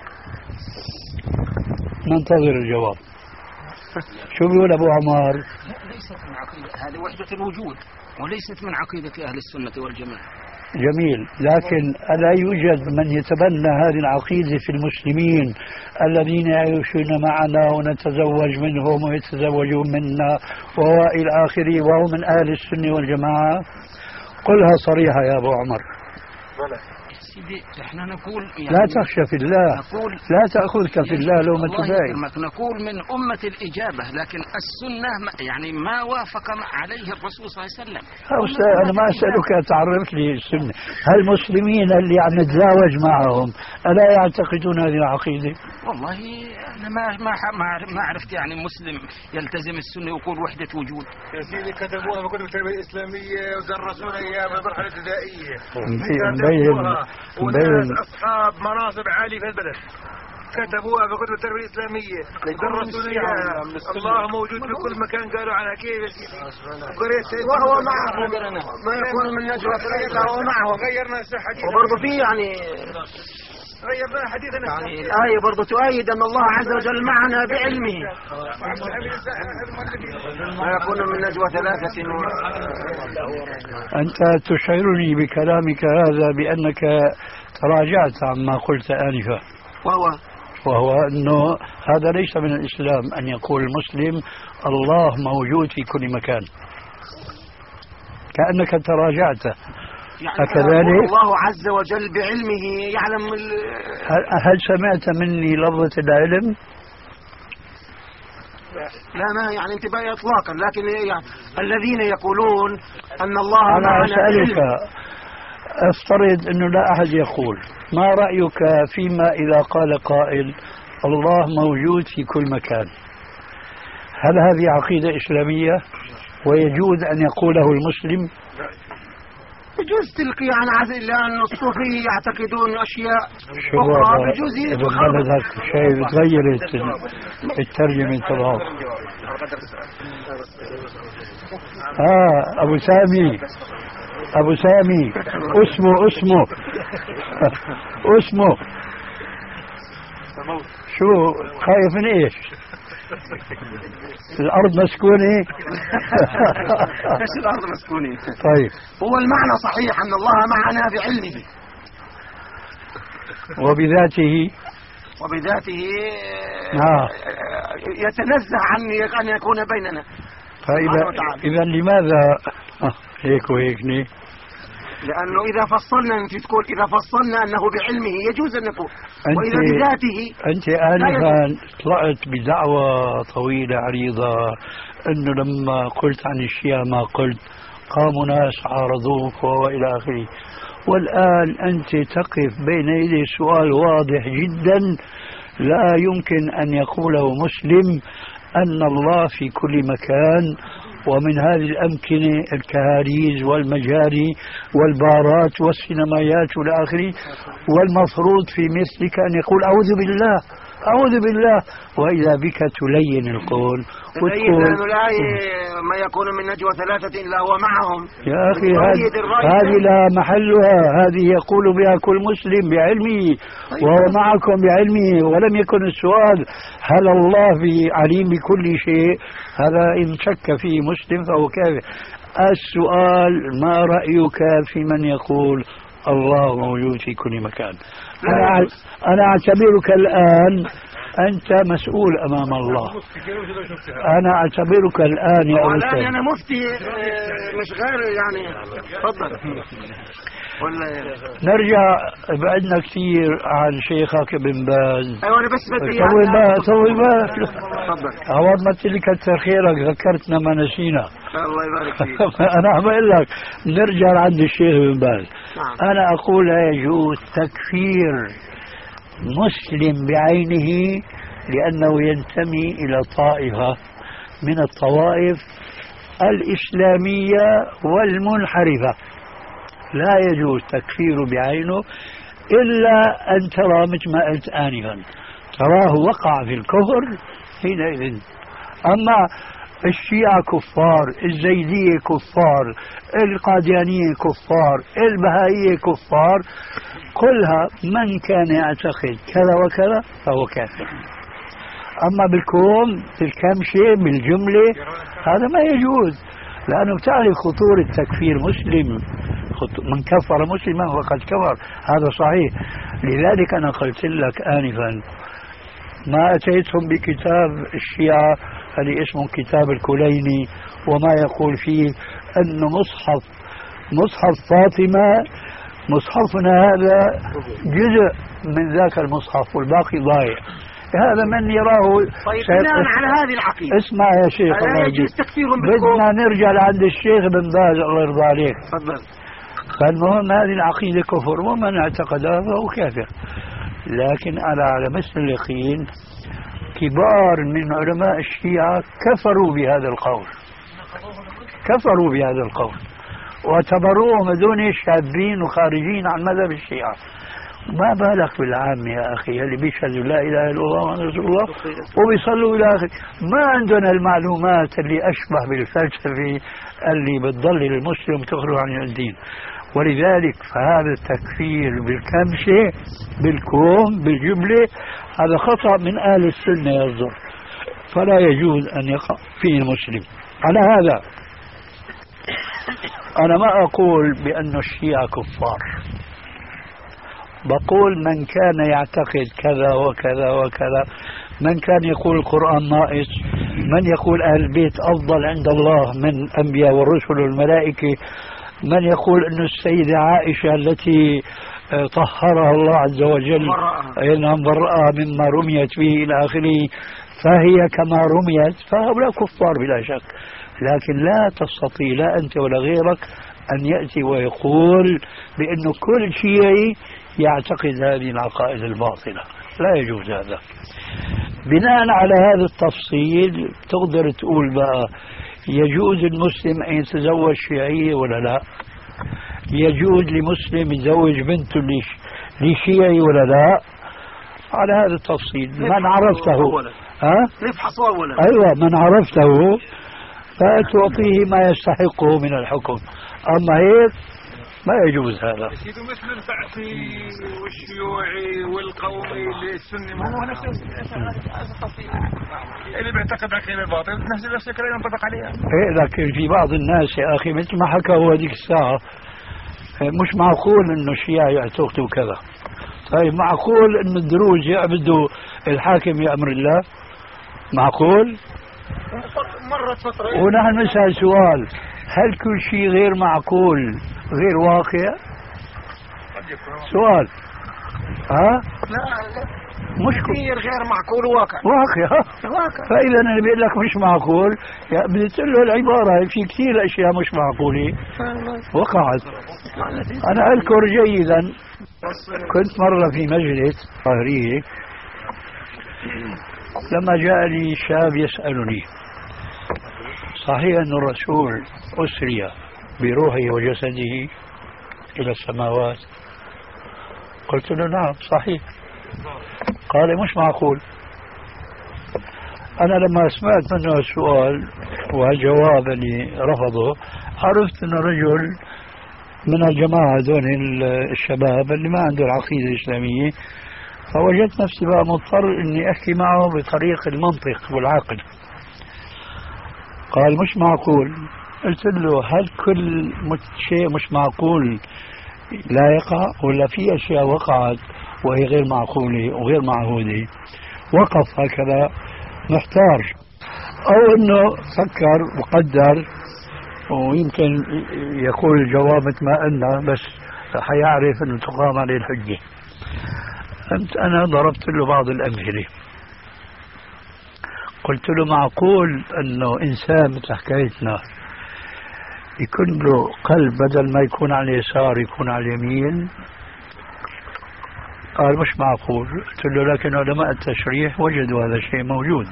ننتظر الجواب. شو بيقول أبو عمر؟ ليست من عقيدة، هذه وحدة الوجود وليست من عقيدة أهل السنة والجماعة. جميل، لكن ألا يوجد من يتبنى هذه العقيدة في المسلمين الذين يعيشون معنا ونتزوج منهم ويتزوجون منا وإلى آخره وهو من أهل السنة والجماعة؟ قلها صريحة يا أبو عمر. سيدي احنا نقول يعني لا تخشى في الله، نقول لا تأخذك في الله لومة لائم. نقول من أمة الإجابة، لكن السنة يعني ما وافق عليه الرسول صلى الله عليه وسلم. أستاذ أنا ما أسألك تعرف لي السنة. هالمسلمين اللي عم نتزاوج معهم ألا يعتقدون هذه العقيدة؟ والله أنا ما ما ما ما عرفت يعني مسلم يلتزم السنة ويقول وحدة وجود. يا سيدي كتبوها بكتب التربية الإسلامية ودرسونا إياها بالمرحلة الابتدائية. مبين وناس أصحاب مناصب عالية في البلد كتبوها بكتب التربية الإسلامية درسونا إياها. الله موجود في كل مكان قالوا عنها كيف يا سيدي؟ وهو معهم ما يكون من نجوى ثلاثة وهو معهم. غيرنا الحديث وبرضه في يعني غيرنا حديثنا يعني الآية برضه تؤيد أن الله عز وجل معنا بعلمه. ما يكون من نجوى ثلاثة. أنت تشعرني بكلامك هذا بأنك تراجعت عما قلت آنفا، وهو وهو أنه هذا ليس من الإسلام أن يقول المسلم الله موجود في كل مكان، كأنك تراجعت. يعني أكذلك؟ الله عز وجل بعلمه يعلم ال... هل, هل سمعت مني لفظة العلم؟ لا ما يعني انتباه إطلاقا، لكن يعني الذين يقولون أن الله أنا أسألك، أفترض أنه لا أحد يقول، ما رأيك فيما إذا قال قائل الله موجود في كل مكان؟ هل هذه عقيدة إسلامية ويجوز أن يقوله المسلم؟ يجوز تلقي عن عزل، لأن الصوفية يعتقدون أشياء شو أخرى بجوز إذا غلطك شيء تغيرت الترجمة تبعه. آه أبو سامي، أبو سامي اسمه اسمه اسمه شو خايف من إيش؟ الأرض مسكونة. ايش الأرض مسكونة؟ طيب هو المعنى صحيح أن الله معنا بعلمه وبذاته. وبذاته آه. يتنزه عن أن يكون بيننا. فإذا إذا لماذا آه هيك وهيك ليه؟ لأنه إذا فصلنا أنت تقول إذا فصلنا أنه بعلمه يجوز أن نقول، وإذا بذاته. أنت آنفا طلعت بدعوة طويلة عريضة أنه لما قلت عن الشيعة ما قلت قاموا ناس عارضوك وإلى آخره، والآن أنت تقف بين يدي سؤال واضح جدا لا يمكن أن يقوله مسلم أن الله في كل مكان، ومن هذه الأمكنة الكهاريز والمجاري والبارات والسينمايات والى آخره، والمفروض في مثلك أن يقول أعوذ بالله أعوذ بالله، وإذا بك تلين القول وتقول لا ما يكون من نجوى ثلاثة إلا هو معهم. يا أخي هذه لا محلها، هذه يقول بها كل مسلم بعلمه وهو معكم بعلمه، ولم يكن السؤال هل الله عليم بكل شيء، هذا إن شك فيه مسلم فهو كافر. السؤال ما رأيك في من يقول الله موجود في كل مكان؟ أنا أنا أعتبرك الآن أنت مسؤول أمام الله، أنا أعتبرك الآن يا أستاذ أنا مفتي مش غير يعني. تفضل. نرجع بعدنا كثير عن شيخك ابن باز. أيوة أنا بس بدي طول ما طول ما تفضل. أول ما تلك كثر خيرك ذكرتنا ما نسينا. الله يبارك فيك. أنا عم أقول لك نرجع عند الشيخ ابن باز. نعم. أنا أقول لا يجوز تكفير مسلم بعينه لأنه ينتمي إلى طائفة من الطوائف الإسلامية والمنحرفة. لا يجوز تكفير بعينه إلا أن ترى مثل ما قلت آنفا، تراه وقع في الكفر حينئذ. أما الشيعة كفار، الزيدية كفار، القاديانية كفار، البهائية كفار، كلها من كان يعتقد كذا وكذا فهو كافر. أما بالكوم بالكمشة بالجملة هذا ما يجوز، لأنه بتعرف خطورة تكفير مسلم، من كفر مسلما فقد كفر، هذا صحيح. لذلك أنا قلت لك آنفا ما أتيتهم بكتاب الشيعة اللي اسمه كتاب الكليني وما يقول فيه أن مصحف مصحف فاطمة مصحفنا هذا جزء من ذاك المصحف والباقي ضايع. هذا من يراه. طيب بناء على هذه العقيدة اسمع يا شيخ الله يجزيك، بدنا نرجع لعند الشيخ بن باز الله يرضى عليك. تفضل. فالمهم هذه العقيدة كفر، ومن اعتقدها فهو كافر. لكن على على مثل اليقين كبار من علماء الشيعة كفروا بهذا القول، كفروا بهذا القول واعتبروهم هذول شاذين وخارجين عن مذهب الشيعة. ما بالك بالعام يا أخي اللي بيشهدوا لا إله إلا الله محمد رسول الله وبيصلوا إلى آخره، ما عندنا المعلومات اللي أشبه بالفلسفة اللي بتضل المسلم تخرج عن الدين. ولذلك فهذا التكفير بالكمشة بالكوم بالجملة هذا خطأ من أهل السنة يصدر، فلا يجوز أن يقع فيه المسلم. على هذا أنا ما أقول بأن الشيعة كفار، بقول من كان يعتقد كذا وكذا وكذا، من كان يقول القرآن ناقص، من يقول أهل البيت أفضل عند الله من الأنبياء والرسل والملائكة، من يقول أن السيدة عائشة التي طهرها الله عز وجل إنهم برأها مما رميت به إلى آخره فهي كما رميت، فهؤلاء كفار بلا شك. لكن لا تستطيع لا أنت ولا غيرك أن يأتي ويقول بأنه كل شيء يعتقد هذه العقائد الباطلة، لا يجوز هذا. بناء على هذا التفصيل تقدر تقول بقى يجوز المسلم أن يتزوج شيعية ولا لا؟ يجوز لمسلم يتزوج بنته لشيعي ولا لا؟ على هذا التفصيل من عرفته ها؟ نفحص أولا. أيوة من عرفته فتعطيه ما يستحقه من الحكم، أما هيك ما يجوز هذا. سيدو مثل البعثي والشيوعي والقومي السني ما هو نفس التفصيل اللي بيعتقد عقيدة باطل نفس الفكرة ينطبق عليها. إيه لكن في بعض الناس يا أخي مثل ما حكى هو هذيك الساعة مش معقول إنه الشيعة يعتقدوا كذا، طيب معقول أن الدروز يعبدوا الحاكم بأمر الله؟ معقول؟ مرت فترة ونحن نسأل سؤال، هل كل شيء غير معقول غير واقع؟ سؤال. ها؟ لا مش كثير غير معقول وواقع. واقع. واقع. فإذا أنا بقول لك مش معقول، بدي تقول له العبارة في كثير أشياء مش معقولة وقعت. أنا أذكر جيدا كنت مرة في مجلس ظاهرية، لما جاءني شاب يسألني صحيح أن الرسول أسري بروحه وجسده إلى السماوات؟ قلت له نعم صحيح. قال مش معقول. أنا لما سمعت منه السؤال والجواب اللي رفضه عرفت أنه رجل من الجماعة دون الشباب اللي ما عنده العقيدة الإسلامية، فوجدت نفسي بقى مضطر أني أحكي معه بطريق المنطق والعقل. قال مش معقول. قلت له هل كل شيء مش معقول لا يقع، ولا في أشياء وقعت وهي غير معقولة وغير معهودة؟ وقف هكذا محتار، أو أنه فكر وقدر ويمكن يقول الجواب مثل ما قلنا، بس حيعرف أنه تقام عليه الحجة. أنا ضربت له بعض الأمثلة، قلت له معقول أنه إنسان مثل حكايتنا يكون له قلب بدل ما يكون على اليسار يكون على اليمين؟ قال مش معقول. قلت له لكن علماء التشريح وجدوا هذا الشيء موجود.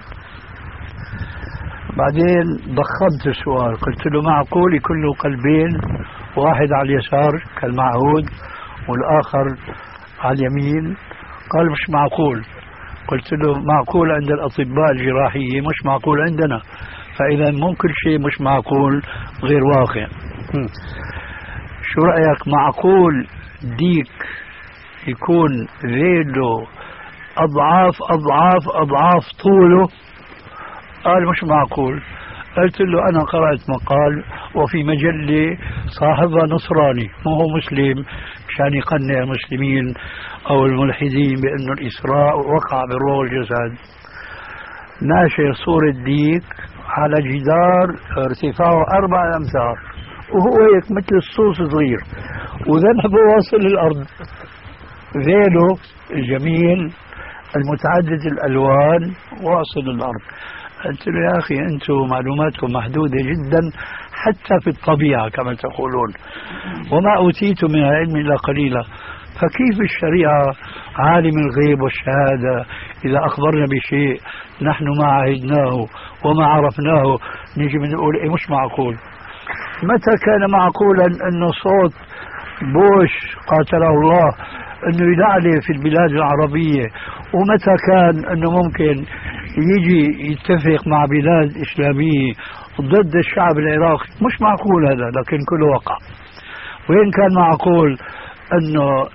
بعدين ضخمت السؤال، قلت له معقول يكون له قلبين، واحد على اليسار كالمعهود والآخر على اليمين؟ قال مش معقول. قلت له معقول عند الأطباء الجراحية، مش معقول عندنا. فإذا ممكن شيء مش معقول غير واقع. شو رأيك معقول ديك يكون ذيله أضعاف أضعاف أضعاف طوله؟ قال مش معقول. قلت له أنا قرأت مقال وفي مجلة صاحبها نصراني مو هو مسلم مشان يقنع المسلمين أو الملحدين بأنه الإسراء وقع بالروح والجسد، ناشر صورة ديك على جدار ارتفاعه أربع أمتار وهو هيك مثل الصوص صغير وذنبه واصل للأرض، ذيله الجميل المتعدد الألوان واصل للأرض. قلت له يا أخي أنتم معلوماتكم محدودة جدا حتى في الطبيعة كما تقولون، وما أوتيتم من العلم إلا قليلا، فكيف الشريعة عالم الغيب والشهادة إذا أخبرنا بشيء نحن ما عهدناه وما عرفناه نجي بنقول إيه مش معقول؟ متى كان معقولا أنه صوت بوش قاتله الله أنه يلعلي في البلاد العربية، ومتى كان أنه ممكن يجي يتفق مع بلاد إسلامية ضد الشعب العراقي؟ مش معقول هذا، لكن كله وقع. وين كان معقول أنه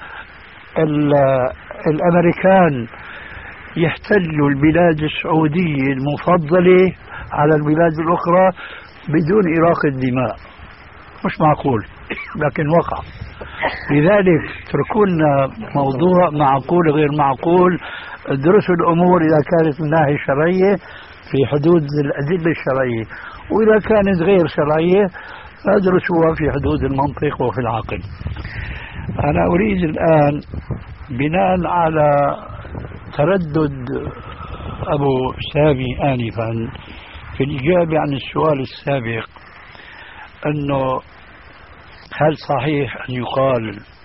الأمريكان يحتلوا البلاد السعودية المفضلة على البلاد الأخرى بدون إراقة دماء؟ مش معقول، لكن وقع. لذلك تركونا موضوع معقول غير معقول، ادرسوا الأمور إذا كانت من الناحية الشرعية في حدود الأدلة الشرعية، وإذا كانت غير شرعية فادرسوها في حدود المنطق وفي العقل. أنا أريد الآن بناء على تردد أبو سامي آنفا في الإجابة عن السؤال السابق أنه هل صحيح أن يقال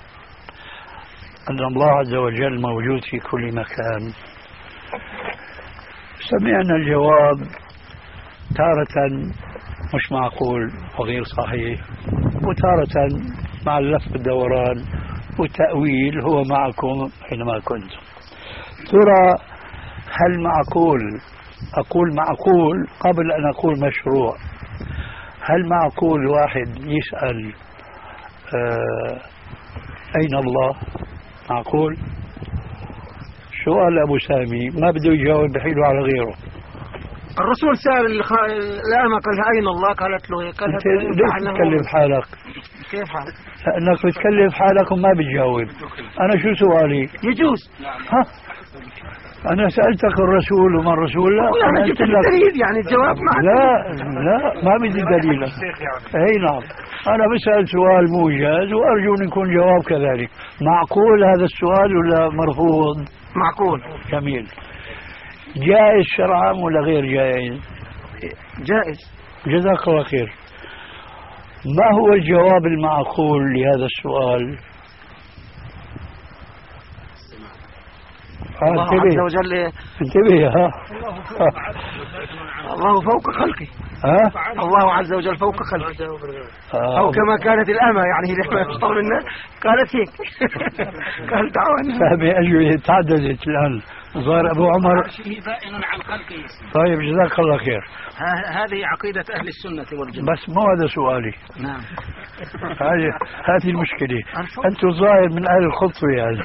أن الله عز وجل موجود في كل مكان؟ سمعنا الجواب تارة مش معقول وغير صحيح، وتارة مع اللف والدوران وتأويل هو معكم حينما كنتم. ترى هل معقول، أقول معقول قبل أن أقول مشروع، هل معقول واحد يسأل آه أين الله؟ معقول؟ سؤال أبو سامي ما بده يجاوب بحيله على غيره. الرسول سأل الخ... الأمة قال أين الله؟ قالت له قال انت ليش تكلف حالك؟ كيف حالك؟ لانك بتكلف حالك وما بتجاوب. انا شو سؤالي؟ يجوز. ها انا سالتك الرسول وما الرسول؟ لا انا جبت الدليل يعني الجواب ما لا لا ما بدي دليل. اي نعم انا بسال سؤال موجز وارجو ان يكون جواب كذلك. معقول هذا السؤال ولا مرفوض؟ معقول. جميل. جائز شرعا ولا غير جائز؟ جائز. جزاك الله خير. ما هو الجواب المعقول لهذا السؤال؟ الله عز وجل انتبه. ها الله فوق خلقه. ها الله عز وجل فوق خلقه. أو كما كانت الأمة يعني لما يشطر منا قالت هيك. قال دعوة فهمي أجوبة تعددت الآن. ظهر أبو عمر بائن عن خلقه. طيب جزاك الله خير. هذه عقيدة أهل السنة والجماعة. بس مو هذا سؤالي. نعم. هذه هذه المشكلة. أنتم ظاهر من أهل الخطوة يعني.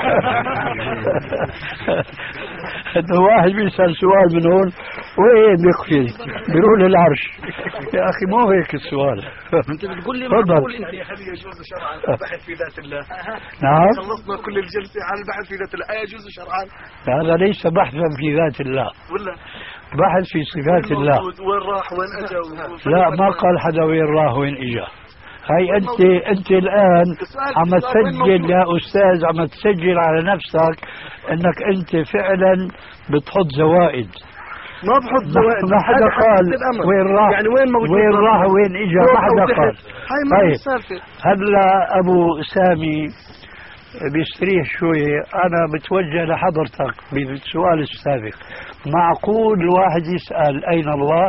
إنه واحد بيسأل سؤال من هون وين بيقفز بيروح للعرش. يا أخي مو هيك السؤال. أنت بتقول لي معقول أنت هل يجوز شرعا البحث في ذات الله؟ نعم. خلصنا كل الجلسة على البحث في ذات الله. يجوز شرعا؟ هذا ليس بحثا في ذات الله. ولا بحث في صفات الله. وين راح وين اجى؟ لا ما قال حدا وين راح وين اجى. هاي انت انت الان عم تسجل يا استاذ، عم تسجل على نفسك انك انت فعلا بتحط زوائد. ما بحط زوائد. ما حدا قال وين راح يعني وين موجود وين راح وين اجى، ما حدا قال. هاي ما هي السالفه. هلا ابو سامي بيستريح شوية. أنا بتوجه لحضرتك بالسؤال السابق. معقول الواحد يسأل أين الله؟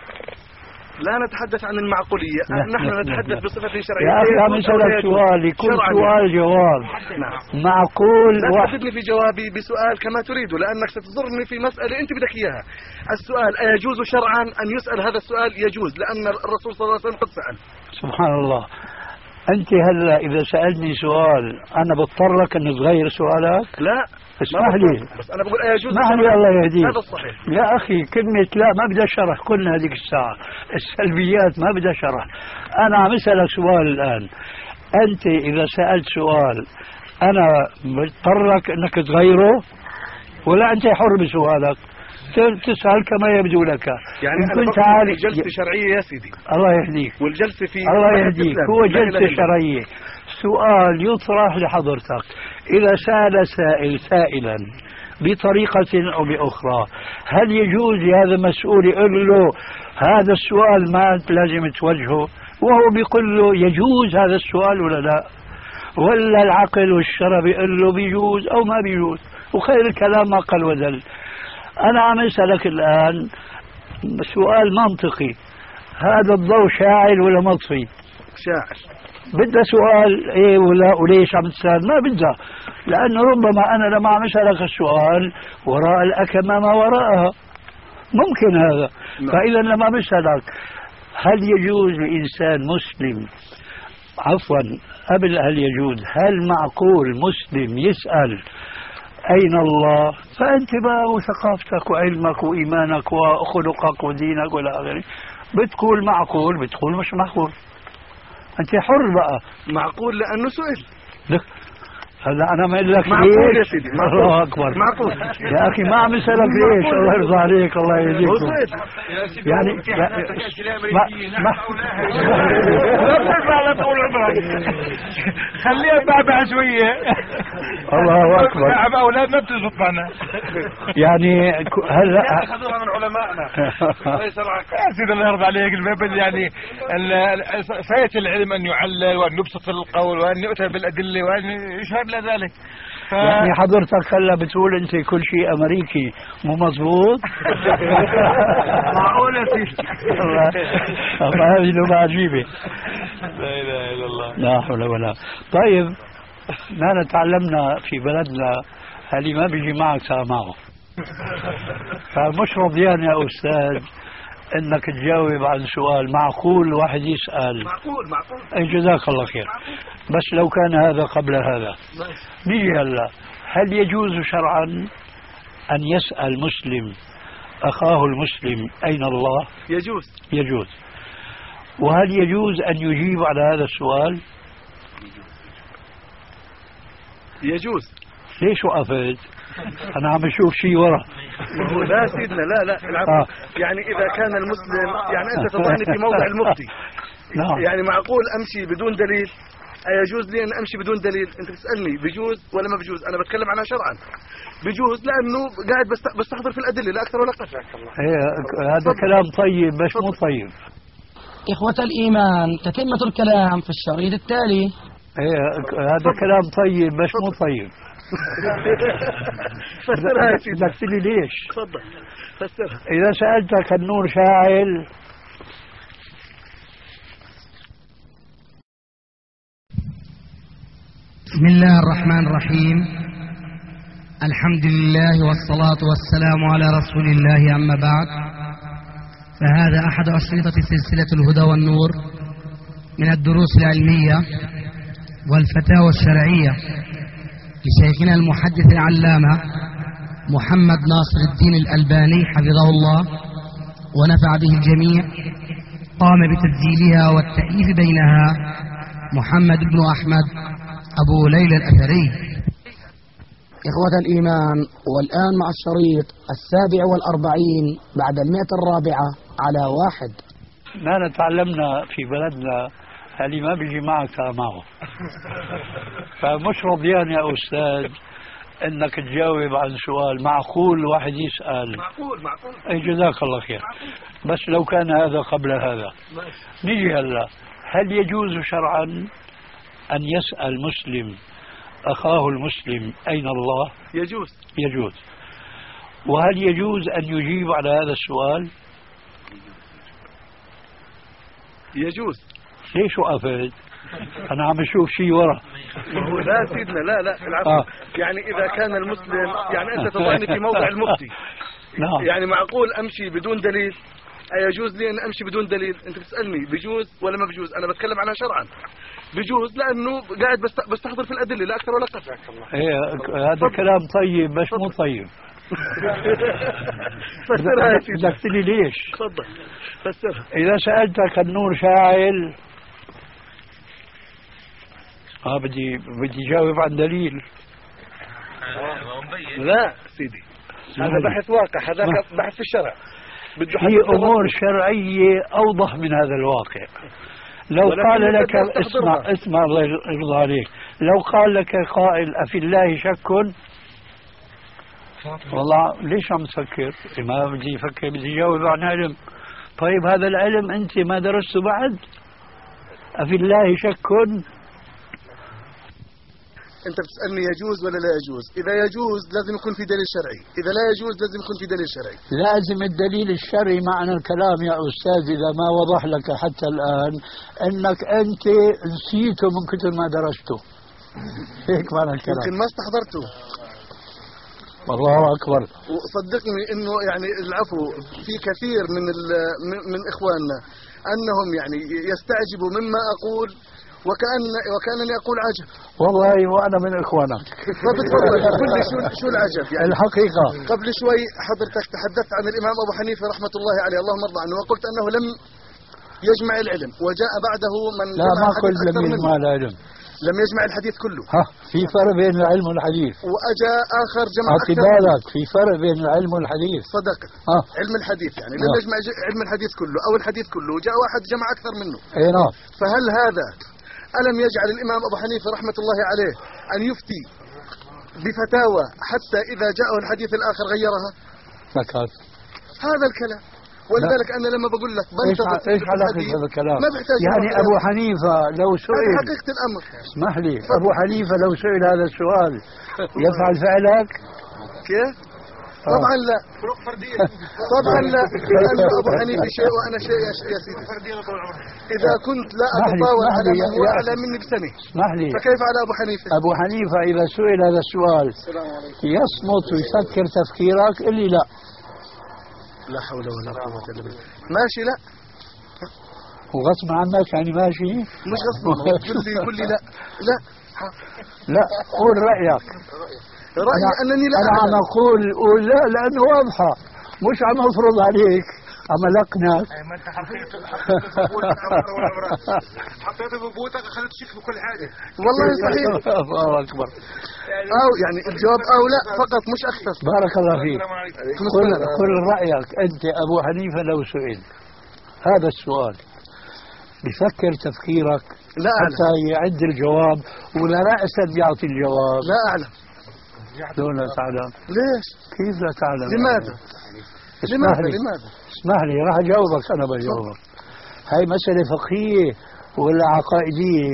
لا نتحدث عن المعقولية. نحن نتحدث بصفة شرعية. يا أخي عم أسألك سؤال يكون سؤال جواب. نعم. معقول لا واحد تحدثني في جوابي بسؤال كما تريد، لأنك ستضرني في مسألة أنت بدك إياها. السؤال أيجوز شرعا أن يسأل هذا السؤال؟ يجوز، لأن الرسول صلى الله عليه وسلم قد سأل. سبحان الله. أنت هلا إذا سألني سؤال أنا بضطرك أن تغير سؤالك؟ لا اسمح لي. بس أنا بقول أيجوز. اسمح لي الله يهديك. هذا الصحيح. يا أخي كلمة لا ما بدها شرح. كلنا هذيك الساعة السلبيات ما بدها شرح. أنا عم أسألك سؤال الآن. أنت إذا سألت سؤال أنا بضطرك أنك تغيره ولا أنت حر بسؤالك تسأل كما يبدو لك؟ يعني إن كنت عارف جلسة شرعية يا سيدي. الله يهديك. والجلسة في الله يهديك. هو جلسة شرعية. سؤال يطرح لحضرتك. إذا سأل سائل سائلا بطريقة أو بأخرى هل يجوز لهذا المسؤول يقول له هذا السؤال ما لازم توجهه وهو بيقول له يجوز هذا السؤال ولا لا؟ ولا العقل والشرع بيقول له بيجوز أو ما بيجوز؟ وخير الكلام ما قل ودل. أنا عم أسألك الآن سؤال منطقي. هذا الضوء شاعل ولا مطفي؟ شاعل. بدها سؤال إيه ولا وليش عم تسأل؟ ما بدها، لأنه ربما أنا لما عم أسألك السؤال وراء الأكمة ما وراءها ممكن هذا. فإذا لما بسألك هل يجوز لإنسان مسلم عفوا قبل هل يجوز هل معقول مسلم يسأل أين الله؟ فأنت بقى وثقافتك وعلمك وإيمانك وخلقك ودينك ولا آخره بتقول معقول بتقول مش معقول. أنت حر بقى. معقول لأنه سئل. هلا أنا ما أقول لك معقول يا ليش. سيدي. الله أكبر. معقول يا أخي ما عم أسألك ليش. الله يرضى عليك الله يهديك. يعني ما ما لا تقول خليها بعبع شوية. الله أكبر. بعبع أولادنا بتزبط معنا. يعني هلا أخذوها من علمائنا. يا سيدي الله يرضى عليك الباب يعني فايت العلم أن يعلل وأن يبسط القول وأن يؤتى بالأدلة وأن يشهد لذلك. ف... يعني حضرتك هلا بتقول انت كل شيء امريكي مو مزبوط؟ معقول يا سيدي. الله هذه لغة عجيبة. لا اله الا الله. لا حول ولا. طيب نحن تعلمنا في بلدنا اللي ما بيجي معك صار معه. فمش رضيان يا استاذ انك تجاوب عن سؤال معقول واحد يسأل. معقول معقول. اي جزاك الله خير. بس لو كان هذا قبل هذا نيجي هلا هل يجوز شرعا أن يسأل مسلم أخاه المسلم أين الله؟ يجوز. يجوز. وهل يجوز أن يجيب على هذا السؤال؟ يجوز. ليش وقفت؟ أنا عم أشوف شيء ورا. لا سيدنا لا لا العفو. آه. يعني إذا كان المسلم يعني أنت تضعني في موضع المفتي. نعم. يعني معقول أمشي بدون دليل؟ أيجوز لي أن أمشي بدون دليل؟ أنت تسألني بجوز ولا ما بجوز؟ أنا بتكلم عنها شرعا. بجوز لأنه قاعد بستحضر في الأدلة لا أكثر ولا أقل. هذا كلام طيب بس مو طيب. إخوة الإيمان، تتمة الكلام في الشريط التالي. هذا كلام طيب بس مو طيب. فسرها يا سيدي. بدك تقول لي ليش؟ تفضل فسرها. إذا سألتك النور شاعل بسم الله الرحمن الرحيم. الحمد لله والصلاة والسلام على رسول الله، أما بعد، فهذا أحد أشرطة سلسلة الهدى والنور من الدروس العلمية والفتاوى الشرعية لشيخنا المحدث العلامة محمد ناصر الدين الألباني حفظه الله ونفع به الجميع. قام بتسجيلها والتأليف بينها محمد بن أحمد أبو ليلى الأثري. إخوة الإيمان، والآن مع الشريط السابع والأربعين بعد المئة الرابعة على واحد. ما تعلمنا في بلدنا اللي ما بيجي معك معه. فمش رضيان يا أستاذ انك تجاوب عن سؤال معقول واحد يسأل. معقول معقول. اي جزاك الله خير. بس لو كان هذا قبل هذا. نيجي هلا، هل يجوز شرعا ان يسأل مسلم اخاه المسلم اين الله؟ يجوز. يجوز. وهل يجوز ان يجيب على هذا السؤال؟ يجوز. ليش وقفت؟ أنا عم أشوف شيء ورا. لا سيدنا لا لا العفو. آه. يعني إذا كان المسلم يعني أنت تضعني في موضع المفتي. نعم. يعني معقول أمشي بدون دليل؟ أيجوز لي أن أمشي بدون دليل؟ أنت بتسألني بجوز ولا ما بجوز؟ أنا بتكلم عنها شرعا. بجوز لأنه قاعد بستحضر في الأدلة لا أكثر ولا أقل. إيه هذا كلام طيب بس مو طيب. فسرها يا سيدي. بدك تقول لي ليش؟ تفضل فسرها. إذا سألتك النور شاعل اه بدي بدي جاوب عن دليل. لا سيدي هذا بحث واقع، هذا بحث في الشرع. في امور شرعيه اوضح من هذا الواقع. لو قال لك اسمع اسمع الله يرضى عليك، لو قال لك قائل افي الله شك، والله ليش عم تفكر؟ ما بدي افكر، بدي جاوب عن علم. طيب هذا العلم انت ما درسته بعد؟ افي الله شك؟ أنت بتسألني يجوز ولا لا يجوز؟ إذا يجوز لازم يكون في دليل شرعي، إذا لا يجوز لازم يكون في دليل شرعي. لازم الدليل الشرعي. معنى الكلام يا أستاذ إذا ما وضح لك حتى الآن أنك أنت نسيته من كثر ما درسته. هيك معنى الكلام. يمكن ما استحضرته. والله أكبر. وصدقني إنه يعني العفو في كثير من من إخواننا أنهم يعني يستعجبوا مما أقول وكأن وكأنني أقول عجب. والله وأنا من إخوانك. فبتفضل قل لي شو شو العجب يعني. الحقيقة قبل شوي حضرتك تحدثت عن الإمام أبو حنيفة رحمة الله عليه اللهم ارضى عنه، وقلت أنه لم يجمع العلم وجاء بعده من لا ما قلت لم يجمع العلم، لم يجمع الحديث كله. ها في فرق بين العلم والحديث. وأجا آخر جمع أكثر. بالك في فرق بين العلم والحديث. صدقت. ها علم الحديث يعني لم يجمع علم الحديث كله أو الحديث كله، جاء واحد جمع أكثر منه. أي نعم. فهل هذا ألم يجعل الإمام أبو حنيفة رحمة الله عليه أن يفتي بفتاوى حتى إذا جاءه الحديث الآخر غيرها؟ فكرت هذا الكلام. ولذلك أنا لما بقول لك بنتظر ايش علاقة هذا الكلام؟ ما بحتاج يعني أبو حنيفة لو سئل، هذه حقيقة الأمر. اسمح لي، أبو حنيفة لو سئل هذا السؤال يفعل فعلك؟ كيف؟ طبعا لا. طبعا لا، لأن أبو حنيفة شيء وأنا شيء يا سيدي. إذا كنت لا أتطاول على من هو أعلى مني بسنة، اسمح لي، فكيف على أبو حنيفة؟ أبو حنيفة إذا سئل هذا السؤال يصمت ويفكر تفكيرك اللي لا. لا حول ولا قوة إلا بالله. ماشي لا. وغصب عنك يعني ماشي؟ مش غصب عنك. قل لي قل لي لا لا لا قول رأيك. رأيي أنني لا أنا عم أقول قول لا لأنه واضحة. مش عم افرض عليك، عم القنك. ما انت حطيت حطيته ببوتك اخذت شيك بكل حاجه. والله صحيح. الله اكبر. او يعني الجواب او لا فقط مش اكثر. بارك الله فيك. قل قل رايك انت. ابو حنيفه لو سئل هذا السؤال بفكر تفكيرك لا حتى يعد الجواب ولا رأسا يعطي الجواب؟ لا اعلم. دون لا تعلم. ليش؟ كيف لا تعلم؟ لماذا؟ اسمح لماذا؟ لي لماذا؟ اسمح لي راح اجاوبك. انا بجاوبك. هاي مسألة فقهية ولا عقائدية؟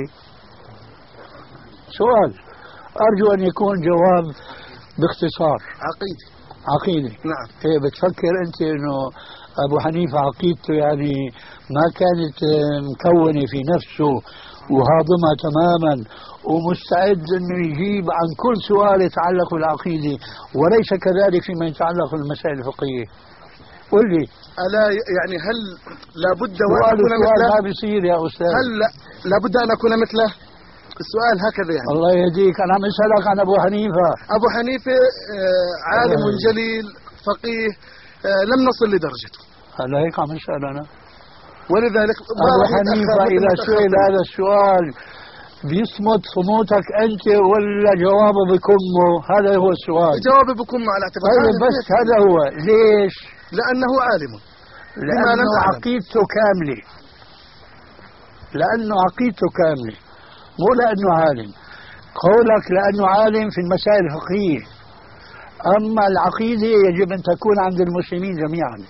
سؤال ارجو ان يكون جواب باختصار. عقيدة. عقيدة. نعم. ايه بتفكر انت انه ابو حنيفة عقيدته يعني ما كانت مكونة في نفسه وهاضمة تماما ومستعد انه يجيب عن كل سؤال يتعلق بالعقيدة وليس كذلك فيما يتعلق بالمسائل الفقهية؟ قل لي. الا يعني هل لابد وان اكون مثله؟ ما مثله؟ بيصير يا استاذ. هل لابد ان اكون مثله؟ السؤال هكذا يعني. الله يهديك. انا عم اسالك عن ابو حنيفة. ابو حنيفة آه عالم جليل فقيه، آه لم نصل لدرجته. هلا هيك عم اسال انا. ولذلك ابو حنيفة اذا سئل هذا السؤال بيصمت صموتك انت ولا جوابه بكمه؟ هذا هو السؤال. جوابي بكمه على اعتبار طيب بس هذا هو. ليش؟ لانه عالم. لانه عقيدته كامله. لانه عقيدته كامله مو لانه عالم. قولك لانه عالم في المسائل الفقهيه، اما العقيده يجب ان تكون عند المسلمين جميعا.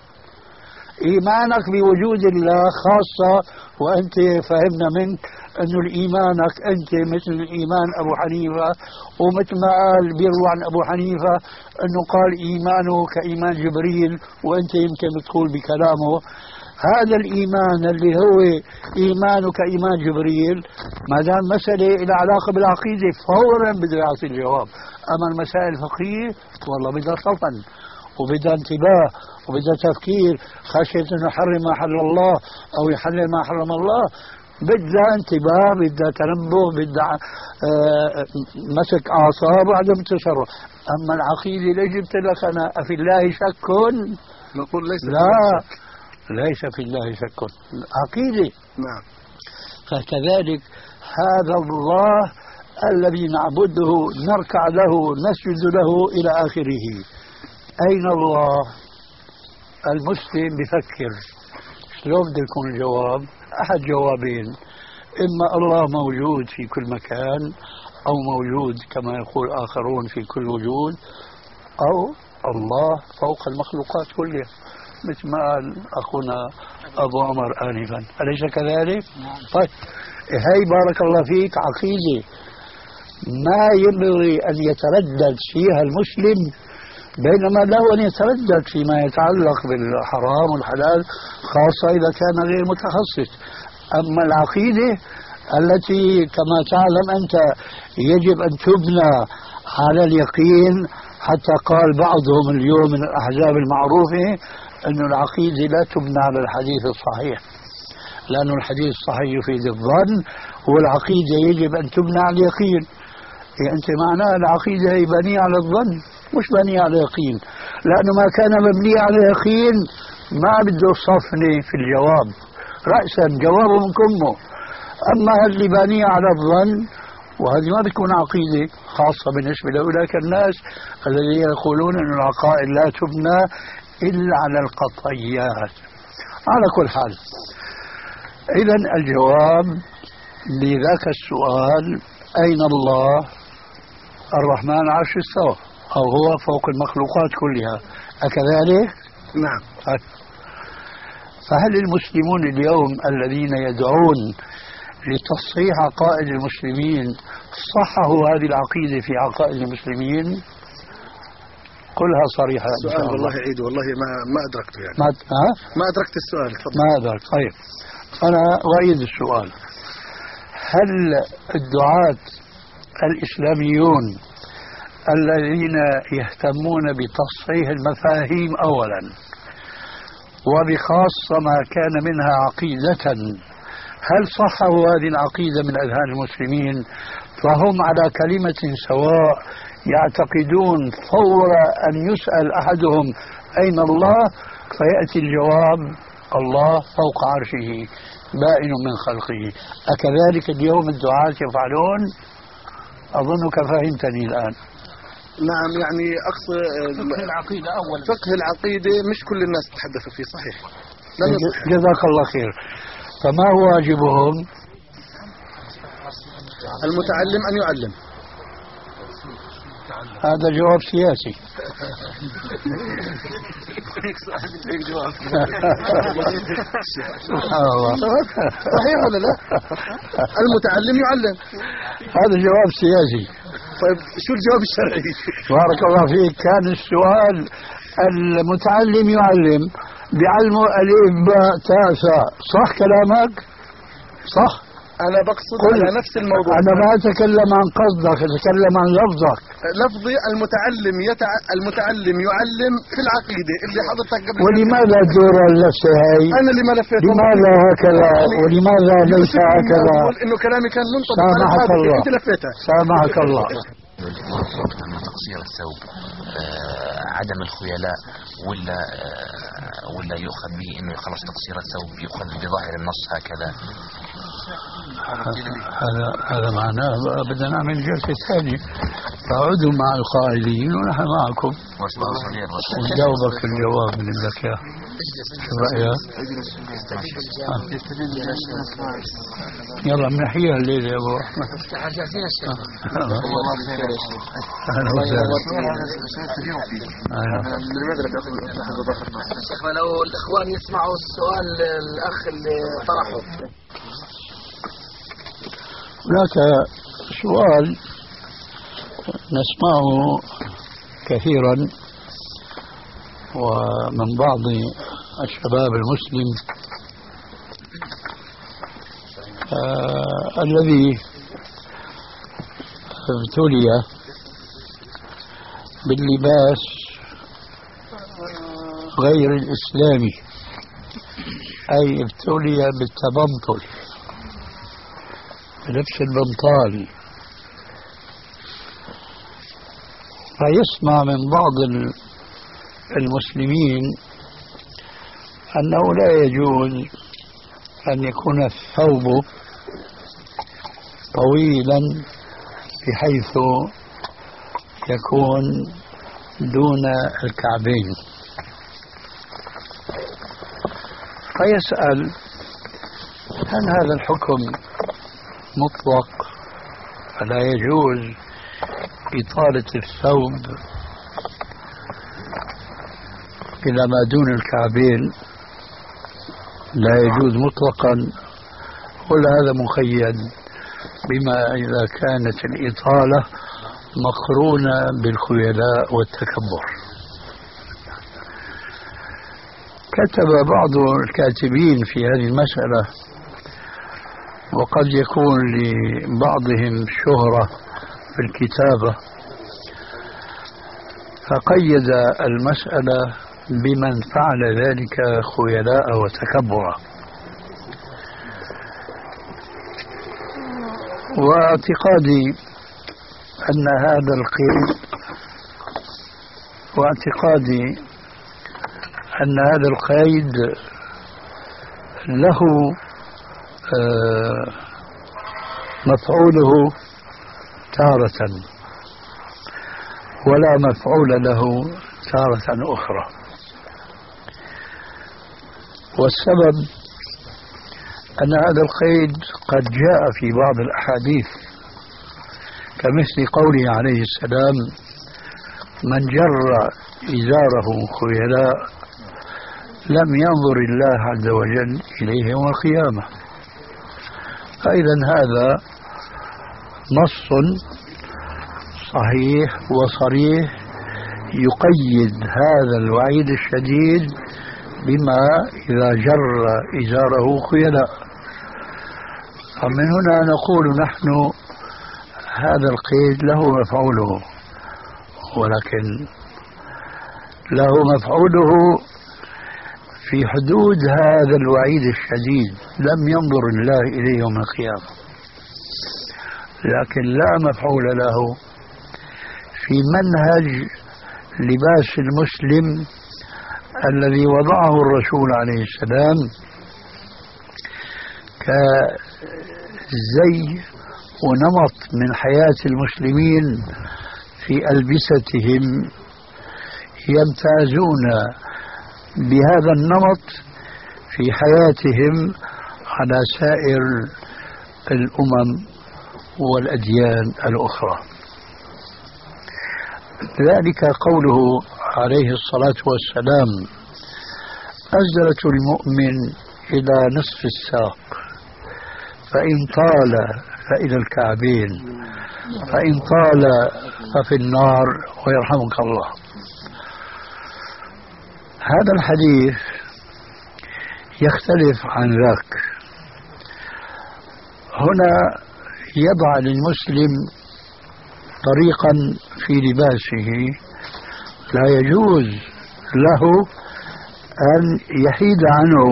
إيمانك بوجود الله خاصة، وأنت فهمنا منك أنه الإيمانك أنت مثل إيمان أبو حنيفة، ومثل ما قال بيروى عن أبو حنيفة أنه قال إيمانه كإيمان جبريل، وأنت يمكن بتقول بكلامه هذا الإيمان اللي هو إيمانه كإيمان جبريل. ما دام مسألة إلى علاقة بالعقيدة فورا بده يعطي الجواب. أما المسائل الفقهية والله بدها صفن وبدها انتباه وبدها تفكير، خشية انه يحرم ما حل الله او يحلل ما حرم الله، بدها انتباه، بدها تنبه، بدها آه مسك اعصاب وعدم التصرف. اما العقيدة اللي جبت لك انا افي الله شك، نقول ليس لا ليس في الله شك. عقيدة. نعم. فكذلك هذا الله الذي نعبده نركع له نسجد له الى اخره. أين الله؟ المسلم بفكر شلون بده يكون الجواب؟ أحد جوابين: إما الله موجود في كل مكان، أو موجود كما يقول آخرون في كل وجود، أو الله فوق المخلوقات كلها مثل ما قال أخونا أبو عمر آنفا. أليس كذلك؟ طيب هاي بارك الله فيك عقيدة ما ينبغي أن يتردد فيها المسلم، بينما له أن يتردد فيما يتعلق بالحرام والحلال خاصة إذا كان غير متخصص. أما العقيدة التي كما تعلم أنت يجب أن تبنى على اليقين، حتى قال بعضهم اليوم من الأحزاب المعروفة أن العقيدة لا تبنى على الحديث الصحيح، لأن الحديث الصحيح يفيد الظن، والعقيدة يجب أن تبنى على اليقين. يعني أنت معناه العقيدة هي بنية على الظن مش بنية على يقين، لأنه ما كان مبني على يقين ما بده صفني في الجواب، رأسا جوابه من كمه. أما اللي بنية على الظن وهذه ما بتكون عقيدة، خاصة بالنسبة لأولئك الناس الذين يقولون أن العقائد لا تبنى إلا على القطعيات. على كل حال، إذن الجواب لذاك السؤال أين الله؟ الرحمن عرش استوى، أو هو فوق المخلوقات كلها، أكذلك؟ نعم. فهل المسلمون اليوم الذين يدعون لتصحيح عقائد المسلمين صححوا هذه العقيدة في عقائد المسلمين؟ قلها صريحة. السؤال والله عيد والله ما ما أدركته يعني. ما ها؟ ما أدركت السؤال. ما أدرك. طيب أنا أعيد السؤال: هل الدعاة الإسلاميون الذين يهتمون بتصحيح المفاهيم أولا وبخاصة ما كان منها عقيدة، هل صحوا هذه العقيدة من أذهان المسلمين فهم على كلمة سواء، يعتقدون فور أن يسأل أحدهم أين الله؟ فيأتي الجواب الله فوق عرشه بائن من خلقه. أكذلك اليوم الدعاة يفعلون؟ أظنك فهمتني الآن. نعم، يعني أقصد فقه العقيدة أولا. فقه العقيدة مش كل الناس تتحدث فيه، صحيح. جزاك الله خير. فما هو واجبهم؟ المتعلم أن يعلم. هذا جواب سياسي. سبحان الله. صحيح ولا لا؟ المتعلم يعلم. هذا جواب سياسي. طيب شو الجواب الشرعي؟ بارك الله فيك. كان السؤال المتعلم يعلم، بيعلموا ألف باء تاء ثاء، صح كلامك؟ صح. أنا بقصد على نفس الموضوع. أنا ما أتكلم عن قصدك، أتكلم عن لفظك. لفظي المتعلم يتع... المتعلم يعلم في العقيدة اللي حضرتك قبل. ولماذا دور اللفة هاي؟ أنا اللي ما لفيت. لماذا هكذا؟ ولماذا ليس هكذا؟ أقول إنه كلامي كان منطبق على سامحك الله. أنت لفيتها. سامحك الله. من تقصير الثوب آه عدم الخيلاء ولا آه ولا يؤخذ به انه خلص تقصير الثوب يؤخذ بظاهر النص هكذا؟ هذا هذا معناه بدنا نعمل جلسة ثانية، فاقعدوا مع القائلين ونحن معكم ونجاوبك في الجواب من لك يا شو رأيك؟ يلا منحيها الليلة يا ابو احمد. اهلا وسهلا. شيخنا لو الاخوان يسمعوا السؤال الاخ اللي طرحه. هناك سؤال نسمعه كثيرا ومن بعض الشباب المسلم آه الذي ابتلي باللباس غير الإسلامي، أي ابتلي بالتبنطل، بلبس البنطال، فيسمع من بعض المسلمين أنه لا يجوز أن يكون الثوب طويلا بحيث يكون دون الكعبين، فيسأل هل هذا الحكم مطلق فلا يجوز إطالة الثوب إلى ما دون الكعبين، لا يجوز مطلقا، ولا هذا مقيد بما إذا كانت الإطالة مقرونة بالخيلاء والتكبر؟ كتب بعض الكاتبين في هذه المسألة، وقد يكون لبعضهم شهرة في الكتابة، فقيد المسألة بمن فعل ذلك خيلاء وتكبرا. واعتقادي أن هذا القيد واعتقادي أن هذا القيد له مفعوله تارة ولا مفعول له تارة أخرى، والسبب أن هذا القيد قد جاء في بعض الأحاديث كمثل قوله عليه السلام: من جر إزاره خيلاء لم ينظر الله عز وجل إليه يوم القيامة. فإذا هذا نص صحيح وصريح يقيد هذا الوعيد الشديد بما إذا جر إزاره خيلاء. فمن هنا نقول نحن هذا القيد له مفعوله، ولكن له مفعوله في حدود هذا الوعيد الشديد، لم ينظر الله إليه يوم القيامة، لكن لا مفعول له في منهج لباس المسلم الذي وضعه الرسول عليه السلام كزي ونمط من حياة المسلمين في ألبستهم، يمتازون بهذا النمط في حياتهم على سائر الأمم والأديان الأخرى. ذلك قوله عليه الصلاة والسلام: أزرة المؤمن إلى نصف الساق، فإن طال فإلى الكعبين، فإن طال ففي النار ويرحمك الله. هذا الحديث يختلف عن ذاك. هنا يضع للمسلم طريقا في لباسه لا يجوز له أن يحيد عنه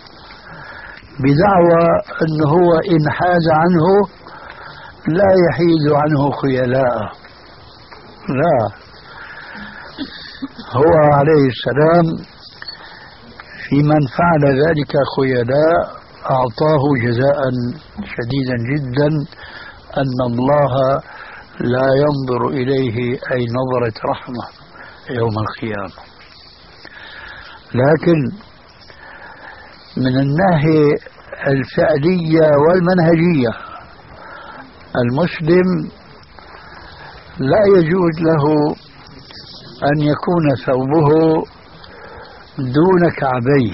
بدعوى أنه هو إن حاد عنه لا يحيد عنه خيلاء. لا، هو عليه السلام في من فعل ذلك خيلاء أعطاه جزاء شديدا جدا، أن الله لا ينظر إليه أي نظرة رحمة يوم القيامة. لكن من الناحية الفعلية والمنهجية المسلم لا يجوز له أن يكون ثوبه دون كعبيه،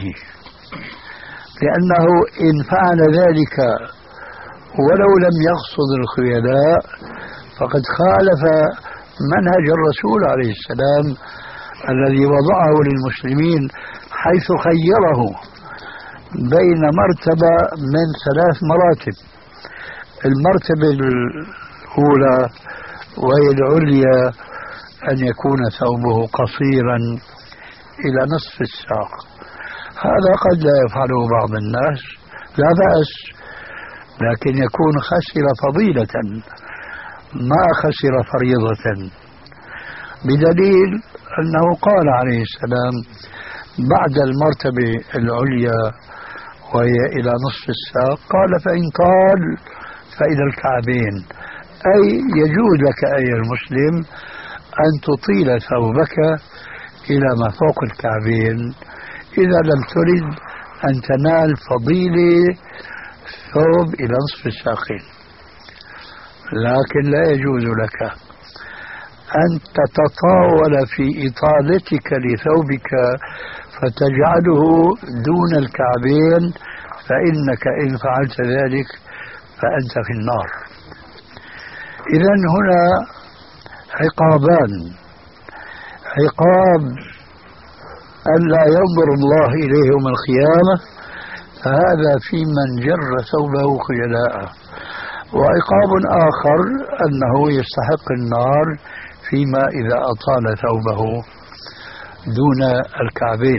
لأنه إن فعل ذلك ولو لم يقصد الخيلاء فقد خالف منهج الرسول عليه السلام الذي وضعه للمسلمين، حيث خيره بين مرتبة من ثلاث مراتب. المرتبة الأولى وهي العليا أن يكون ثوبه قصيرا إلى نصف الساق. هذا قد لا يفعله بعض الناس، لا بأس، لكن يكون خسر فضيلة ما خسر فريضة، بدليل أنه قال عليه السلام بعد المرتبة العليا وهي إلى نصف الساق قال: فإن طال فإلى الكعبين، أي يجوز لك أيها المسلم أن تطيل ثوبك إلى ما فوق الكعبين إذا لم ترد أن تنال فضيلة ثوب إلى نصف الساقين. لكن لا يجوز لك أن تتطاول في إطالتك لثوبك فتجعله دون الكعبين، فإنك إن فعلت ذلك فأنت في النار. إذن هنا عقابان: عقاب أن لا ينظر الله إليه يوم القيامة، فهذا في من جر ثوبه خيلاء، وعقاب آخر أنه يستحق النار فيما إذا أطال ثوبه دون الكعبين.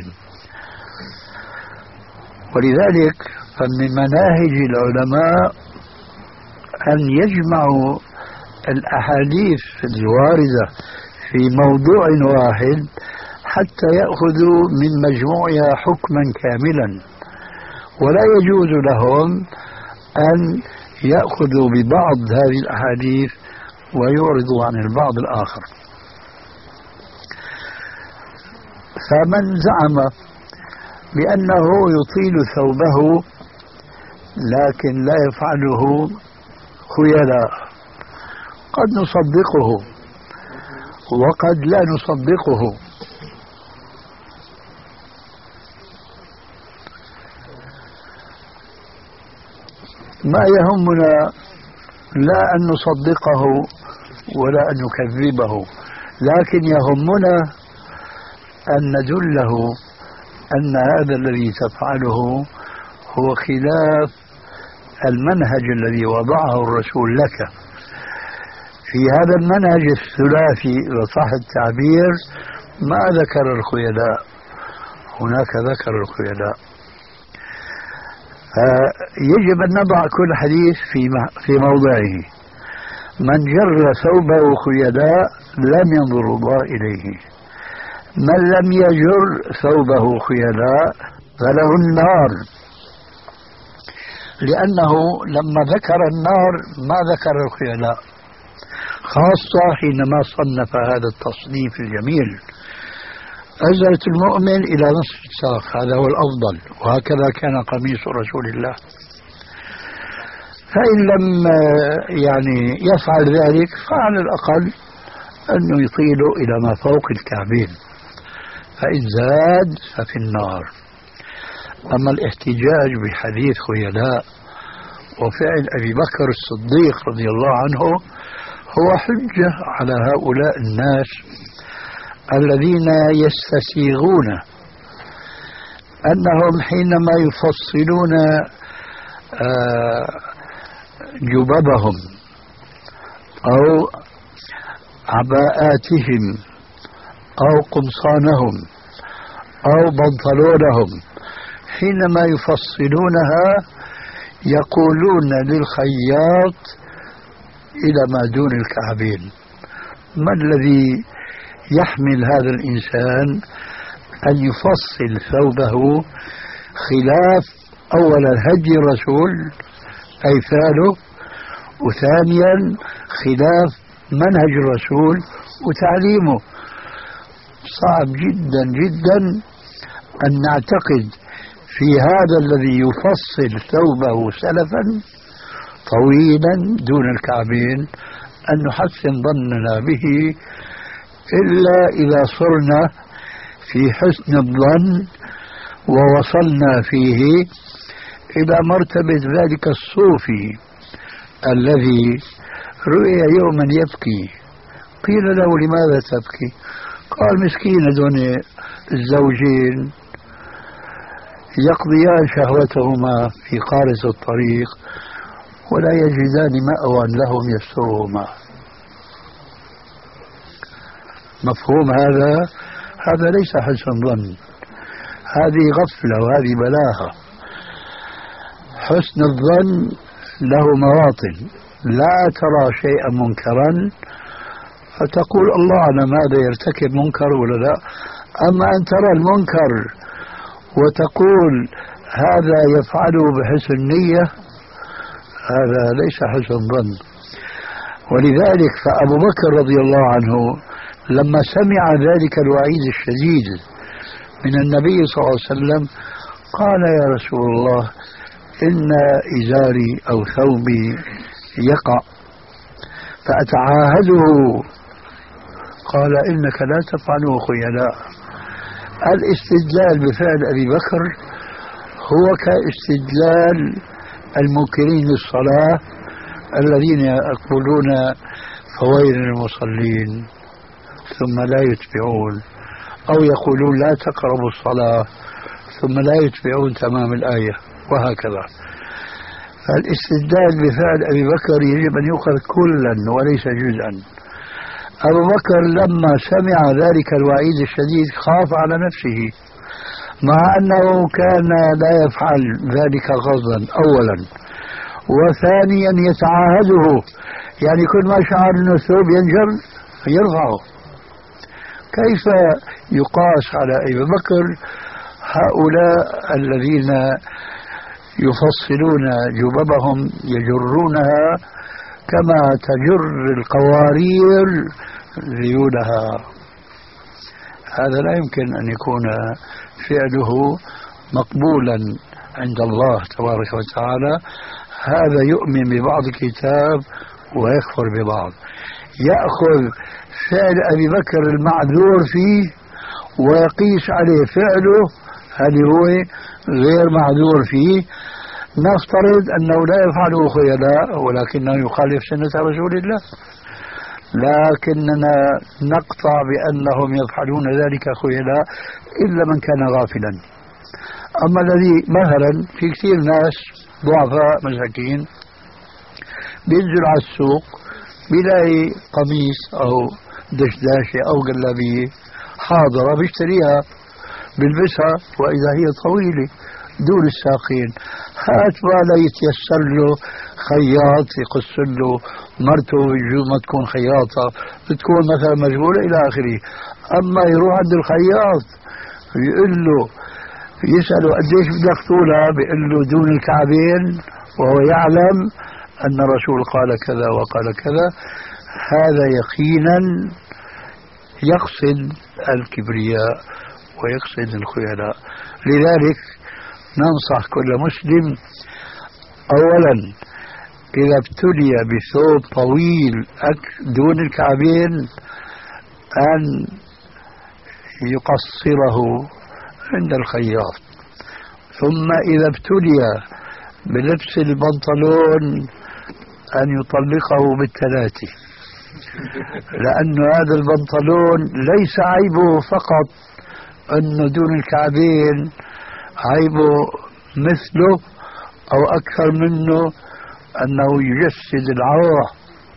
ولذلك فمن مناهج العلماء أن يجمعوا الأحاديث الواردة في موضوع واحد حتى يأخذوا من مجموعها حكما كاملا، ولا يجوز لهم أن يأخذوا ببعض هذه الأحاديث ويعرضوا عن البعض الآخر. فمن زعم بأنه يطيل ثوبه لكن لا يفعله خيلاء قد نصدقه وقد لا نصدقه. ما يهمنا لا أن نصدقه ولا أن نكذبه، لكن يهمنا أن ندله أن هذا الذي تفعله هو خلاف المنهج الذي وضعه الرسول لك. في هذا المنهج الثلاثي إذا صح التعبير ما ذكر الخيلاء، هناك ذكر الخيلاء. فيجب أن نضع كل حديث في في موضعه. من جر ثوبه خيلاء لم ينظر الله إليه. من لم يجر ثوبه خيلاء فله النار، لأنه لما ذكر النار ما ذكر الخيلاء، خاصة حينما صنف هذا التصنيف الجميل أزرة المؤمن إلى نصف الساق، هذا هو الأفضل، وهكذا كان قميص رسول الله. فإن لم يعني يفعل ذلك فعلى الأقل أنه يطيل إلى ما فوق الكعبين، فإن زاد ففي النار. أما الاحتجاج بحديث خيلاء وفعل أبي بكر الصديق رضي الله عنه هو حجة على هؤلاء الناس الذين يستسيغون أنهم حينما يفصلون جببهم أو عباءاتهم أو قمصانهم أو بنطلونهم، حينما يفصلونها يقولون للخياط إلى ما دون الكعبين. ما الذي يحمل هذا الإنسان أن يفصل ثوبه خلاف أولا هدي الرسول أي فعله، وثانيا خلاف منهج الرسول وتعليمه؟ صعب جدا جدا أن نعتقد في هذا الذي يفصل ثوبه سلفا طويلا دون الكعبين أن نحسن ظننا به، إلا إذا صرنا في حسن الظن ووصلنا فيه إلى مرتبة ذلك الصوفي الذي رؤي يوما يبكي، قيل له لماذا تبكي؟ قال مسكين دون الزوجين يقضيان شهوتهما في قارس الطريق ولا يجدان مأوى لهم يسترهما. مفهوم هذا؟ هذا ليس حسن ظن، هذه غفلة وهذه بلاهة. حسن الظن له مواطن، لا ترى شيئا منكرا فتقول الله أعلم هذا يرتكب منكر ولا لا، أما أن ترى المنكر وتقول هذا يفعله بحسن نية، هذا ليس حسن ظن. ولذلك فأبو بكر رضي الله عنه لما سمع ذلك الوعيد الشديد من النبي صلى الله عليه وسلم قال يا رسول الله إن إزاري أو ثوبي يقع فأتعاهده. قال إنك لا تفعله خيلاء. الاستدلال بفعل أبي بكر هو كاستدلال المنكرين للصلاة الذين يقولون فويل للمصلين ثم لا يتبعون، أو يقولون لا تقربوا الصلاة ثم لا يتبعون تمام الآية، وهكذا. فالاستدلال بفعل أبي بكر يجب أن يؤخذ كلا وليس جزءا. أبو بكر لما سمع ذلك الوعيد الشديد خاف على نفسه، مع أنه كان لا يفعل ذلك غضا أولا، وثانيا يتعاهده، يعني كل ما شعر أنه الثوب ينجر يرفعه. كيف يقاس على أبي بكر هؤلاء الذين يفصلون جببهم يجرونها كما تجر القوارير ذيولها؟ هذا لا يمكن أن يكون فعله مقبولا عند الله تبارك وتعالى. هذا يؤمن ببعض الكتاب ويكفر ببعض. يأخذ فعل أبي بكر المعذور فيه ويقيس عليه فعله هل هو غير معذور فيه. نفترض أنه لا يفعله خيلاء ولكنه يخالف سنة رسول الله، لكننا نقطع بأنهم يفعلون ذلك خيلاء إلا من كان غافلا. أما الذي مثلا في كثير ناس ضعفاء مساكين بينزل على السوق بيلاقي قميص أو دشداشة أو جلابية حاضرة بيشتريها بيلبسها وإذا هي طويلة دون الساقين. هات ما لا يتيسر له خياط يقص له مرته بجوز ما تكون خياطة بتكون مثلا مشغولة إلى آخره. أما يروح عند الخياط يقول له يسأله قديش بدك طولها بيقول له دون الكعبين وهو يعلم أن الرسول قال كذا وقال كذا، هذا يقينا يقصد الكبرياء ويقصد الخيلاء. لذلك ننصح كل مسلم أولا إذا ابتلي بثوب طويل دون الكعبين أن يقصره عند الخياط، ثم إذا ابتلي بلبس البنطلون أن يطلقه بالثلاثة، لأن هذا البنطلون ليس عيبه فقط أنه دون الكعبين، عيبه مثله أو أكثر منه أنه يجسد العورة،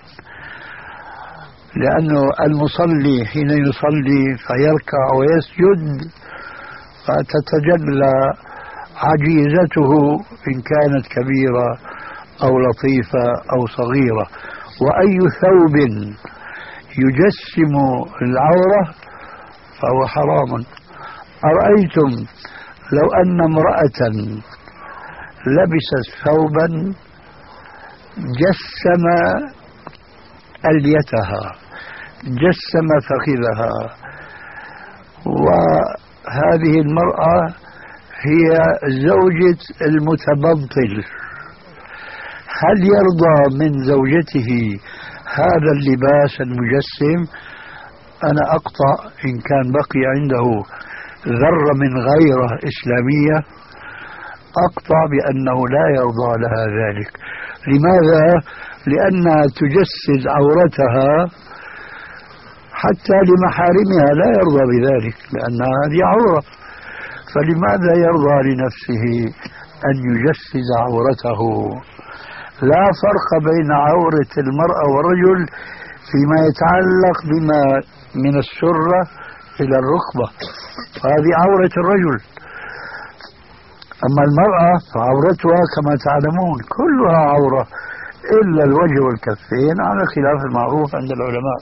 لأنه المصلي حين يصلي فيركع ويسجد فتتجلى عجيزته إن كانت كبيرة أو لطيفة أو صغيرة. وأي ثوب يجسم العورة فهو حرام. أرأيتم لو أن امرأة لبست ثوبا جسم أليتها جسم فخذها، وهذه المرأة هي زوجة المتبنطل، هل يرضى من زوجته هذا اللباس المجسم؟ أنا أقطع إن كان بقي عنده ذرة من غيرة إسلامية، أقطع بأنه لا يرضى لها ذلك. لماذا؟ لأنها تجسد عورتها حتى لمحارمها، لا يرضى بذلك لأن هذه عورة، فلماذا يرضى لنفسه أن يجسد عورته؟ لا فرق بين عورة المرأة والرجل فيما يتعلق بما من السرة إلى الركبة، هذه عورة الرجل. أما المرأة فعورتها كما تعلمون كلها عورة إلا الوجه والكفين على خلاف المعروف عند العلماء.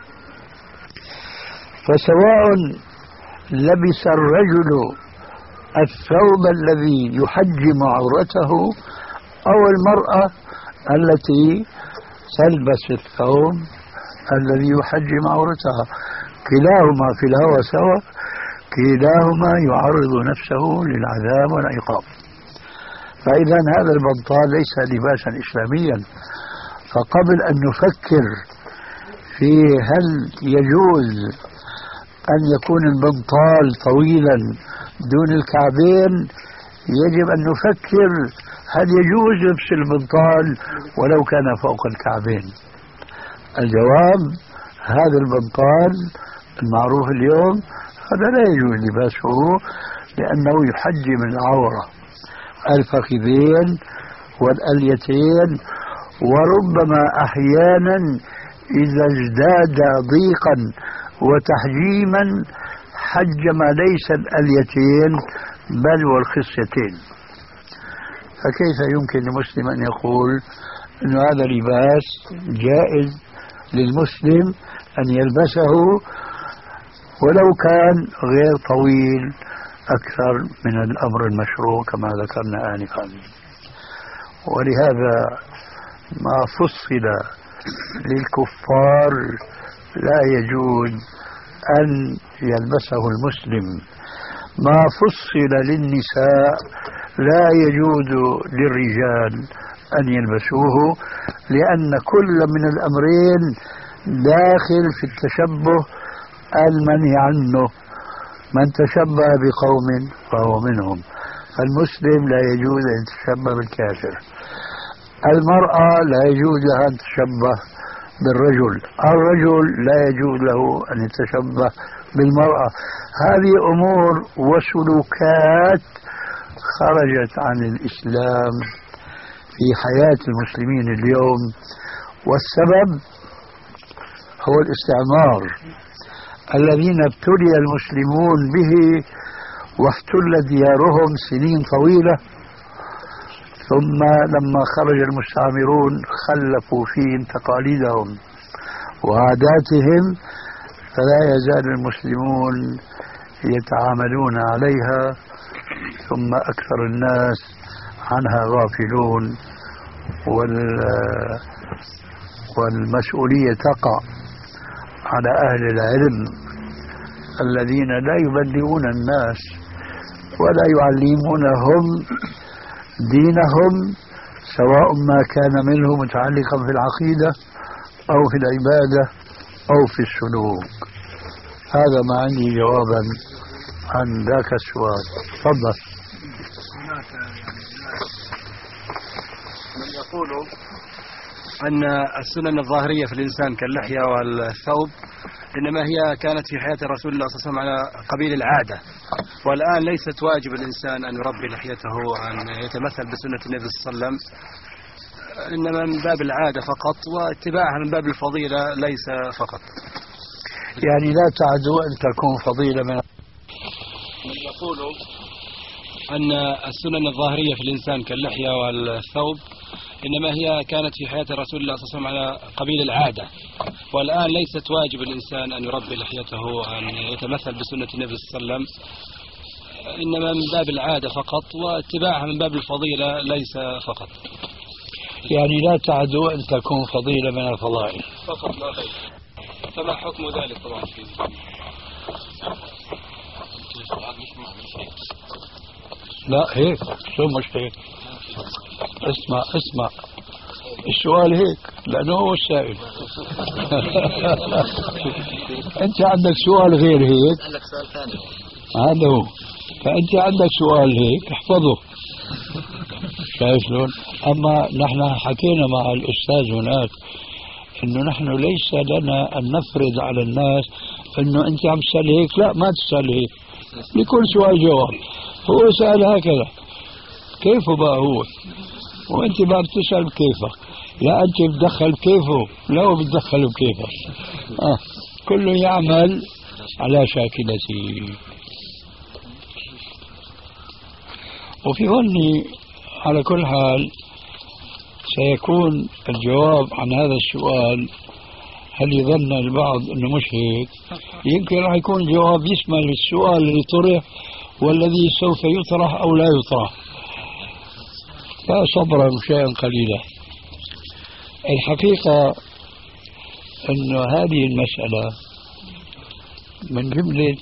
فسواء لبس الرجل الثوب الذي يحجم عورته أو المرأة التي تلبس الثوب الذي يحجم عورتها، كلاهما في الهوى سوا، كلاهما يعرض نفسه للعذاب والعقاب. فإذا هذا البنطال ليس لباسا إسلاميا. فقبل أن نفكر في هل يجوز أن يكون البنطال طويلا دون الكعبين، يجب أن نفكر هل يجوز لبس البنطال ولو كان فوق الكعبين. الجواب هذا البنطال المعروف اليوم هذا لا يجوز لباسه لأنه يحجم العورة، الفخذين والأليتين، وربما أحيانا إذا ازداد ضيقا وتحجيما حجم ليس الأليتين بل والخصيتين. فكيف يمكن لمسلم أن يقول أن هذا لباس جائز للمسلم أن يلبسه ولو كان غير طويل أكثر من الأمر المشروع كما ذكرنا آنفا؟ ولهذا ما فصل للكفار لا يجوز أن يلبسه المسلم، ما فصل للنساء لا يجوز للرجال أن يلبسوه، لأن كل من الأمرين داخل في التشبه المنهي عنه. من تشبه بقوم فهو منهم، فالمسلم لا يجوز أن يتشبه بالكافر. المرأة لا يجوز لها أن تتشبه بالرجل، الرجل لا يجوز له أن يتشبه بالمرأة. هذه أمور وسلوكات خرجت عن الإسلام في حياة المسلمين اليوم، والسبب هو الاستعمار الذين ابتلي المسلمون به واحتل ديارهم سنين طويلة، ثم لما خرج المستعمرون خلفوا فيهم تقاليدهم وعاداتهم، فلا يزال المسلمون يتعاملون عليها، ثم أكثر الناس عنها غافلون، والمسؤولية تقع على أهل العلم الذين لا يبلغون الناس ولا يعلمونهم دينهم، سواء ما كان منه متعلقا في العقيدة أو في العبادة أو في السلوك. هذا ما عندي جوابا عن ذاك السؤال. تفضل. من يقول أن السنن الظاهرية في الإنسان كاللحية والثوب إنما هي كانت في حياة رسول الله صلى الله عليه وسلم على قبيل العادة، والآن ليست واجب الإنسان أن يربي لحيته وأن يتمثل بسنة النبي صلى الله عليه وسلم، إنما من باب العادة فقط، واتباعها من باب الفضيلة ليس فقط. يعني لا تعدو أن تكون فضيلة من من يقول أن السنن الظاهرية في الإنسان كاللحية والثوب إنما هي كانت في حياة رسول الله صلى الله عليه وسلم على قبيل العادة، والآن ليست واجب الإنسان أن يربي لحيته وأن يتمثل بسنة النبي صلى الله عليه وسلم، إنما من باب العادة فقط، واتباعها من باب الفضيلة ليس فقط. يعني لا تعدو أن تكون فضيلة من الفضائل فقط لا غير. فما حكم ذلك طبعا؟ لا هيك شو مش هيك؟ اسمع اسمع السؤال هيك لأنه هو السائل. أنت عندك سؤال غير هيك؟ عندك سؤال ثاني. هذا هو. فأنت عندك سؤال هيك احفظه. شايف شلون؟ أما نحن حكينا مع الأستاذ هناك إنه نحن ليس لنا أن نفرض على الناس إنه أنت عم تسأل هيك، لا ما تسأل هيك، لكل سؤال جواب. هو سأل هكذا، كيفه بقى هو؟ وأنت بقى بتسأل كيفك، لا أنت بتدخل بكيفه، لا هو بتدخل بكيفك. آه. كله يعمل على شاكلته. وفي هون على كل حال سيكون الجواب عن هذا السؤال، هل يظن البعض انه مش هيك؟ يمكن راح يكون الجواب يشمل السؤال اللي طرح والذي سوف يطرح او لا يطرح. فصبرا شيئا قليلا. الحقيقة انه هذه المسألة من جملة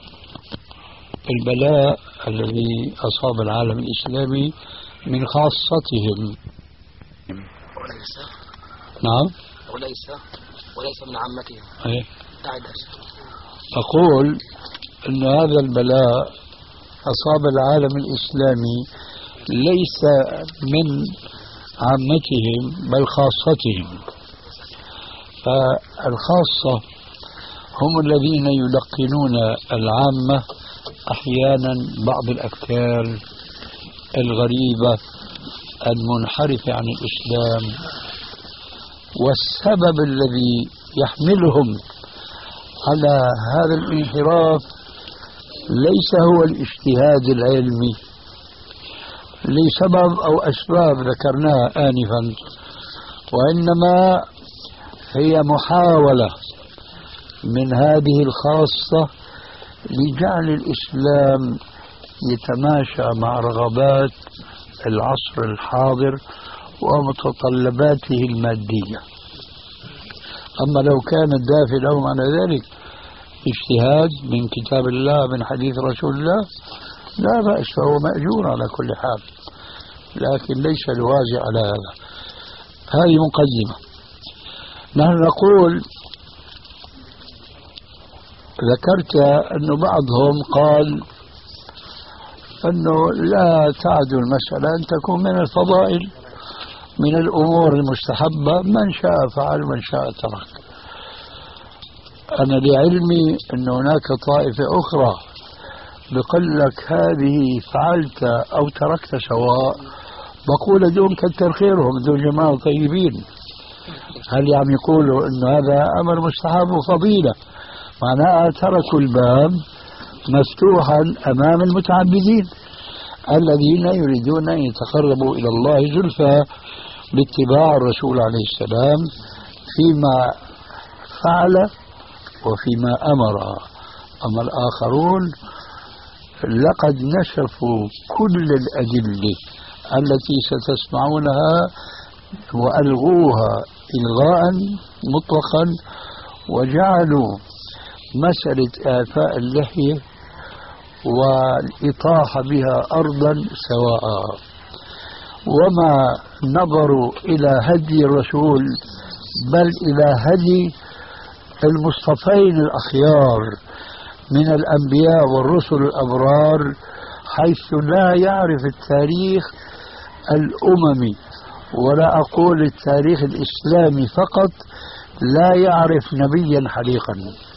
البلاء الذي اصاب العالم الاسلامي من خاصتهم. وليس نعم وليس وليس من عامتهم. ايه أعد. أقول أن هذا البلاء أصاب العالم الإسلامي ليس من عامتهم بل خاصتهم. فالخاصة هم الذين يلقنون العامة أحيانا بعض الأفكار الغريبة المنحرفة عن الإسلام، والسبب الذي يحملهم على هذا الانحراف ليس هو الاجتهاد العلمي لسبب أو أسباب ذكرناها آنفا، وإنما هي محاولة من هذه الخاصة لجعل الإسلام يتماشى مع رغبات العصر الحاضر ومتطلباته المادية. أما لو كان الدافع لهم على ذلك اجتهاد من كتاب الله من حديث رسول الله لا بأس، فهو مأجور على كل حال، لكن ليس الواجب على هذا. هذه مقدمة. نحن نقول ذكرت أن بعضهم قال أنه لا تعدو المسألة أن تكون من الفضائل من الأمور المستحبة، من شاء فعل من شاء ترك. أنا لعلمي أن هناك طائفة أخرى بقول لك هذه فعلت أو تركت سواء، بقول دون كتر خيرهم، دون جماعة طيبين. هل عم يقولوا أن هذا أمر مستحب وفضيلة؟ معناها تركوا الباب مفتوحا أمام المتعبدين. الذين يريدون أن يتقربوا إلى الله زلفى باتباع الرسول عليه السلام فيما فعل وفيما أمر. أما الآخرون لقد نشفوا كل الأدلة التي ستسمعونها وألغوها إلغاء مطلقا، وجعلوا مسألة إعفاء اللحية والإطاحة بها أرضا سواء، وما نظروا إلى هدي الرسول بل إلى هدي المصطفين الأخيار من الأنبياء والرسل الأبرار، حيث لا يعرف التاريخ الأممي ولا أقول التاريخ الإسلامي فقط، لا يعرف نبيا حليقا.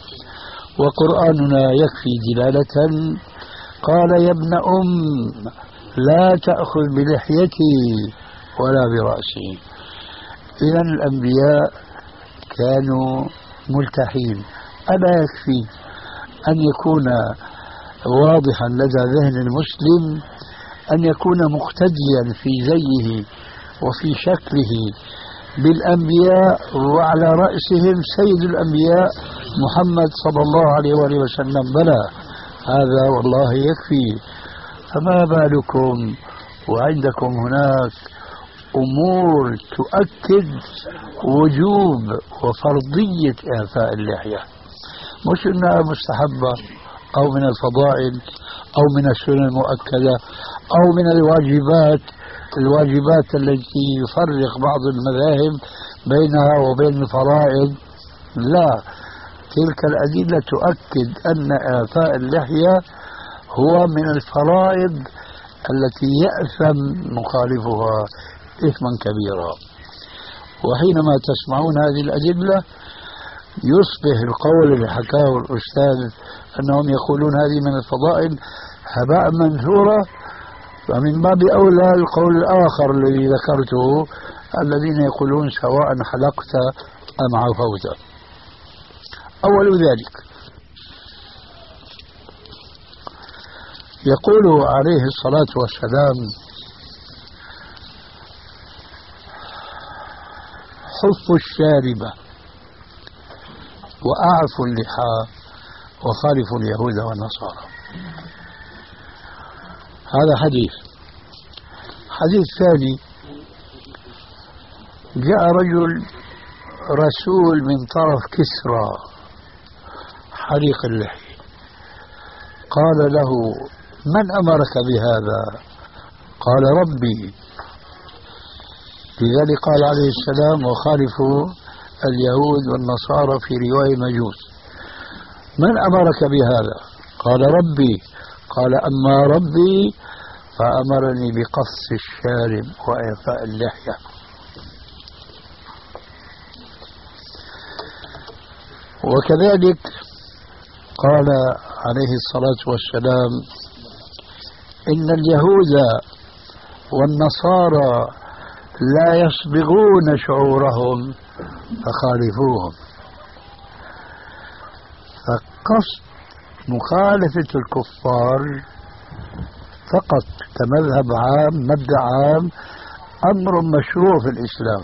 وقرآننا يكفي دلالة. قال يا ابن أم لا تأخذ بلحيتي ولا برأسي. إذن الأنبياء كانوا ملتحين. ألا يكفي أن يكون واضحا لدى ذهن المسلم أن يكون مقتديا في زيه وفي شكله بالأنبياء، وعلى رأسهم سيد الأنبياء محمد صلى الله عليه وآله وسلم؟ بلى، هذا والله يكفي. فما بالكم وعندكم هناك أمور تؤكد وجوب وفرضية إعفاء اللحية، مش إنها مستحبة أو من الفضائل أو من السنن المؤكدة أو من الواجبات الواجبات التي يفرق بعض المذاهب بينها وبين الفرائض. لا، تلك الأدلة تؤكد أن إعفاء اللحية هو من الفرائض التي يأثم مخالفها إثما كبيرا. وحينما تسمعون هذه الأدلة يصبح القول اللي حكاه الأستاذ أنهم يقولون هذه من الفضائل هباء منثورا، ومن باب أولى القول الآخر الذي ذكرته الذين يقولون سواء حلقت أم عفوت. أول ذلك يقول عليه الصلاة والسلام حفوا الشاربة وأعفوا اللحى وخالفوا اليهود والنصارى. هذا حديث. حديث ثاني، جاء رجل رسول من طرف كسرى حريق اللحية، قال له من أمرك بهذا؟ قال ربي. لذلك قال عليه السلام وخالفوا اليهود والنصارى في رواية مجوس. من أمرك بهذا؟ قال ربي. قال أما ربي فأمرني بقص الشارب وإعفاء اللحية. وكذلك قال عليه الصلاة والسلام إن اليهود والنصارى لا يصبغون شعورهم فخالفوهم. فقصد مخالفة الكفار فقط كمذهب عام مبدأ عام أمر مشروع في الإسلام.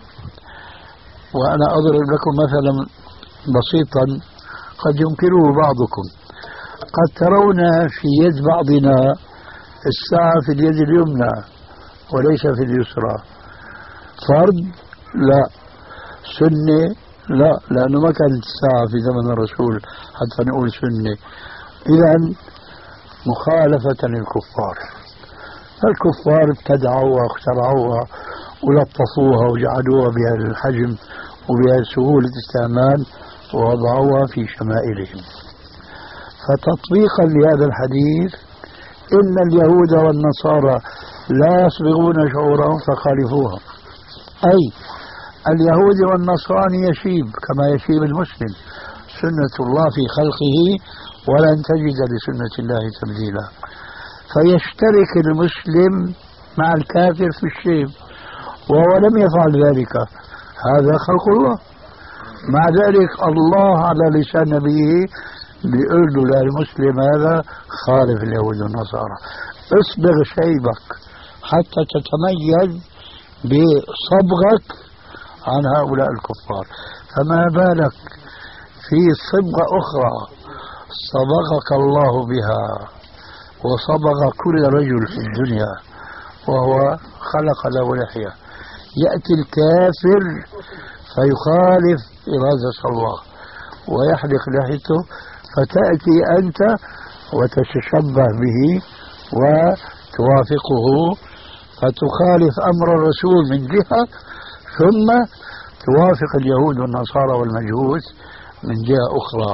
وأنا أضرب لكم مثلا بسيطا قد ينكره بعضكم. قد ترون في يد بعضنا الساعة في اليد اليمنى وليس في اليسرى. فرض؟ لا. سنة؟ لا، لأنه ما كانت الساعة في زمن الرسول حتى نقول سنة. إذن مخالفة للكفار. الكفار ابتدعوها واخترعوها ولطفوها وجعلوها بهذا الحجم وبهذه سهولة استعمال ووضعوها في شمائلهم. فتطبيقا لهذا الحديث إن اليهود والنصارى لا يصبغون شعورهم فخالفوها، أي اليهود والنصراني يشيب كما يشيب المسلم، سنة الله في خلقه ولن تجد لسنة الله تبديلا. فيشترك المسلم مع الكافر في الشيب وهو لم يفعل ذلك، هذا خلق الله. مع ذلك الله على لسان نبيه بيقول له للمسلم هذا خالف اليهود والنصارى. اصبغ شيبك حتى تتميز بصبغك عن هؤلاء الكفار. فما بالك في صبغة أخرى صبغك الله بها وصبغ كل رجل في الدنيا، وهو خلق له لحية. يأتي الكافر فيخالف إرادة الله ويحلق لحيته، فتأتي أنت وتتشبه به وتوافقه، فتخالف أمر الرسول من جهة، ثم توافق اليهود والنصارى والمجوس من جهة أخرى.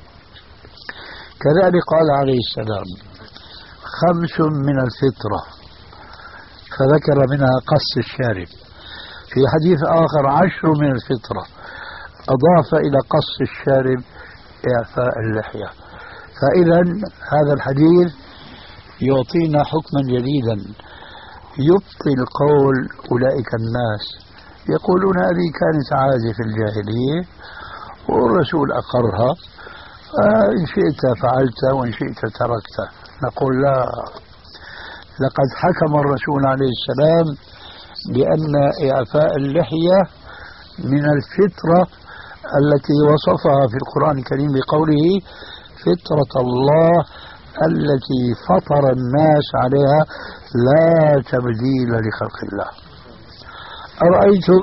كذلك قال عليه السلام: خمس من الفطرة، فذكر منها قص الشارب. في حديث آخر: عشر من الفطرة، أضاف إلى قص الشارب إعفاء اللحية. فإذا هذا الحديث يعطينا حكما جديدا يبطل قول أولئك الناس يقولون هذه كانت عادة في الجاهلية والرسول أقرها، إن شئت فعلت وإن شئت تركت. نقول لا، لقد حكم الرسول عليه السلام بأن إعفاء اللحية من الفطرة التي وصفها في القرآن الكريم بقوله: فطرة الله التي فطر الناس عليها لا تبديل لخلق الله. أرأيتم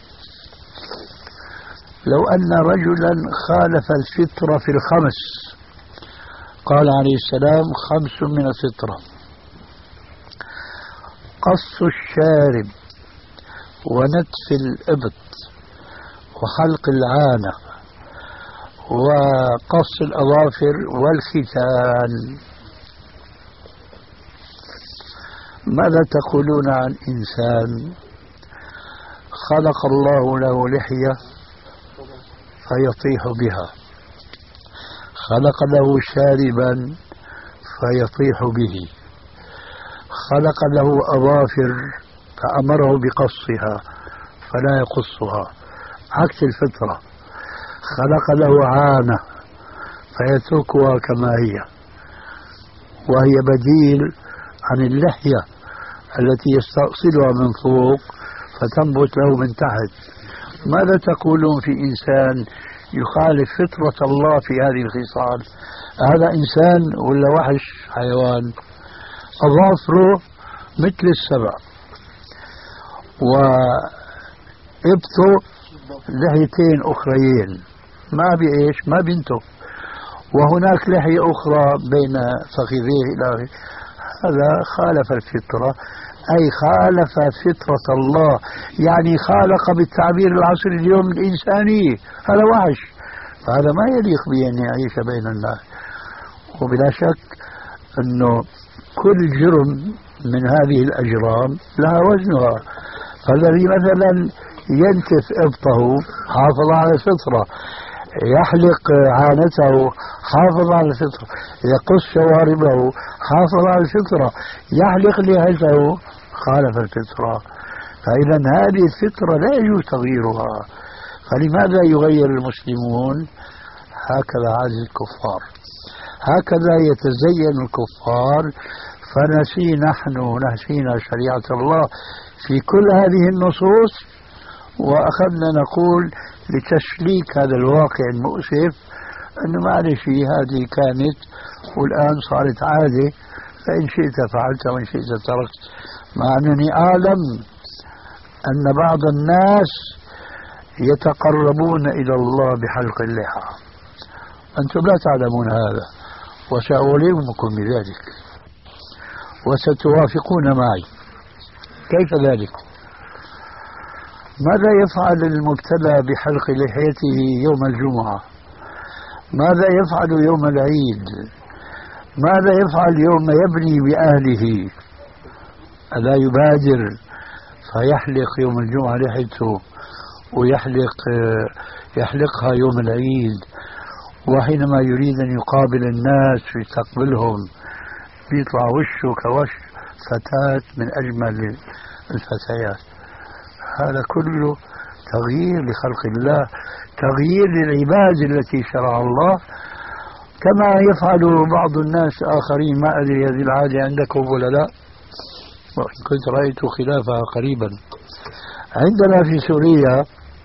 لو أن رجلا خالف الفطرة في الخمس؟ قال عليه السلام: خمس من الفطرة: قص الشارب ونتف الإبط وحلق العانة وقص الأظافر والختان. ماذا تقولون عن إنسان خلق الله له لحية فيطيح بها، خلق له شاربا فيطيح به، خلق له أظافر فأمره بقصها فلا يقصها عكس الفطرة، خلق له عانة فيتركها كما هي وهي بديل عن اللحية التي يستأصلها من فوق فتنبت له من تحت. ماذا تقولون في إنسان يخالف فطرة الله في هذه الخصال؟ هذا إنسان ولا وحش حيوان؟ أظافره مثل السبع وإبطه لحيتين أخريين، ما بإيش ما بنته، وهناك لحية أخرى بين فخذيه إلى آخره. هذا خالف الفطرة، أي خالف فطرة الله، يعني خالق بالتعبير العصري اليوم الإنسانية. هذا وحش، فهذا ما يليق به أن يعيش بين الناس. وبلا شك أنه كل جرم من هذه الأجرام لها وزنها. فالذي مثلا ينتف إبطه حافظ على الفطرة، يحلق عانته حافظ على الفطرة، يقص شواربه حافظ على الفطرة، يحلق لحيته خالف الفطرة. فإذا هذه الفطرة لا يجوز تغييرها. فلماذا يغير المسلمون؟ هكذا عادة الكفار، هكذا يتزين الكفار. فنسي نحن نسينا شريعة الله في كل هذه النصوص، وأخذنا نقول لتسليك هذا الواقع المؤسف أنه معلش هذه كانت والآن صارت عادة، فإن شئت فعلت وإن شئت تركت. مع أنني أعلم أن بعض الناس يتقربون إلى الله بحلق اللحى، أنتم لا تعلمون هذا وسأعلمكم بذلك وستوافقون معي. كيف ذلك؟ ماذا يفعل المبتلى بحلق لحيته يوم الجمعة؟ ماذا يفعل يوم العيد؟ ماذا يفعل يوم يبني بأهله؟ ألا يبادر فيحلق يوم الجمعة لحيته ويحلق يحلقها يوم العيد؟ وحينما يريد أن يقابل الناس ويستقبلهم بيطلع وشه كوش فتاة من أجمل الفتيات. هذا كله تغيير لخلق الله، تغيير للعبادة التي شرع الله. كما يفعل بعض الناس آخرين. ما أدري هذه العادة عندكم ولا لا، وإن كنت رأيت خلافها قريبا. عندنا في سوريا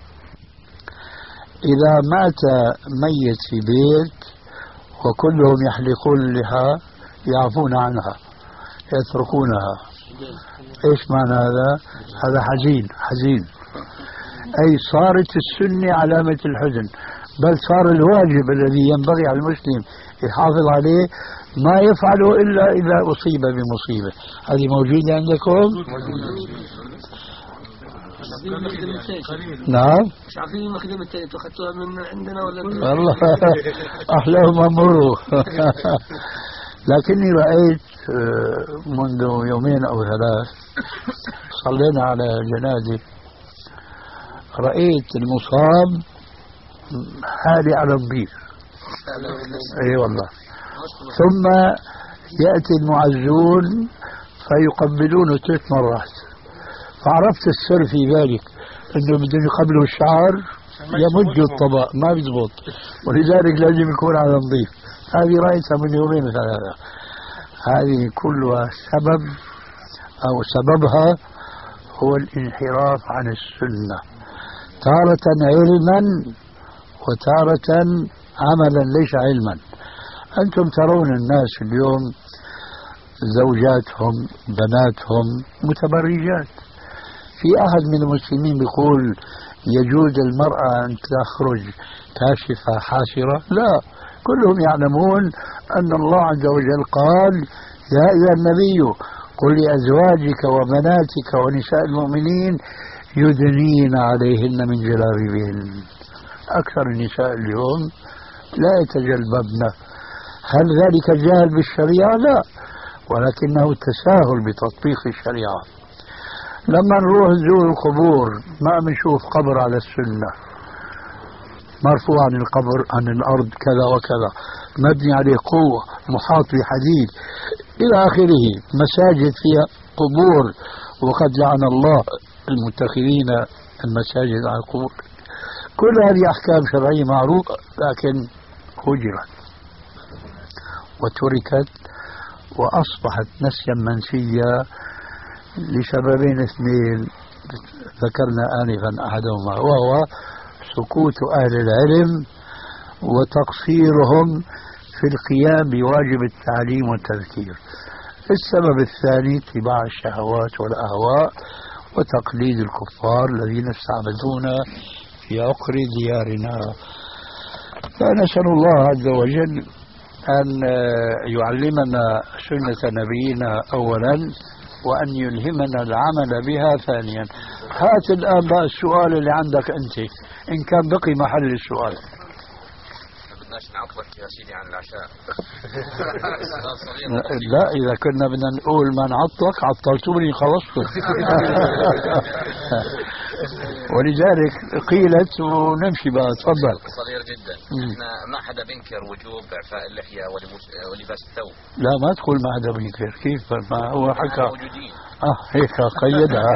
إذا مات ميت في بيت وكلهم يحلقون اللحى يعفون عنها يتركونها. إيش معنى هذا؟ هذا حزين حزين، أي صارت السنة علامة الحزن، بل صار الواجب الذي ينبغي على المسلم يحافظ عليه ما يفعله إلا إذا أصيب بمصيبة. هذه موجودة عندكم؟ نعم. مش عارفين المخدمة الثانية أخذتوها من عندنا ولا؟ والله أحلاهم أمره. لكني رأيت منذ يومين أو ثلاث صلينا على جنازة، رأيت المصاب حالي على نظيف. اي والله. ثم يأتي المعزون فيقبلونه ثلاث مرات، فعرفت السر في ذلك انه بدهم يقبلوا الشعر يمجوا الطبق ما بيزبط، ولذلك لازم يكون على نظيف. هذه رأيتها من يومين ثلاثة. هذه كلها سبب او سببها هو الانحراف عن السنة، تارة علما وتارة عملا ليس علما. أنتم ترون الناس اليوم زوجاتهم بناتهم متبرجات. في أحد من المسلمين بيقول يجوز المرأة أن تخرج كاشفة حاسرة؟ لا، كلهم يعلمون أن الله عز وجل قال يا أيها النبي قل لأزواجك وبناتك ونساء المؤمنين يدنين عليهن من جلابيبهن. أكثر النساء اليوم لا يتجلببن. هل ذلك جهل بالشريعة؟ لا، ولكنه تساهل بتطبيق الشريعة. لما نروح نزور القبور ما بنشوف قبر على السنة مرفوع عن القبر عن الأرض كذا وكذا، مبني عليه قوة، محاط بحديد إلى آخره. مساجد فيها قبور، وقد لعن الله المتخذين المساجد على القبور. كل هذه أحكام شرعية معروفة، لكن هجرت وتركت وأصبحت نسيا منسيا لسببين اثنين ذكرنا آنفا أحدهما، وهو سكوت أهل العلم وتقصيرهم في القيام بواجب التعليم والتذكير. السبب الثاني اتباع الشهوات والأهواء وتقليد الكفار الذين استعبدونا في عقر ديارنا. فنسأل الله عز وجل أن يعلمنا سنة نبينا أولا، وأن يلهمنا العمل بها ثانيا. هات الآن بقى السؤال اللي عندك أنت، إن كان بقي محل السؤال. بدناش نعطلك يا سيدي عن العشاء. لا، إذا كنا بدنا نقول ما نعطلك عطلتوني خلصت. ولذلك قيلت ونمشي بقى. تفضل. صغير جدا. احنا ما حدا بينكر وجوب اعفاء اللحية ولباس الثوب. لا، ما تقول ما حدا بينكر. كيف؟ ما هو حكى اه هيك قيدها.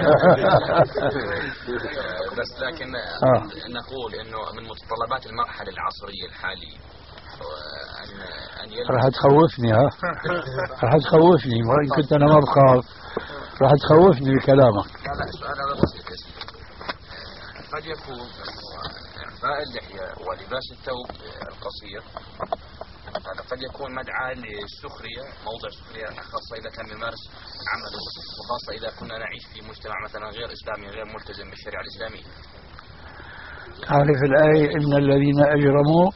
بس لكن آه. نقول انه من متطلبات المرحلة العصرية الحالية ان ان راح تخوفني. ها راح تخوفني، وإن كنت انا ما بخاف راح تخوفني بكلامك. لا لا، السؤال هذا بسيط يا سيدي. قد يكون إعفاء اللحية ولباس الثوب القصير هذا قد يكون مدعاة للسخرية، موضع سخرية، خاصة إذا كان يمارس عمله، وخاصة إذا كنا نعيش في مجتمع مثلا غير إسلامي غير ملتزم بالشريعة الإسلامية. تعرف الآية إن الذين أجرموا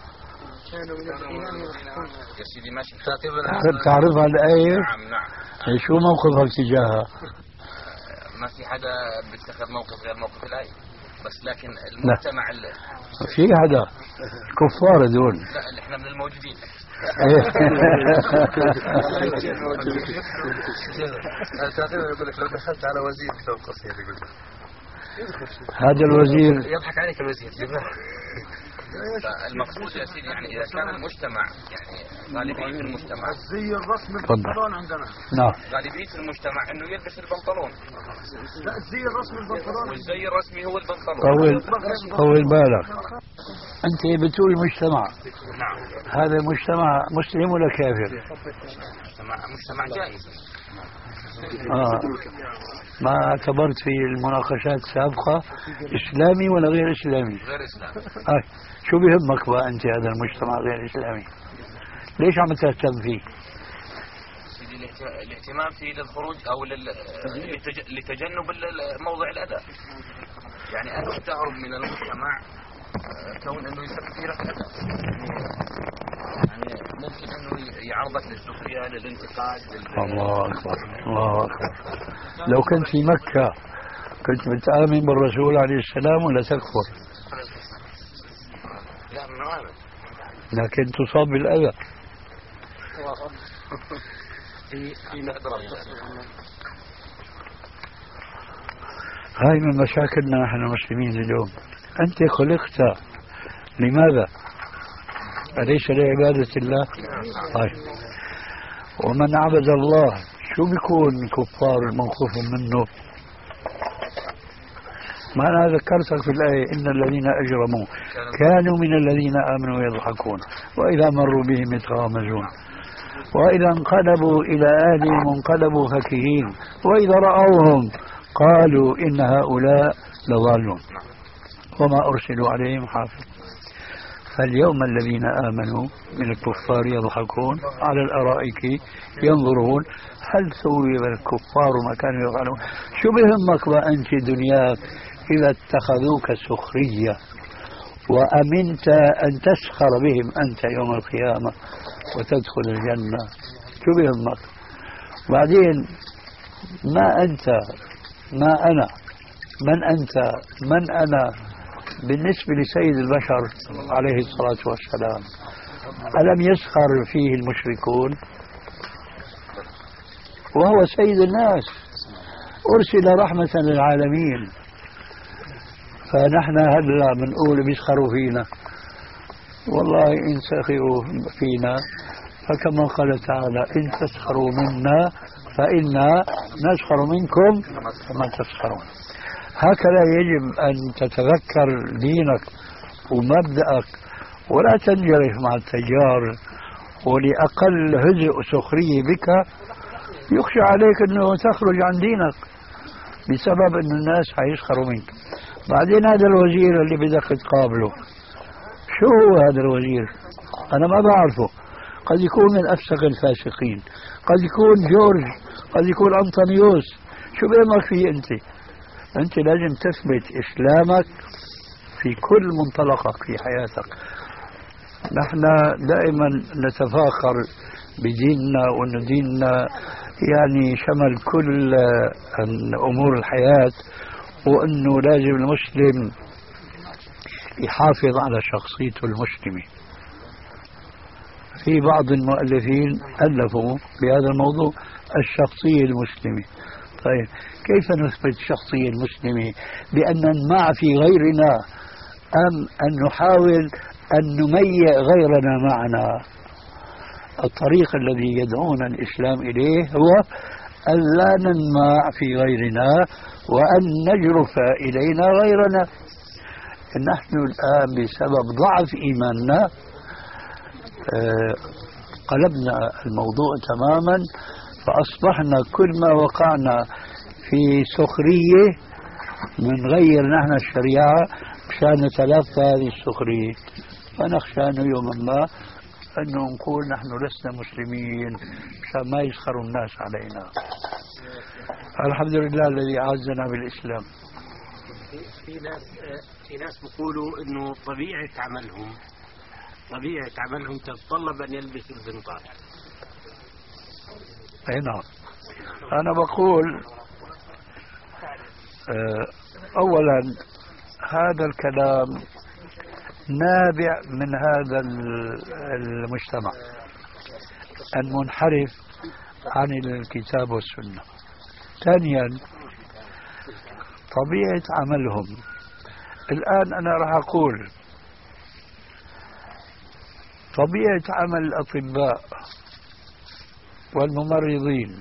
يا سيدي ماشي. تعرفها الآية؟ نعم نعم. شو موقفك تجاهها؟ ما في حدا بيتخذ موقف غير موقف الآية، بس لكن المجتمع ال... في حدا كفار دول. لا، اللي احنا من الموجودين. تقريبا يقول لك لو دخلت على وزير ثوب قصير يقول هذا الوزير يضحك عليك الوزير. المقصود يا سيدي يعني إذا كان المجتمع يعني غالبية المجتمع الزي الرسمي البنطلون عندنا. نعم. غالبية المجتمع إنه يلبس البنطلون. لا، الزي الرسمي البنطلون. والزي الرسمي هو البنطلون. طول طول بالك. أنت بتقول المجتمع. نعم. هذا مجتمع مسلم ولا كافر؟ مجتمع مجتمع جائز. آه. ما اعتبرت في المناقشات السابقة إسلامي ولا غير إسلامي؟ غير إسلامي. آه. شو بيهمك بقى أنت هذا المجتمع غير إسلامي؟ ليش عم تهتم فيه؟ الاهتمام فيه للخروج أو لتجنب موضع الأذى. يعني أنت تهرب من المجتمع كون أنه يسبب فيه الأذى. يعني ممكن أنه يعرضك للسخرية للانتقاد لل... الله أكبر الله أكبر. لو كنت في مكة كنت بتآمن بالرسول عليه السلام ولا تكفر؟ لا من آمن. لكن تصاب بالأذى. هاي من مشاكلنا نحن المسلمين اليوم. أنت خلقت لماذا؟ أليس لعبادة الله؟ طيب ومن عبد الله شو بيكون كفار الموقوف منه؟ ما أنا ذكرتك في الآية إن الذين أجرموا كانوا من الذين آمنوا يضحكون وإذا مروا بهم يتغامزون وإذا انقلبوا إلى أهلهم انقلبوا فكهين وإذا رأوهم قالوا إن هؤلاء لضالون وما أرسلوا عليهم حافظ. فاليوم الذين آمنوا من الكفار يضحكون على الأرائك ينظرون هل ثوب الكفار ما كانوا يفعلون. شو بهمك وأنت دنياك إذا اتخذوك سخرية وأمنت أن تسخر بهم أنت يوم القيامة وتدخل الجنة؟ شو بهمك؟ بعدين ما أنت ما أنا من أنت من أنا بالنسبة لسيد البشر عليه الصلاة والسلام؟ ألم يسخر فيه المشركون وهو سيد الناس أرسل رحمة للعالمين؟ فنحن هلا بنقول بيسخروا فينا. والله إن سخروا فينا فكما قال تعالى إن تسخروا منا فإنا نسخر منكم كما تسخرون. هكذا يجب أن تتذكر دينك ومبدأك ولا تنجرف مع التجار، ولأقل هزء سخرية بك يخشى عليك أنه تخرج عن دينك بسبب أن الناس حيسخروا منك. بعدين هذا الوزير اللي بدك تقابله شو هو هذا الوزير؟ أنا ما بعرفه، قد يكون من أفسق الفاسقين، قد يكون جورج، قد يكون أنطونيوس. شو بيهمك فيه أنت؟ أنت لازم تثبت إسلامك في كل منطلقك في حياتك. نحن دائما نتفاخر بديننا وأن ديننا يعني شمل كل أمور الحياة، وأنه لازم المسلم يحافظ على شخصيته المسلمة. في بعض المؤلفين ألفوا بهذا الموضوع الشخصية المسلمة. طيب كيف نثبت الشخصية المسلمة؟ بأن نمع في غيرنا أم أن نحاول أن نميع غيرنا معنا؟ الطريق الذي يدعونا الإسلام إليه هو أن لا ننمع في غيرنا وأن نجرف إلينا غيرنا. نحن الآن بسبب ضعف إيماننا قلبنا الموضوع تماما، فأصبحنا كل ما وقعنا في سخرية بنغير نحن الشريعة مشان نتلافى هذه السخرية. فنخشى أنه يوما ما أنه نقول نحن لسنا مسلمين مشان ما يسخروا الناس علينا. الحمد لله الذي أعزنا بالإسلام. في ناس في ناس بيقولوا إنه طبيعة عملهم طبيعة عملهم تتطلب أن يلبسوا البنطال. أي نعم. أنا بقول أولا هذا الكلام نابع من هذا المجتمع المنحرف عن الكتاب والسنة. ثانيا طبيعة عملهم. الآن أنا راح أقول طبيعة عمل الأطباء والممرضين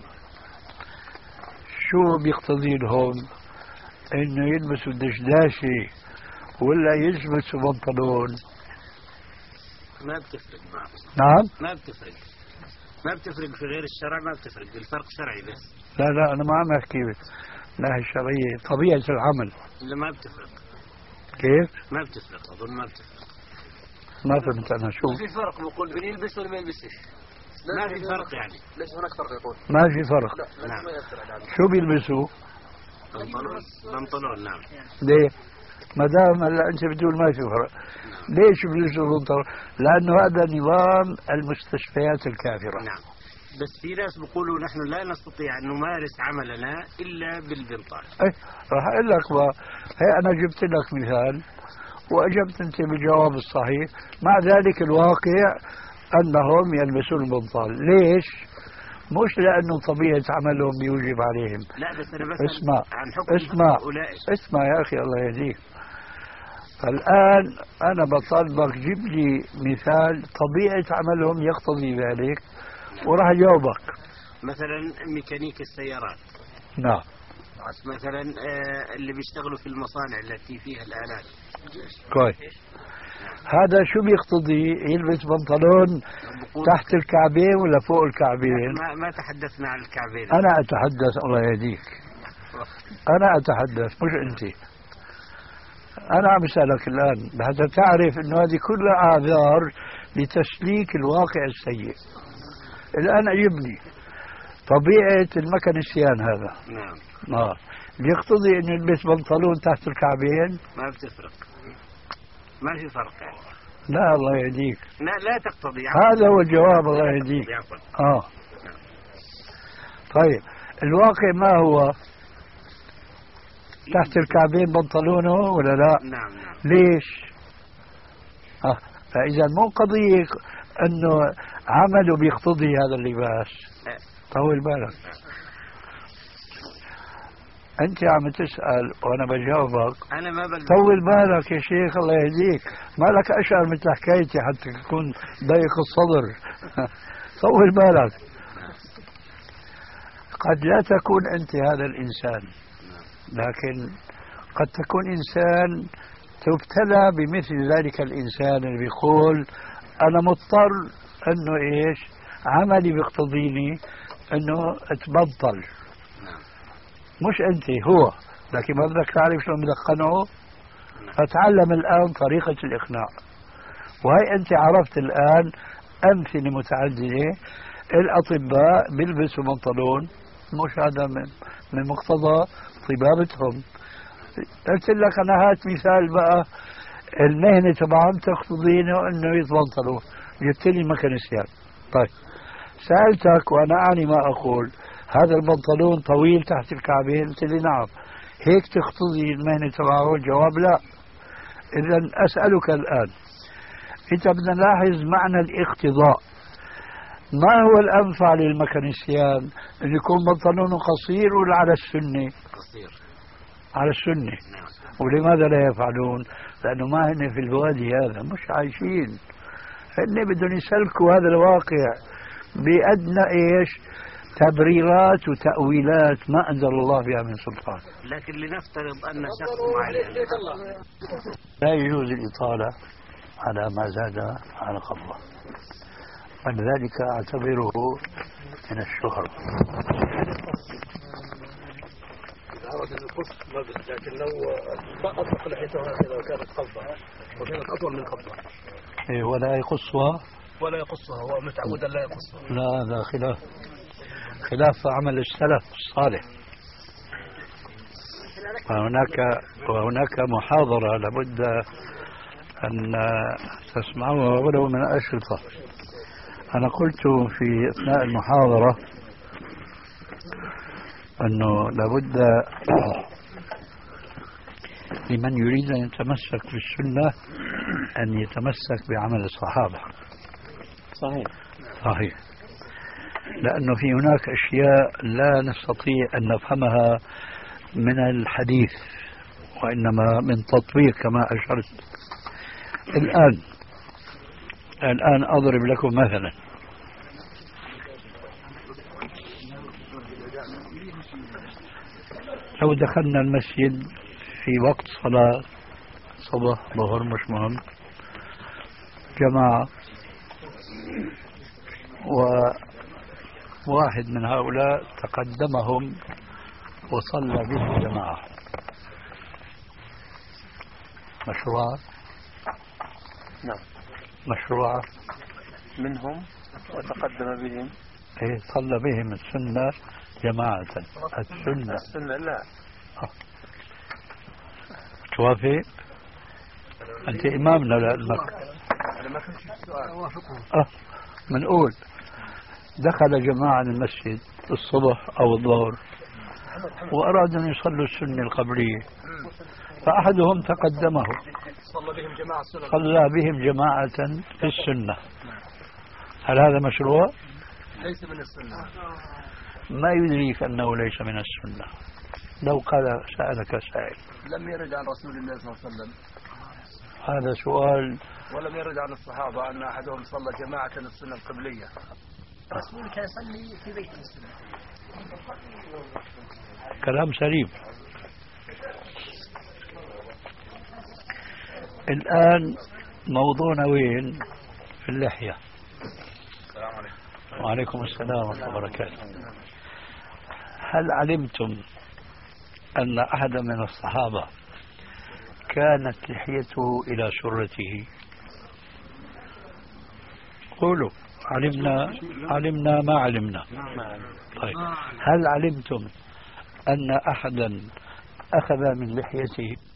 شو بيقتضي لهم؟ إنه يلبسوا دشداشة ولا يلبسوا بنطلون؟ ما بتفرق معه. نعم ما بتفرق ما بتفرق في غير الشرع، ما بتفرق، الفرق شرعي بس. لا لا أنا ما عم أحكي ناحية الشرعية، طبيعة العمل. لا ما بتفرق. كيف؟ ما بتفرق، أظن ما بتفرق. ما فهمت أنا شو. في فرق بقول بين يلبس ولا ما يلبسش. ما في فرق يعني. ليش هناك فرق يقول؟ ما في فرق. نعم. شو بيلبسوا؟ بنطلون. بنطلون نعم. ليه؟ ما دام هلا انت بتقول ما في فرق، ليش بيلبسوا بنطلون؟ لانه هذا نظام المستشفيات الكافره. نعم. بس في ناس بيقولوا نحن لا نستطيع ان نمارس عملنا الا بالبنطال. ايه راح اقول لك بقى، هي انا جبت لك مثال واجبت انت بالجواب الصحيح، مع ذلك الواقع انهم يلبسون البنطال، ليش؟ مش لانه طبيعه عملهم بيوجب عليهم. لا بس انا بس اسمع عن حكم اسمع أولئك. اسمع يا اخي الله يهديك. فالان انا بطالبك جيب لي مثال طبيعه عملهم يقتضي ذلك وراح اجاوبك. مثلا ميكانيك السيارات. نعم. مثلا آه اللي بيشتغلوا في المصانع التي فيها الآلات. كويس. هذا شو بيقتضي؟ يلبس بنطلون تحت الكعبين ولا فوق الكعبين؟ ما, ما تحدثنا عن الكعبين. أنا أتحدث الله يهديك، أنا أتحدث مش أنت. أنا عم أسألك الآن حتى تعرف أنه هذه كلها أعذار لتسليك الواقع السيء. الآن أجبني طبيعة الميكانيسيان هذا. نعم. آه بيقتضي أنه يلبس بنطلون تحت الكعبين؟ ما بتفرق، ما في فرق يعني. لا الله يهديك. لا لا تقتضي. هذا هو الجواب الله يهديك. اه طيب الواقع ما هو؟ تحت الكعبين بنطلونه ولا لا؟ نعم نعم. ليش؟ اه فاذا مو قضيه انه عمله بيقتضي هذا اللباس. طول بالك. أنت عم تسأل وأنا بجاوبك. أنا ما بل... طول بالك يا شيخ الله يهديك، ما لك أشعر مثل حكايتي حتى تكون ضيق الصدر. طول بالك. قد لا تكون أنت هذا الإنسان، لكن قد تكون إنسان تبتلى بمثل ذلك الإنسان اللي بيقول أنا مضطر أنه إيش عملي بيقتضيني أنه أتبطل. مش أنت، هو، لكن ما بدك تعرف شلون بدك تقنعه. فتعلم الآن طريقة الإقناع، وهي أنت عرفت الآن أمثلة متعددة. الأطباء بيلبسوا بنطلون، مش هذا من, من مقتضى طبابتهم. قلت لك أنا هات مثال بقى المهنة تبعهم تقتضينه أنه يتبنطلوا، جبت لي ميكانيسيان. طيب سألتك وأنا أعني ما أقول، هذا البنطلون طويل تحت الكعبين؟ قلت لي نعم. هيك تقتضي المهنة تبعه؟ الجواب لا. إذا أسألك الآن، أنت بدنا نلاحظ معنى الاقتضاء. ما هو الأنفع للميكانيسيان؟ أن يكون بنطلونه قصير ولا على السنة؟ قصير. على السنة. ولماذا لا يفعلون؟ لأنه ما هن في الوادي هذا، مش عايشين. هن بدهم يسلكوا هذا الواقع بأدنى إيش تبريرات وتأويلات ما أنزل الله بها من سلطان. لكن لنفترض أن شخص معين لا يجوز الإطالة على ما زاد على قبضه، ولذلك أعتبره من الشهرة. أراد أن يقص ملبس، لكن لو أطلق لحيته هكذا وكانت قبضة وكانت أطول من قبضة إيه ولا يقصها ولا يقصها، هو متعود لا يقصها. لا هذا خلاف خلاف عمل السلف الصالح. وهناك وهناك محاضرة لابد أن تسمعوها ولو من أشرطة. أنا قلت في أثناء المحاضرة أنه لابد لمن يريد أن يتمسك بالسنة أن يتمسك بعمل الصحابة. صحيح صحيح. لأنه في هناك أشياء لا نستطيع أن نفهمها من الحديث، وإنما من تطبيق كما أشرت. الآن الآن أضرب لكم مثلا. لو دخلنا المسجد في وقت صلاة صبح ظهر مش مهم، جماعة، وواحد من هؤلاء تقدمهم وصلى بهم جماعة. مشروع؟ نعم مشروع منهم وتقدم بهم. إيه صلى بهم السنة جماعة. السنة السنة لا. آه. توافق؟ أنت إمامنا لأنك آه. منقول دخل جماعة المسجد الصبح أو الظهر وأرادوا أن يصلوا السنة القبلية، فأحدهم تقدمه صلى بهم جماعة صلى بهم جماعة في السنة. هل هذا مشروع؟ ليس من السنة. ما يدريك أنه ليس من السنة. لو قال سألك سائل لم يرد عن رسول الله صلى الله عليه وسلم هذا سؤال، ولم يرد عن الصحابة أن أحدهم صلى جماعة السنة القبلية. رسولك يصلي في بيت السنة. كلام سليم. الآن موضوعنا وين؟ في اللحية. السلام عليكم. وعليكم السلام ورحمة الله وبركاته. هل علمتم أن أحد من الصحابة كانت لحيته إلى سرته؟ قولوا علمنا علمنا ما علمنا. طيب هل علمتم أن أحدا أخذ من لحيته